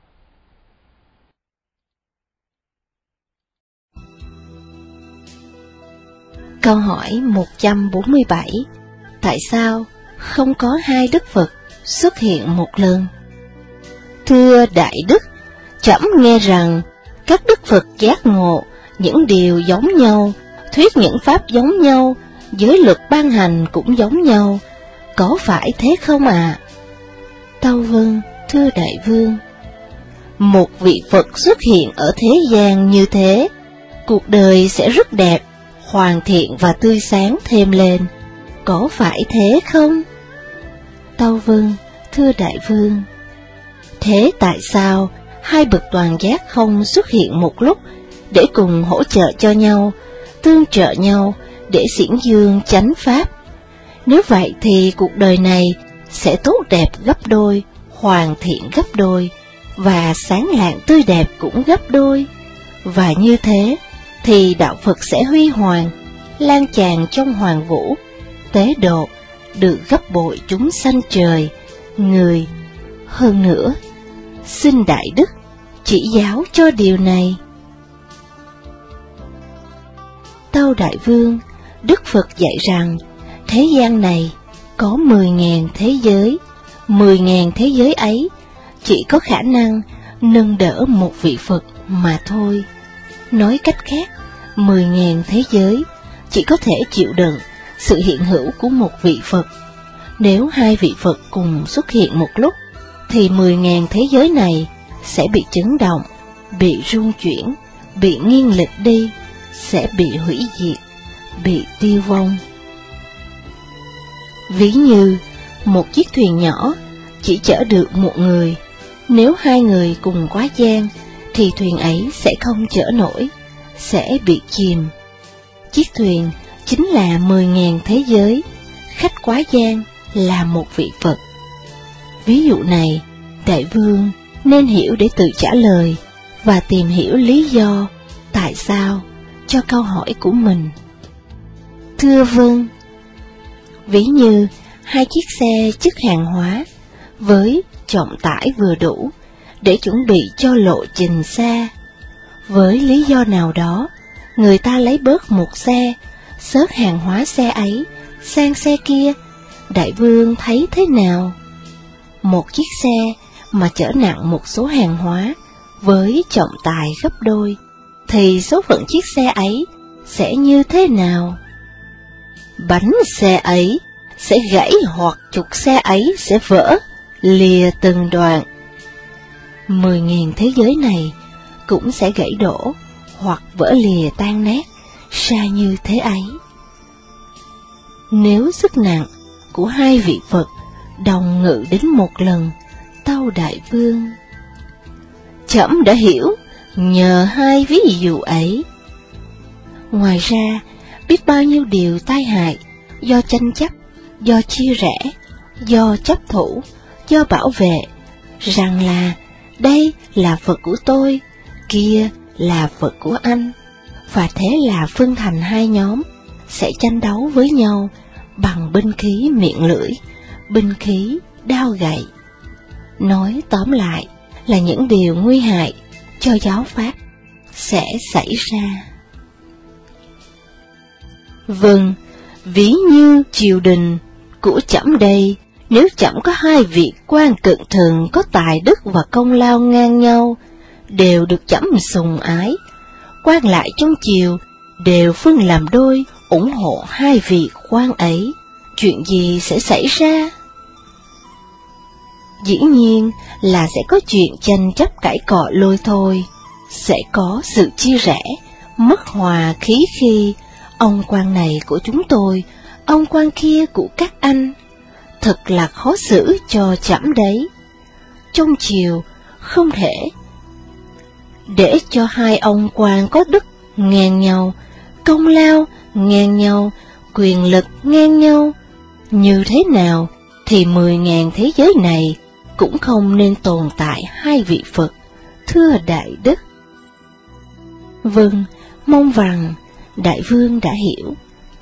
Câu hỏi một trăm bốn mươi bảy. Tại sao không có hai Đức Phật xuất hiện một lần? Thưa Đại Đức, trẫm nghe rằng các Đức Phật giác ngộ những điều giống nhau, thuyết những pháp giống nhau, giới luật ban hành cũng giống nhau, có phải thế không ạ? À? Tâu vâng, thưa Đại Vương. Một vị Phật xuất hiện ở thế gian như thế, cuộc đời sẽ rất đẹp, hoàn thiện và tươi sáng thêm lên, có phải thế không? Tâu vâng, thưa Đại Vương. Thế tại sao hai bậc toàn giác không xuất hiện một lúc để cùng hỗ trợ cho nhau, tương trợ nhau để xiển dương chánh pháp? Nếu vậy thì cuộc đời này sẽ tốt đẹp gấp đôi, hoàn thiện gấp đôi, và sáng lạng tươi đẹp cũng gấp đôi. Và như thế thì đạo Phật sẽ huy hoàng, lan tràn trong hoàng vũ, tế độ, được gấp bội chúng sanh trời, người. Hơn nữa, xin Đại Đức chỉ giáo cho điều này. Tâu Đại Vương, Đức Phật dạy rằng thế gian này có mười ngàn thế giới, mười ngàn thế giới ấy chỉ có khả năng nâng đỡ một vị Phật mà thôi. Nói cách khác, mười ngàn thế giới chỉ có thể chịu đựng sự hiện hữu của một vị Phật. Nếu hai vị Phật cùng xuất hiện một lúc, thì mười ngàn thế giới này sẽ bị chấn động, bị rung chuyển, bị nghiêng lệch đi, sẽ bị hủy diệt, bị tiêu vong. Ví như một chiếc thuyền nhỏ chỉ chở được một người, nếu hai người cùng quá gian, thì thuyền ấy sẽ không chở nổi, sẽ bị chìm. Chiếc thuyền chính là mười ngàn thế giới, khách quá gian là một vị Phật. Ví dụ này, Đại Vương nên hiểu để tự trả lời và tìm hiểu lý do tại sao cho câu hỏi của mình. Thưa vâng. Ví như hai chiếc xe chất hàng hóa với trọng tải vừa đủ để chuẩn bị cho lộ trình xa. Với lý do nào đó, người ta lấy bớt một xe, xớt hàng hóa xe ấy sang xe kia. Đại Vương thấy thế nào? Một chiếc xe mà chở nặng một số hàng hóa với trọng tài gấp đôi, thì số phận chiếc xe ấy sẽ như thế nào? Bánh xe ấy sẽ gãy hoặc trục xe ấy sẽ vỡ, lìa từng đoạn. Mười ngàn thế giới này cũng sẽ gãy đổ hoặc vỡ lìa tan nát, xa như thế ấy. Nếu sức nặng của hai vị Phật đồng ngự đến một lần, tâu Đại Vương. Trẫm đã hiểu nhờ hai ví dụ ấy. Ngoài ra, biết bao nhiêu điều tai hại do tranh chấp, do chia rẽ, do chấp thủ, do bảo vệ, rằng là đây là Phật của tôi, kia là Phật của anh, và thế là phân thành hai nhóm, sẽ tranh đấu với nhau bằng binh khí miệng lưỡi, binh khí đao gậy. Nói tóm lại là những điều nguy hại cho giáo pháp sẽ xảy ra. Vâng, ví như triều đình của trẫm đây, nếu trẫm có hai vị quan cận thần có tài đức và công lao ngang nhau, đều được trẫm sùng ái, quan lại trong triều đều phân làm đôi ủng hộ hai vị quan ấy, chuyện gì sẽ xảy ra? Dĩ nhiên là sẽ có chuyện tranh chấp cãi cọ lôi thôi, sẽ có sự chia rẽ, mất hòa khí khi ông quan này của chúng tôi, ông quan kia của các anh. Thật là khó xử cho trẫm đấy. Trong triều không thể để cho hai ông quan có đức ngang nhau, công lao ngang nhau, quyền lực ngang nhau. Như thế nào thì mười ngàn thế giới này cũng không nên tồn tại hai vị Phật.
thưa Đại Đức. Vâng, mong rằng Đại Vương đã hiểu.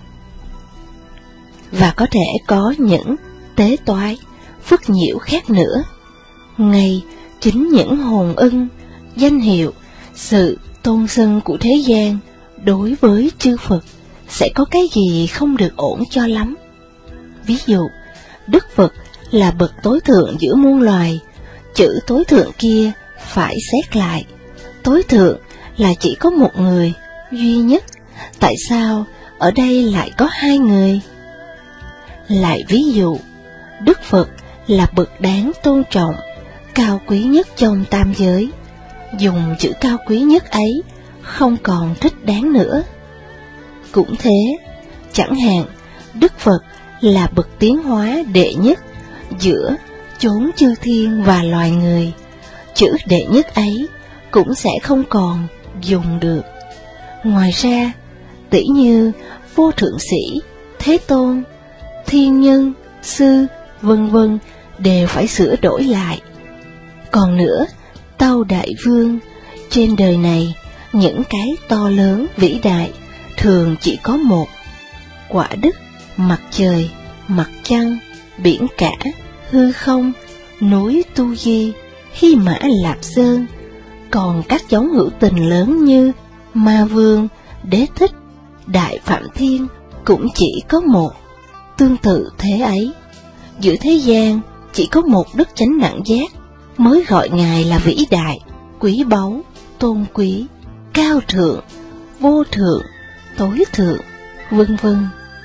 Và có thể có những tế toái, phức nhiễu khác nữa. Ngay chính những hồn ưng, danh hiệu, sự tôn xưng của thế gian đối với chư Phật sẽ có cái gì không được ổn cho lắm. Ví dụ, Đức Phật là bậc tối thượng giữa muôn loài, chữ tối thượng kia phải xét lại. Tối thượng là chỉ có một người, duy nhất, tại sao ở đây lại có hai người? Lại ví dụ, Đức Phật là bậc đáng tôn trọng, cao quý nhất trong tam giới, dùng chữ cao quý nhất ấy không còn thích đáng nữa. Cũng thế, chẳng hạn Đức Phật là bậc tiến hóa đệ nhất giữa chốn chư thiên và loài người, chữ đệ nhất ấy cũng sẽ không còn dùng được. Ngoài ra, tỷ như vô thượng sĩ, thế tôn, thiên nhân, sư, vân vân đều phải sửa đổi lại. Còn nữa, tâu Đại Vương, trên đời này những cái to lớn vĩ đại thường chỉ có một: quả đức, mặt trời, mặt trăng, biển cả, hư không, núi Tu Di, Hy Mã Lạp Sơn. Còn các giống hữu tình lớn như Ma Vương, Đế Thích, Đại Phạm Thiên cũng chỉ có một. Tương tự thế ấy, giữa thế gian chỉ có một đức chánh đẳng giác mới gọi Ngài là vĩ đại, quý báu, tôn quý, cao thượng, vô thượng, tối thượng, vân vân.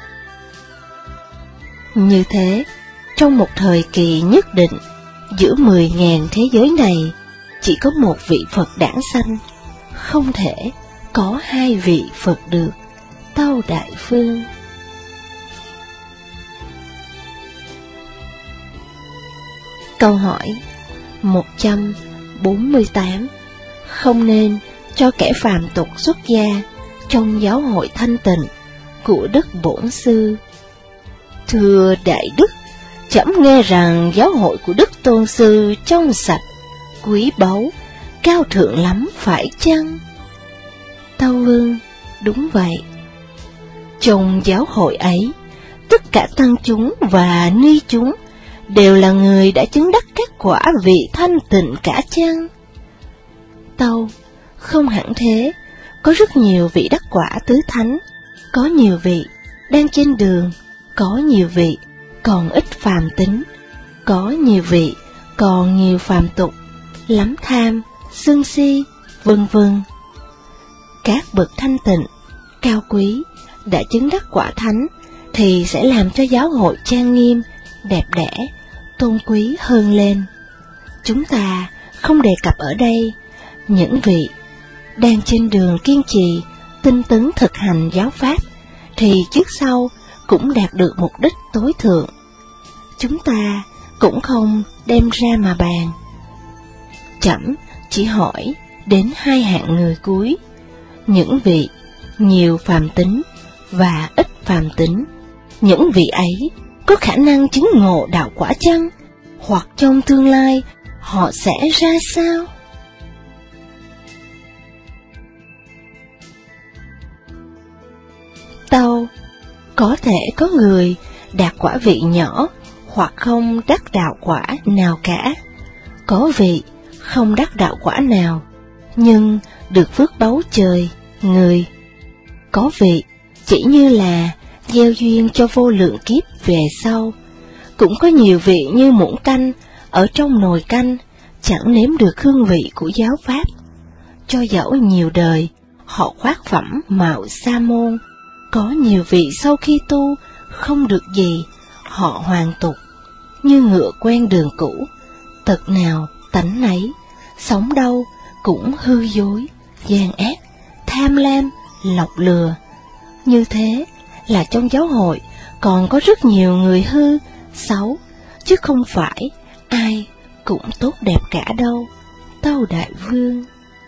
Như thế, trong một thời kỳ nhất định, giữa mười ngàn thế giới này, chỉ có một vị Phật đản sanh, không thể có hai vị Phật được, tâu Đại Vương. Câu hỏi một trăm bốn mươi tám. Không nên cho kẻ phàm tục xuất gia trong giáo hội thanh tịnh của Đức Bổn Sư. Thưa Đại Đức, trẫm nghe rằng giáo hội của Đức Tôn Sư trong sạch, quý báu, cao thượng lắm phải chăng? Tâu Vương, đúng vậy. Trong giáo hội ấy, tất cả tăng chúng và ni chúng đều là người đã chứng đắc các quả vị thanh tịnh cả chăng? Tâu, không hẳn thế, có rất nhiều vị đắc quả tứ thánh, có nhiều vị đang trên đường, có nhiều vị còn ít phàm tính, có nhiều vị còn nhiều phàm tục, lắm tham, sân si, vân vân. Các bậc thanh tịnh, cao quý, đã chứng đắc quả thánh, thì sẽ làm cho giáo hội trang nghiêm, đẹp đẽ, tôn quý hơn lên. Chúng ta không đề cập ở đây những vị đang trên đường kiên trì, tinh tấn thực hành giáo pháp, thì trước sau cũng đạt được mục đích tối thượng. Chúng ta cũng không đem ra mà bàn. Trẫm chỉ hỏi đến hai hạng người cuối, những vị nhiều phàm tính và ít phàm tính. Những vị ấy có khả năng chứng ngộ đạo quả chăng? Hoặc trong tương lai họ sẽ ra sao? Tâu, có thể có người đạt quả vị nhỏ hoặc không đắc đạo quả nào cả. Có vị không đắc đạo quả nào, nhưng được phước báu trời, người. Có vị chỉ như là gieo duyên cho vô lượng kiếp về sau. Cũng có nhiều vị như muỗng canh ở trong nồi canh, chẳng nếm được hương vị của giáo pháp. Cho dẫu nhiều đời, họ khoác phẩm mạo sa môn. Có nhiều vị sau khi tu, không được gì, họ hoàn tục, như ngựa quen đường cũ, tật nào tánh nấy, sống đâu cũng hư dối, gian ác, tham lam, lọc lừa. Như thế là trong giáo hội còn có rất nhiều người hư, xấu, chứ không phải ai cũng tốt đẹp cả đâu, tâu Đại Vương.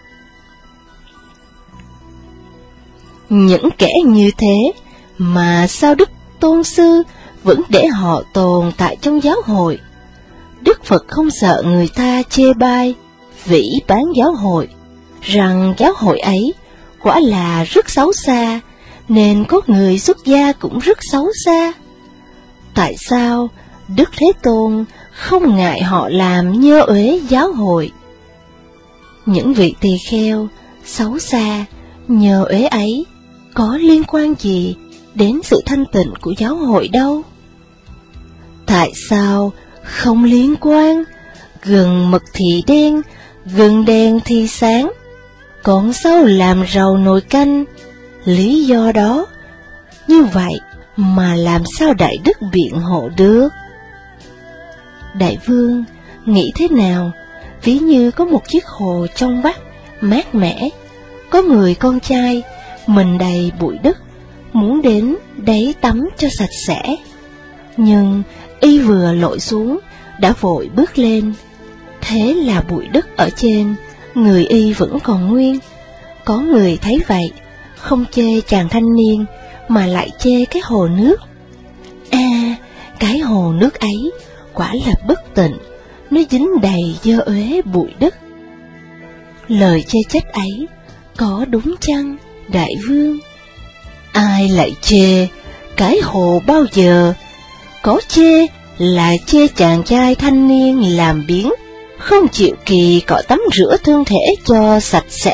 Những kẻ như thế mà sao Đức Tôn Sư vẫn để họ tồn tại trong giáo hội? Đức Phật không sợ người ta chê bai, vĩ bán giáo hội, rằng giáo hội ấy quả là rất xấu xa, nên có người xuất gia cũng rất xấu xa. Tại sao Đức Thế Tôn không ngại họ làm nhơ uế giáo hội? Những vị tỳ kheo xấu xa, nhơ uế ấy có liên quan gì đến sự thanh tịnh của giáo hội đâu? Tại sao không liên quan? Gần mực thì đen, gần đèn thì sáng, còn sao làm rầu nồi canh? Lý do đó, như vậy mà làm sao Đại Đức biện hộ được? Đại Vương nghĩ thế nào? Ví như có một chiếc hồ trong vắt, mát mẻ, có người con trai, mình đầy bụi đất, muốn đến đấy tắm cho sạch sẽ. Nhưng y vừa lội xuống, đã vội bước lên. Thế là bụi đất ở trên, người y vẫn còn nguyên. Có người thấy vậy, không chê chàng thanh niên, mà lại chê cái hồ nước. À, cái hồ nước ấy quả là bất tịnh, nó dính đầy dơ uế bụi đất. Lời chê trách ấy có đúng chăng, Đại Vương? Ai lại chê cái hồ bao giờ? Có chê là chê chàng trai thanh niên làm biếng, không chịu kỳ cọ tắm rửa thân thể cho sạch sẽ.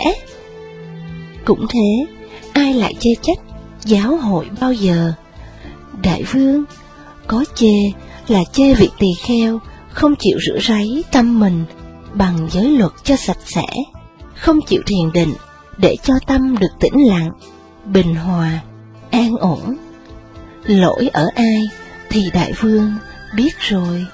Cũng thế, ai lại chê trách giáo hội bao giờ? Đại Vương, có chê là chê vị tỳ kheo không chịu rửa ráy tâm mình bằng giới luật cho sạch sẽ, không chịu thiền định để cho tâm được tĩnh lặng, bình hòa, an ổn. Lỗi ở ai thì Đại Vương biết rồi.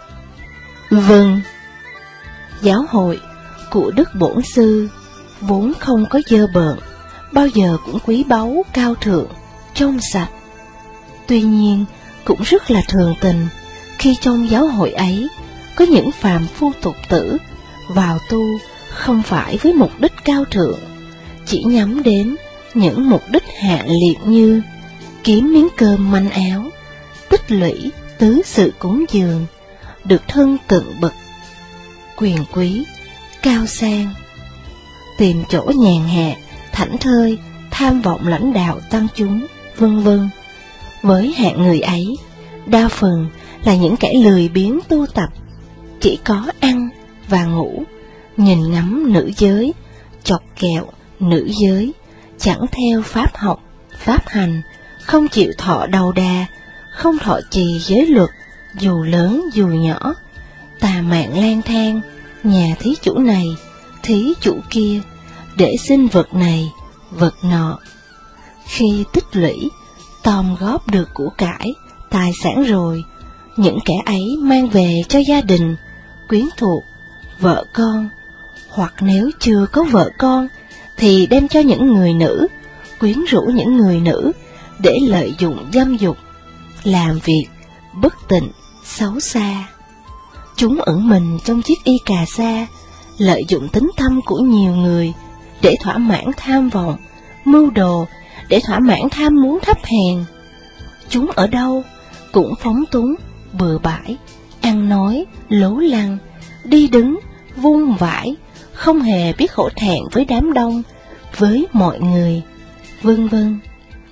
Vâng, giáo hội của Đức Bổn Sư vốn không có dơ bợn, bao giờ cũng quý báu cao thượng, trong sạch. Tuy nhiên cũng rất là thường tình khi trong giáo hội ấy có những phàm phu tục tử vào tu không phải với mục đích cao thượng, chỉ nhắm đến những mục đích hạ liệt như kiếm miếng cơm manh áo, tích lũy tứ sự cúng dường, được thân cận bậc, quyền quý, cao sang, tìm chỗ nhàn hạ, thảnh thơi, tham vọng lãnh đạo tăng chúng, vân vân. Với hạng người ấy, đa phần là những kẻ lười biếng tu tập, chỉ có ăn và ngủ, nhìn ngắm nữ giới, chọc kẹo nữ giới, chẳng theo pháp học, pháp hành, không chịu thọ đầu đà, không thọ trì giới luật, dù lớn dù nhỏ, tà mạn lang thang, nhà thí chủ này, thí chủ kia, để xin vật này, vật nọ. Khi tích lũy, tóm góp được của cải, tài sản rồi, những kẻ ấy mang về cho gia đình, quyến thuộc, vợ con, hoặc nếu chưa có vợ con, thì đem cho những người nữ, quyến rũ những người nữ, để lợi dụng dâm dục, làm việc bất tịnh, xấu xa. Chúng ẩn mình trong chiếc y cà sa, lợi dụng tính thâm của nhiều người, để thỏa mãn tham vọng, mưu đồ, để thỏa mãn tham muốn thấp hèn. Chúng ở đâu cũng phóng túng, bừa bãi, ăn nói, lố lăng, đi đứng, vung vãi, không hề biết hổ thẹn với đám đông, với mọi người, vân vân.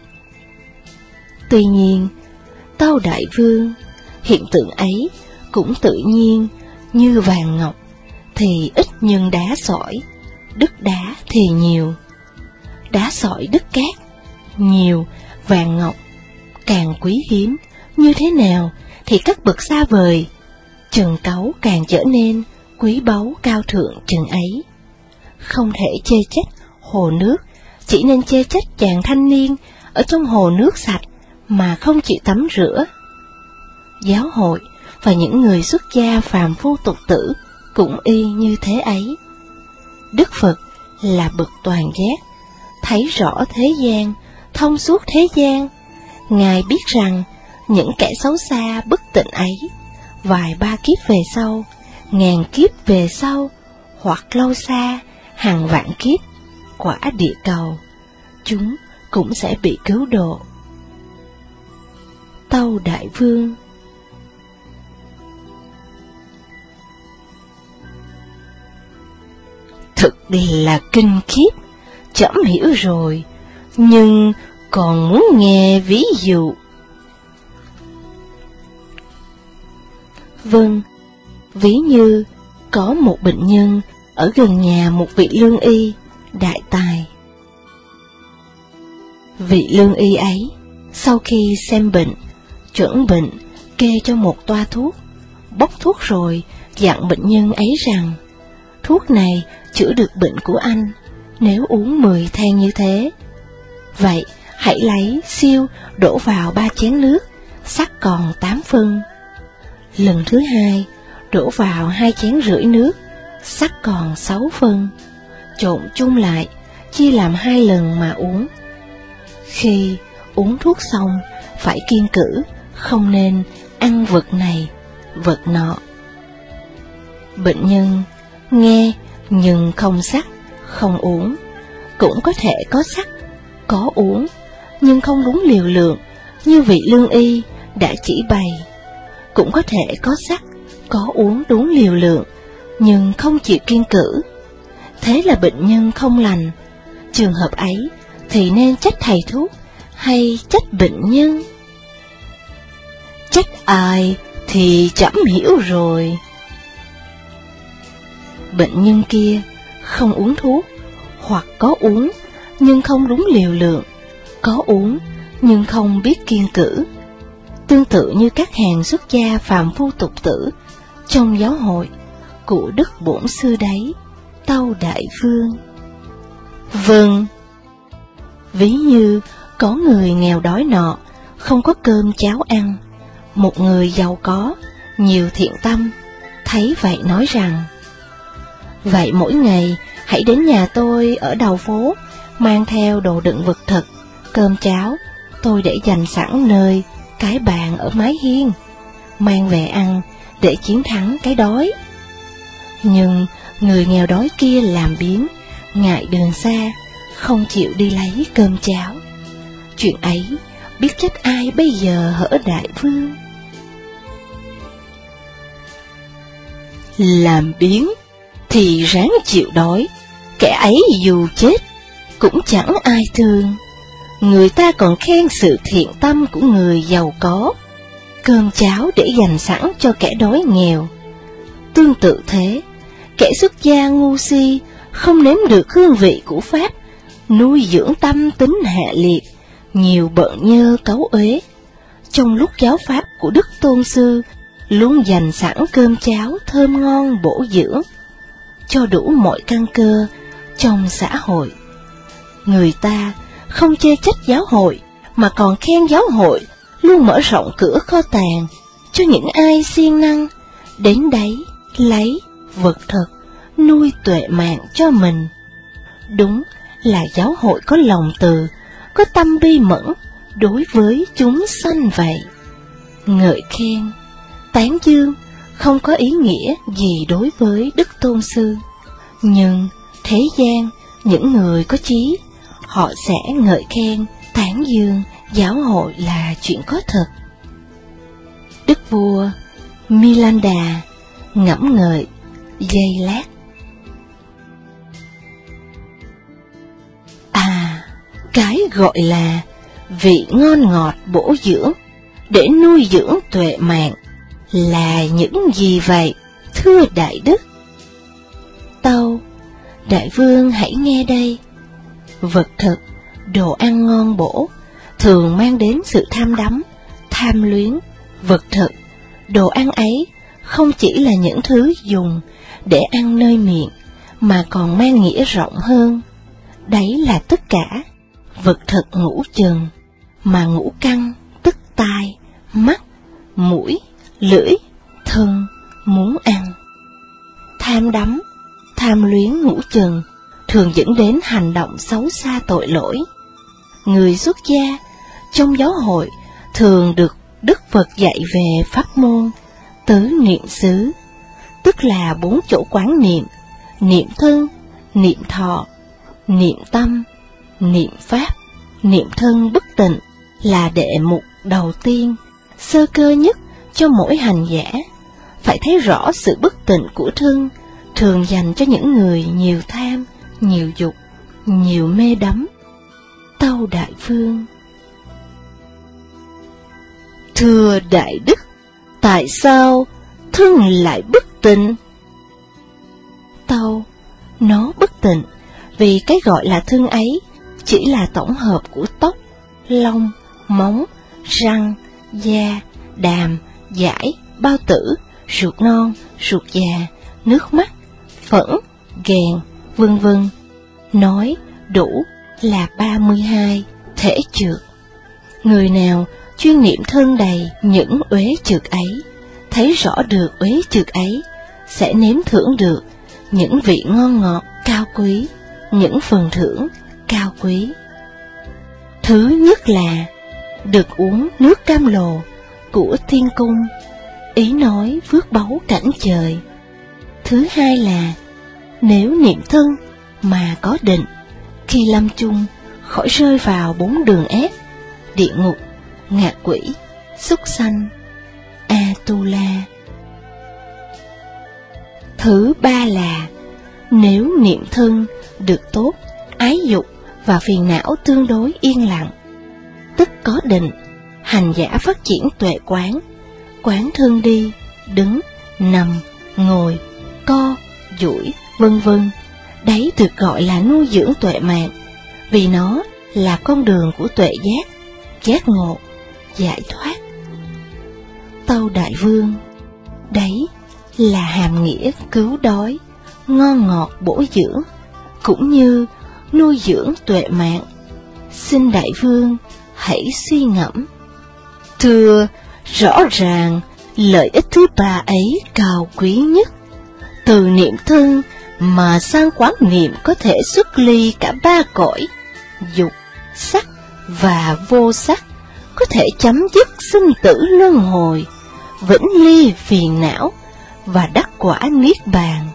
Tuy nhiên, tâu Đại Vương, hiện tượng ấy cũng tự nhiên như vàng ngọc, thì ít nhưng đá sỏi, đất đá thì nhiều. Đá sỏi đất cát nhiều, vàng ngọc càng quý hiếm như thế nào thì các bậc xa vời, chừng cáu càng trở nên quý báu cao thượng chừng ấy. Không thể chê trách hồ nước, chỉ nên chê trách chàng thanh niên ở trong hồ nước sạch mà không chịu tắm rửa. Giáo hội và những người xuất gia phàm phu tục tử cũng y như thế ấy. Đức Phật là bậc toàn giác, thấy rõ thế gian, thông suốt thế gian. Ngài biết rằng những kẻ xấu xa bất tịnh ấy, vài ba kiếp về sau, ngàn kiếp về sau, hoặc lâu xa, hàng vạn kiếp, quả địa cầu, chúng cũng sẽ bị cứu độ. Tâu Đại Vương. Thực là kinh khiếp, trẫm hiểu rồi, nhưng còn muốn nghe ví dụ.
Vâng, ví như có một bệnh nhân ở gần nhà một vị lương y đại tài. Vị lương y ấy, sau khi xem bệnh, chuẩn bệnh, kê cho một toa thuốc, bốc thuốc rồi dặn bệnh nhân ấy rằng, thuốc này chữa được bệnh của anh, nếu uống mười thang như thế. Vậy, hãy lấy siêu đổ vào ba chén nước, sắc còn tám phân. Lần thứ hai, đổ vào hai chén rưỡi nước, sắc còn sáu phân. Trộn chung lại, chia làm hai lần mà uống. Khi uống thuốc xong, phải kiêng cữ, không nên ăn vật này, vật nọ. Bệnh nhân nghe nhưng không sắc, không uống. Cũng có thể có sắc, có uống, nhưng không đúng liều lượng như vị lương y đã chỉ bày. Cũng có thể có sắc, có uống đúng liều lượng, nhưng không chịu kiêng cữ. Thế là bệnh nhân không lành. Trường hợp ấy thì nên trách thầy thuốc hay trách bệnh nhân?
Trách ai thì trẫm hiểu rồi.
Bệnh nhân kia không uống thuốc, hoặc có uống nhưng không đúng liều lượng, có uống nhưng không biết kiêng cữ. Tương tự như các hàng xuất gia phàm phu tục tử trong giáo hội của Đức Bổn Sư đấy, Tâu Đại Vương.
Vâng.
Ví như có người nghèo đói nọ, không có cơm cháo ăn. Một người giàu có, nhiều thiện tâm, thấy vậy nói rằng, vậy mỗi ngày hãy đến nhà tôi ở đầu phố, mang theo đồ đựng vật thực, cơm cháo, tôi để dành sẵn nơi cái bàn ở mái hiên, mang về ăn để chiến thắng cái đói. Nhưng người nghèo đói kia làm biếng, ngại đường xa, không chịu đi lấy cơm cháo. Chuyện ấy biết trách ai bây giờ hở đại vương?
Làm biếng thì ráng chịu đói, kẻ ấy dù chết cũng chẳng ai thương. Người ta còn khen sự thiện tâm của người giàu có, cơm cháo để dành sẵn cho kẻ đói nghèo. Tương tự thế, kẻ xuất gia ngu si không nếm được hương vị của Pháp, nuôi dưỡng tâm tính hạ liệt, nhiều bận nhơ cấu uế. Trong lúc giáo Pháp của Đức Tôn Sư luôn dành sẵn cơm cháo thơm ngon bổ dưỡng, cho đủ mọi căn cơ trong xã hội. Người ta không chê trách giáo hội, mà còn khen giáo hội luôn mở rộng cửa kho tàng cho những ai siêng năng đến đấy lấy vật thực nuôi tuệ mạng cho mình. Đúng là giáo hội có lòng từ, có tâm bi mẫn đối với chúng sanh vậy. Ngợi khen, tán dương không có ý nghĩa gì đối với Đức Tôn Sư, nhưng thế gian những người có trí, họ sẽ ngợi khen, tán dương giáo hội là chuyện có thật. Đức vua Milanda ngẫm ngợi giây lát. À, cái gọi là vị ngon ngọt bổ dưỡng để nuôi dưỡng tuệ mạng là những gì vậy, thưa Đại Đức?
Tâu, Đại Vương hãy nghe đây. Vật thực, đồ ăn ngon bổ, thường mang đến sự tham đắm, tham luyến. Vật thực, đồ ăn ấy không chỉ là những thứ dùng để ăn nơi miệng, mà còn mang nghĩa rộng hơn. Đấy là tất cả vật thực ngũ chừng, mà ngũ căn tức tai, mắt, mũi, lưỡi, thân muốn ăn. Tham đắm, tham luyến ngũ chừng thường dẫn đến hành động xấu xa tội lỗi. Người xuất gia trong giáo hội thường được Đức Phật dạy về pháp môn tứ niệm xứ, tức là bốn chỗ quán niệm: niệm thân, niệm thọ, niệm tâm, niệm pháp. Niệm thân bất tịnh là đệ mục đầu tiên, sơ cơ nhất cho mỗi hành giả. Phải thấy rõ sự bất tịnh của thân,
thường dành cho những người nhiều tham, nhiều dục, nhiều mê đắm. Tâu Đại Vương:
Thưa Đại Đức, tại sao thân lại bất tịnh?
Tâu: Nó bất tịnh vì cái gọi là thân ấy chỉ là tổng hợp của tóc, lông, móng, răng, da, đàm, dãi, bao tử, ruột non, ruột già, nước mắt, phẫn, ghèn, vân vân. Nói đủ là ba mươi hai thể trượt. Người nào chuyên niệm thân đầy những uế trượt ấy, thấy rõ được uế trượt ấy, sẽ nếm thưởng được những vị ngon ngọt cao quý, những phần thưởng cao quý. Thứ nhất là được uống nước cam lồ của thiên cung, ý nói phước báu cảnh trời. Thứ hai là nếu niệm thân mà có định, khi lâm chung khỏi rơi vào bốn đường ác: địa ngục, ngạ quỷ, súc sanh, Atula. Thứ ba là nếu niệm thân được tốt, ái dục và phiền não tương đối yên lặng, tức có định, hành giả phát triển tuệ quán, quán thân đi, đứng, nằm, ngồi, co, duỗi, vân vân. Đấy được gọi là nuôi dưỡng tuệ mạng, vì nó là con đường của tuệ giác, giác ngộ, giải thoát. Tâu Đại Vương: Đấy là hàm nghĩa cứu đói, ngon ngọt bổ dưỡng, cũng như nuôi dưỡng tuệ mạng. Xin Đại Vương hãy suy ngẫm.
Thưa, rõ ràng lợi ích thứ ba ấy cao quý nhất. Từ niệm thân mà sang quán niệm có thể xuất ly cả ba cõi: dục, sắc và vô sắc, có thể chấm dứt sinh tử luân hồi, vĩnh ly phiền não và đắc quả niết bàn.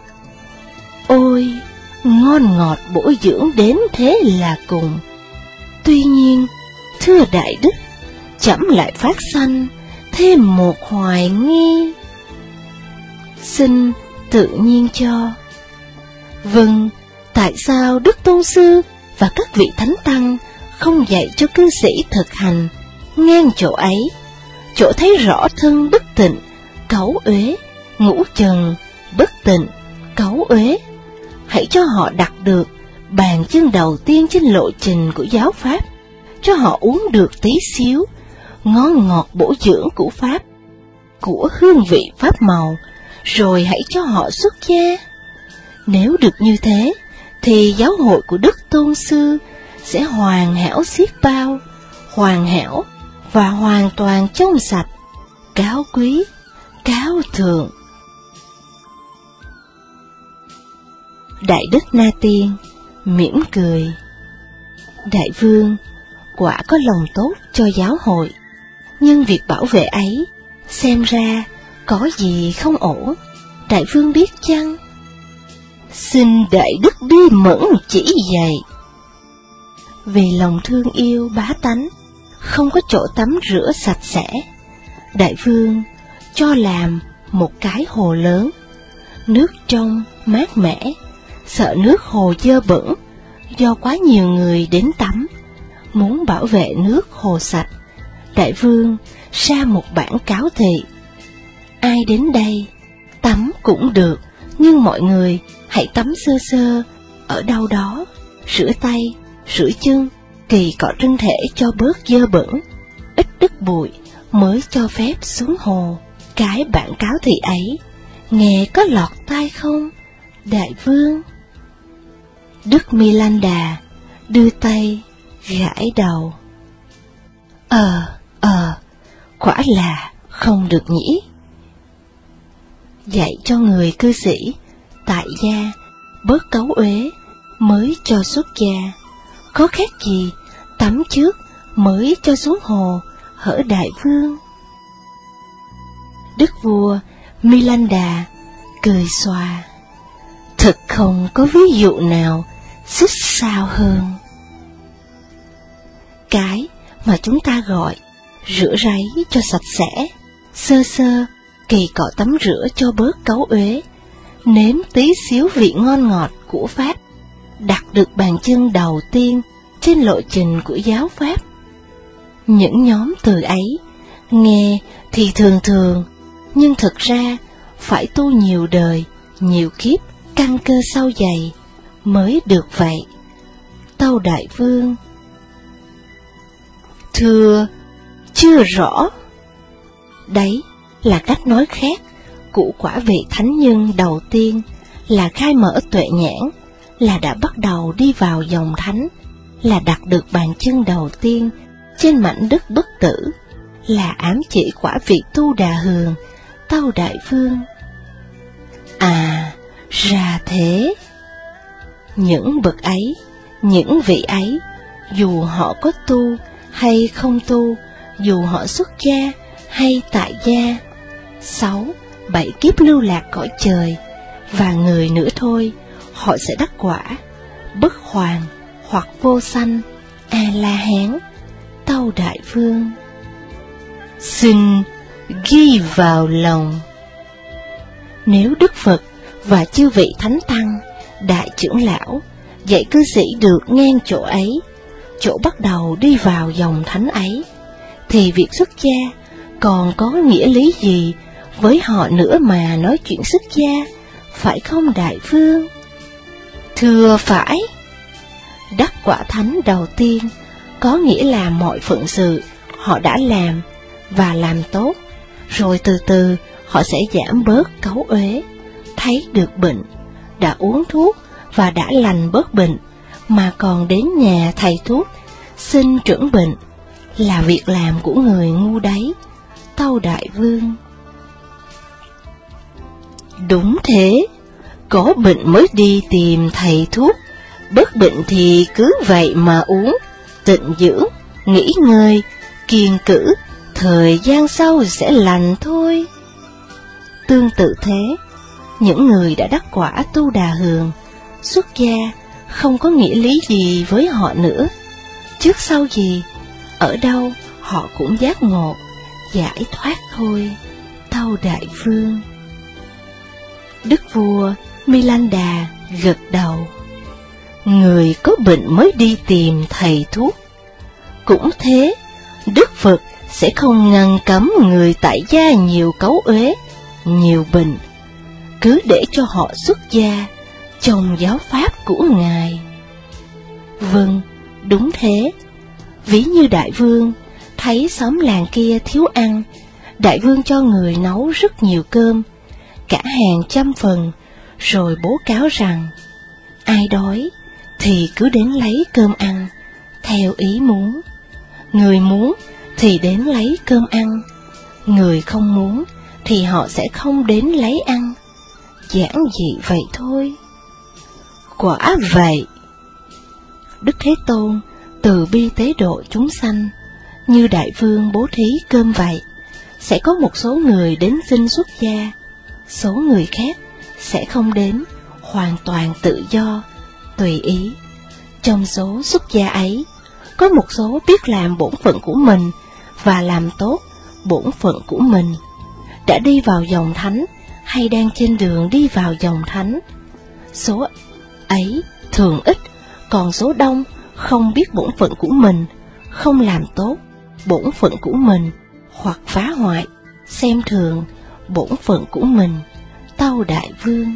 Ôi, ngon ngọt bổ dưỡng đến thế là cùng. Tuy nhiên, thưa Đại Đức, chấm lại phát sanh thêm một hoài nghi. Xin tự nhiên cho. Vâng, tại sao Đức Tôn Sư và các vị Thánh Tăng không dạy cho cư sĩ thực hành ngang chỗ ấy, chỗ thấy rõ thân bất tịnh, cấu uế, ngũ trần bất tịnh, cấu uế? Hãy cho họ đặt được bàn chân đầu tiên trên lộ trình của giáo Pháp, cho họ uống được tí xíu ngon ngọt bổ dưỡng của Pháp, của hương vị Pháp màu, rồi hãy cho họ xuất gia. Nếu được như thế, thì giáo hội của Đức Tôn Sư sẽ hoàn hảo xiết bao, hoàn hảo và hoàn toàn trong sạch, cao quý, cao thượng. Đại Đức Na Tiên mỉm cười: Đại Vương quả có lòng tốt cho giáo hội, nhưng việc bảo vệ ấy xem ra có gì không ổn, Đại Vương biết chăng? Xin Đại Đức bi mẫn chỉ dạy. Vì lòng thương yêu bá tánh, không có chỗ tắm rửa sạch sẽ, Đại Vương cho làm một cái hồ lớn, nước trong mát mẻ, sợ nước hồ dơ bẩn do quá nhiều người đến tắm. Muốn bảo vệ nước hồ sạch, Đại Vương ra một bản cáo thị: ai đến đây tắm cũng được, nhưng mọi người hãy tắm sơ sơ ở đâu đó, rửa tay, rửa chân, kỳ cọ thân thể cho bớt dơ bẩn, ít đất bụi mới cho phép xuống hồ. Cái bản cáo thị ấy nghe có lọt tai không, Đại Vương? Đức Milanda đưa tay gãi đầu. Ờ, ờ, quả là không được nhỉ. Dạy cho người cư sĩ tại gia bớt cấu uế mới cho xuất gia, có khác gì tắm trước mới cho xuống hồ, hỡi Đại Vương? Đức vua Milanda cười xòa: thật không có ví dụ nào xích sao hơn. Cái mà chúng ta gọi rửa ráy cho sạch sẽ, sơ sơ, kỳ cọ tắm rửa cho bớt cấu uế,
nếm tí xíu vị ngon ngọt của Pháp, đặt được bàn chân đầu tiên trên lộ trình của giáo Pháp. Những nhóm từ ấy nghe thì thường thường, nhưng thực ra phải tu nhiều đời, nhiều kiếp, căn cơ sâu dày mới được vậy. Tâu Đại Vương: Thưa, chưa rõ. Đấy là cách nói khác của quả vị thánh nhân đầu tiên, là khai mở tuệ nhãn, là đã bắt đầu đi vào dòng thánh, là đặt được bàn chân đầu tiên trên mảnh đất bất tử, là ám chỉ quả vị Tu Đà Hường. Tâu Đại Vương: À, ra thế. Những bậc ấy, những vị ấy, dù họ có tu hay không tu, dù họ xuất gia hay tại gia, sáu, bảy kiếp lưu lạc cõi trời, và người nữa thôi, họ sẽ đắc quả bất hoàn hoặc vô sanh A-la-hán. Tâu Đại Vương: Xin ghi vào lòng. Nếu Đức Phật và chư vị Thánh Tăng, Đại trưởng lão, dạy cư sĩ được ngang chỗ ấy, chỗ bắt đầu đi vào dòng thánh ấy, thì việc xuất gia còn có nghĩa lý gì với họ nữa mà nói chuyện xuất gia, phải không Đại Vương? Thưa phải. Đắc quả thánh đầu tiên có nghĩa là mọi phận sự họ đã làm và làm tốt, rồi từ từ họ sẽ giảm bớt cáu uế, thấy được bệnh, đã uống thuốc và đã lành bớt bệnh, mà còn đến nhà thầy thuốc xin chữa bệnh, là việc làm của người ngu đấy. Tâu Đại Vương: Đúng thế, có bệnh mới đi tìm thầy thuốc, bớt bệnh thì cứ vậy mà uống, tịnh dưỡng, nghỉ ngơi, kiêng cữ, thời gian sau sẽ lành thôi. Tương tự thế, những người đã đắc quả Tu Đà Hường, xuất gia không có nghĩa lý gì với họ nữa. Trước sau gì, ở đâu họ cũng giác ngộ, giải thoát thôi. Tâu Đại Vương. Đức vua Milanda gật đầu: Người có bệnh mới đi tìm thầy thuốc. Cũng thế, Đức Phật sẽ không ngăn cấm người tại gia nhiều cáu uế, nhiều bệnh, cứ để cho họ xuất gia trong giáo pháp của Ngài. Vâng, đúng thế. Ví như Đại Vương thấy xóm làng kia thiếu ăn, Đại Vương cho người nấu rất nhiều cơm, cả hàng trăm phần, rồi bố cáo rằng ai đói thì cứ đến lấy cơm ăn, theo ý muốn. Người muốn thì đến lấy cơm ăn, người không muốn thì họ sẽ không đến lấy ăn. Giản dị vậy thôi. Quả vậy. Đức Thế Tôn từ bi tế độ chúng sanh, như Đại Vương bố thí cơm vậy. Sẽ có một số người đến xin xuất gia, số người khác sẽ không đến, hoàn toàn tự do, tùy ý. Trong số xuất gia ấy, có một số biết làm bổn phận của mình và làm tốt bổn phận của mình, đã đi vào dòng thánh hay đang trên đường đi vào dòng thánh. Số ấy thường ít, còn số đông không biết bổn phận của mình, không làm tốt bổn phận của mình, hoặc phá hoại, xem thường bổn phận của mình. Tâu Đại Vương.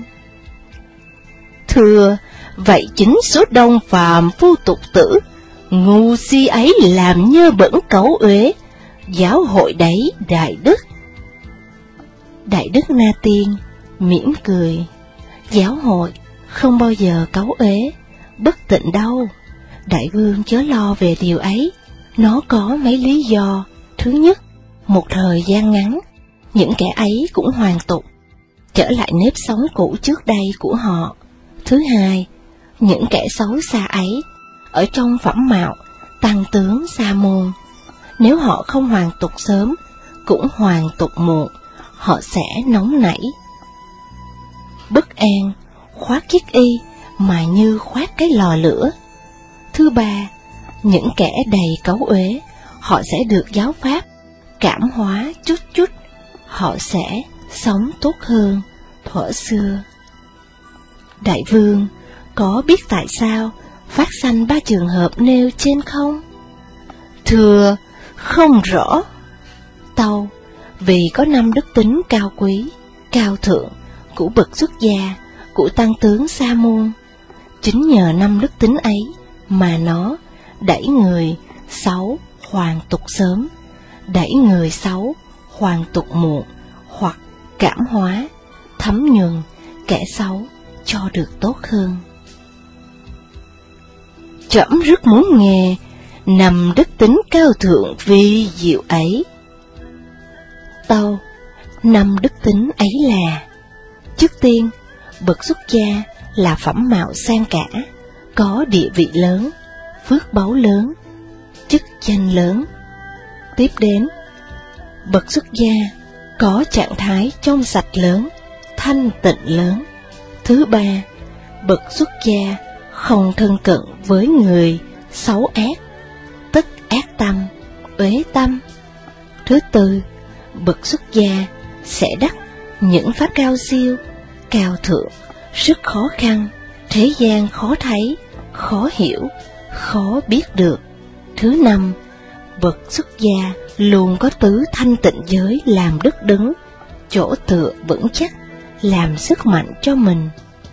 Thưa, vậy chính số đông phàm phu tục tử, ngu si ấy làm nhơ bẩn cấu uế, giáo hội đấy Đại Đức. Đại Đức Na Tiên mỉm cười: Giáo hội không bao giờ cấu uế, bất tịnh đâu. Đại Vương chớ lo về điều ấy, nó có mấy lý do. Thứ nhất, một thời gian ngắn, những kẻ ấy cũng hoàn tục, trở lại nếp sống cũ trước đây của họ. Thứ hai, những kẻ xấu xa ấy, ở trong phẩm mạo, tăng tướng sa môn, nếu họ không hoàn tục sớm, cũng hoàn tục muộn, họ sẽ nóng nảy, bất an, khoác chiếc y mà như khoác cái lò lửa. Thứ ba, những kẻ đầy cấu uế, họ sẽ được giáo pháp cảm hóa chút chút, họ sẽ sống tốt hơn thuở xưa.
Đại vương có biết tại sao phát sanh ba trường hợp nêu trên không?
Thưa, không rõ.
Tâu, vì có năm đức tính cao quý, cao thượng của bậc xuất gia, của tăng tướng Sa môn. Chính nhờ năm đức tính ấy mà nó đẩy người xấu hoàn tục sớm, đẩy người xấu hoàn tục muộn, hoặc cảm hóa, thấm nhuần kẻ xấu cho được tốt hơn.
Trẫm rất muốn nghe năm đức tính cao thượng vi diệu ấy.
Tâu, năm đức tính ấy là: trước tiên, bậc xuất gia là phẩm mạo sang cả, có địa vị lớn, phước báu lớn, chức danh lớn. Tiếp đến, bậc xuất gia có trạng thái trong sạch lớn, thanh tịnh lớn. Thứ ba, bậc xuất gia không thân cận với người xấu ác, tức ác tâm, uế tâm. Thứ tư, bậc xuất gia sẽ đắc những pháp cao siêu, cao thượng, rất khó khăn, thế gian khó thấy, khó hiểu, khó biết được. Thứ năm, bậc xuất gia luôn có tứ thanh tịnh giới làm đức đứng, chỗ tựa vững chắc, làm sức mạnh cho mình.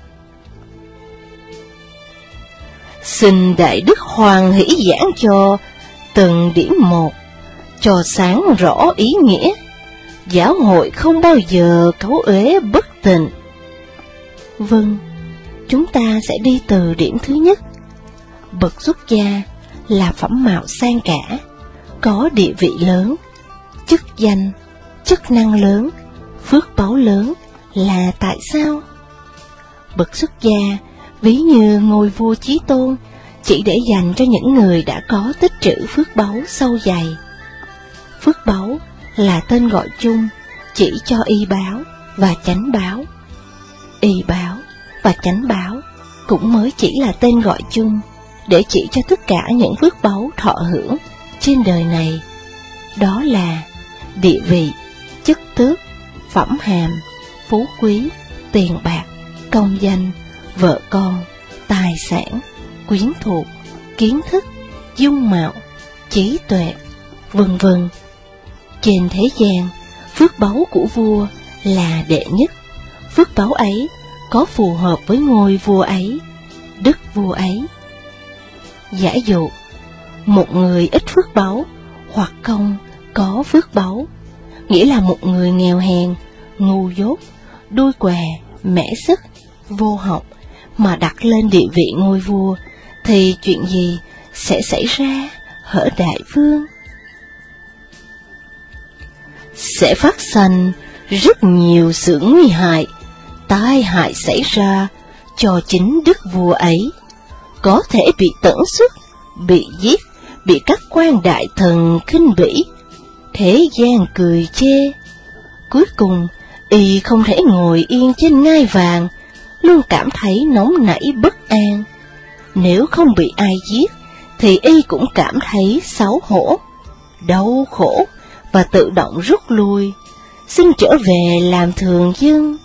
Xin Đại Đức hoan hỷ giảng cho từng điểm một, cho sáng rõ ý nghĩa. Giáo hội không bao giờ cấu uế bất tịnh.
Vâng, chúng ta sẽ đi từ điểm thứ nhất. Bậc xuất gia là phẩm mạo sang cả, có địa vị lớn, chức danh, chức năng lớn, phước báu lớn là tại sao? Bậc xuất gia ví như ngôi vua Chí Tôn, chỉ để dành cho những người đã có tích trữ phước báu sâu dày. Phước báu là tên gọi chung chỉ cho y báo và chánh báo. Y báo và chánh báo cũng mới chỉ là tên gọi chung để chỉ cho tất cả những phước báu thọ hưởng trên đời này. Đó là địa vị, chức tước, phẩm hàm, phú quý, tiền bạc, công danh, vợ con, tài sản, quyến thuộc, kiến thức, dung mạo, trí tuệ, vân vân. Trên thế gian, phước báu của vua là đệ nhất. Phước báu ấy có phù hợp với ngôi vua ấy, đức vua ấy. Giả dụ, một người ít phước báu hoặc không có phước báu, nghĩa là một người nghèo hèn, ngu dốt, đuôi què, mẻ sức, vô học, mà đặt lên địa vị ngôi vua, thì chuyện gì sẽ xảy ra hỡi đại vương?
Sẽ phát sanh rất nhiều sự nguy hại, tai hại xảy ra cho chính đức vua ấy. Có thể bị tẩn xuất, bị giết, bị các quan đại thần khinh bỉ, thế gian cười chê. Cuối cùng, y không thể ngồi yên trên ngai vàng, luôn cảm thấy nóng nảy bất an. Nếu không bị ai giết, thì y cũng cảm thấy xấu hổ, đau khổ, và tự động rút lui, xin trở về làm thường dân.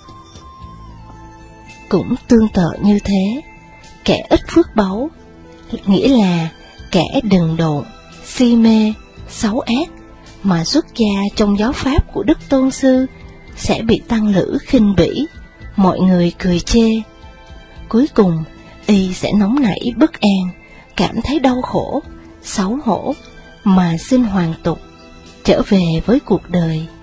Cũng tương tự như thế, kẻ ít phước báu, nghĩa là kẻ đần độn, si mê, xấu ác, mà xuất gia trong giáo pháp của Đức Tôn Sư, sẽ bị tăng lữ khinh bỉ, mọi người cười chê. Cuối cùng, y sẽ nóng nảy bất an, cảm thấy đau khổ, xấu hổ, mà xin hoàn tục, trở về với cuộc đời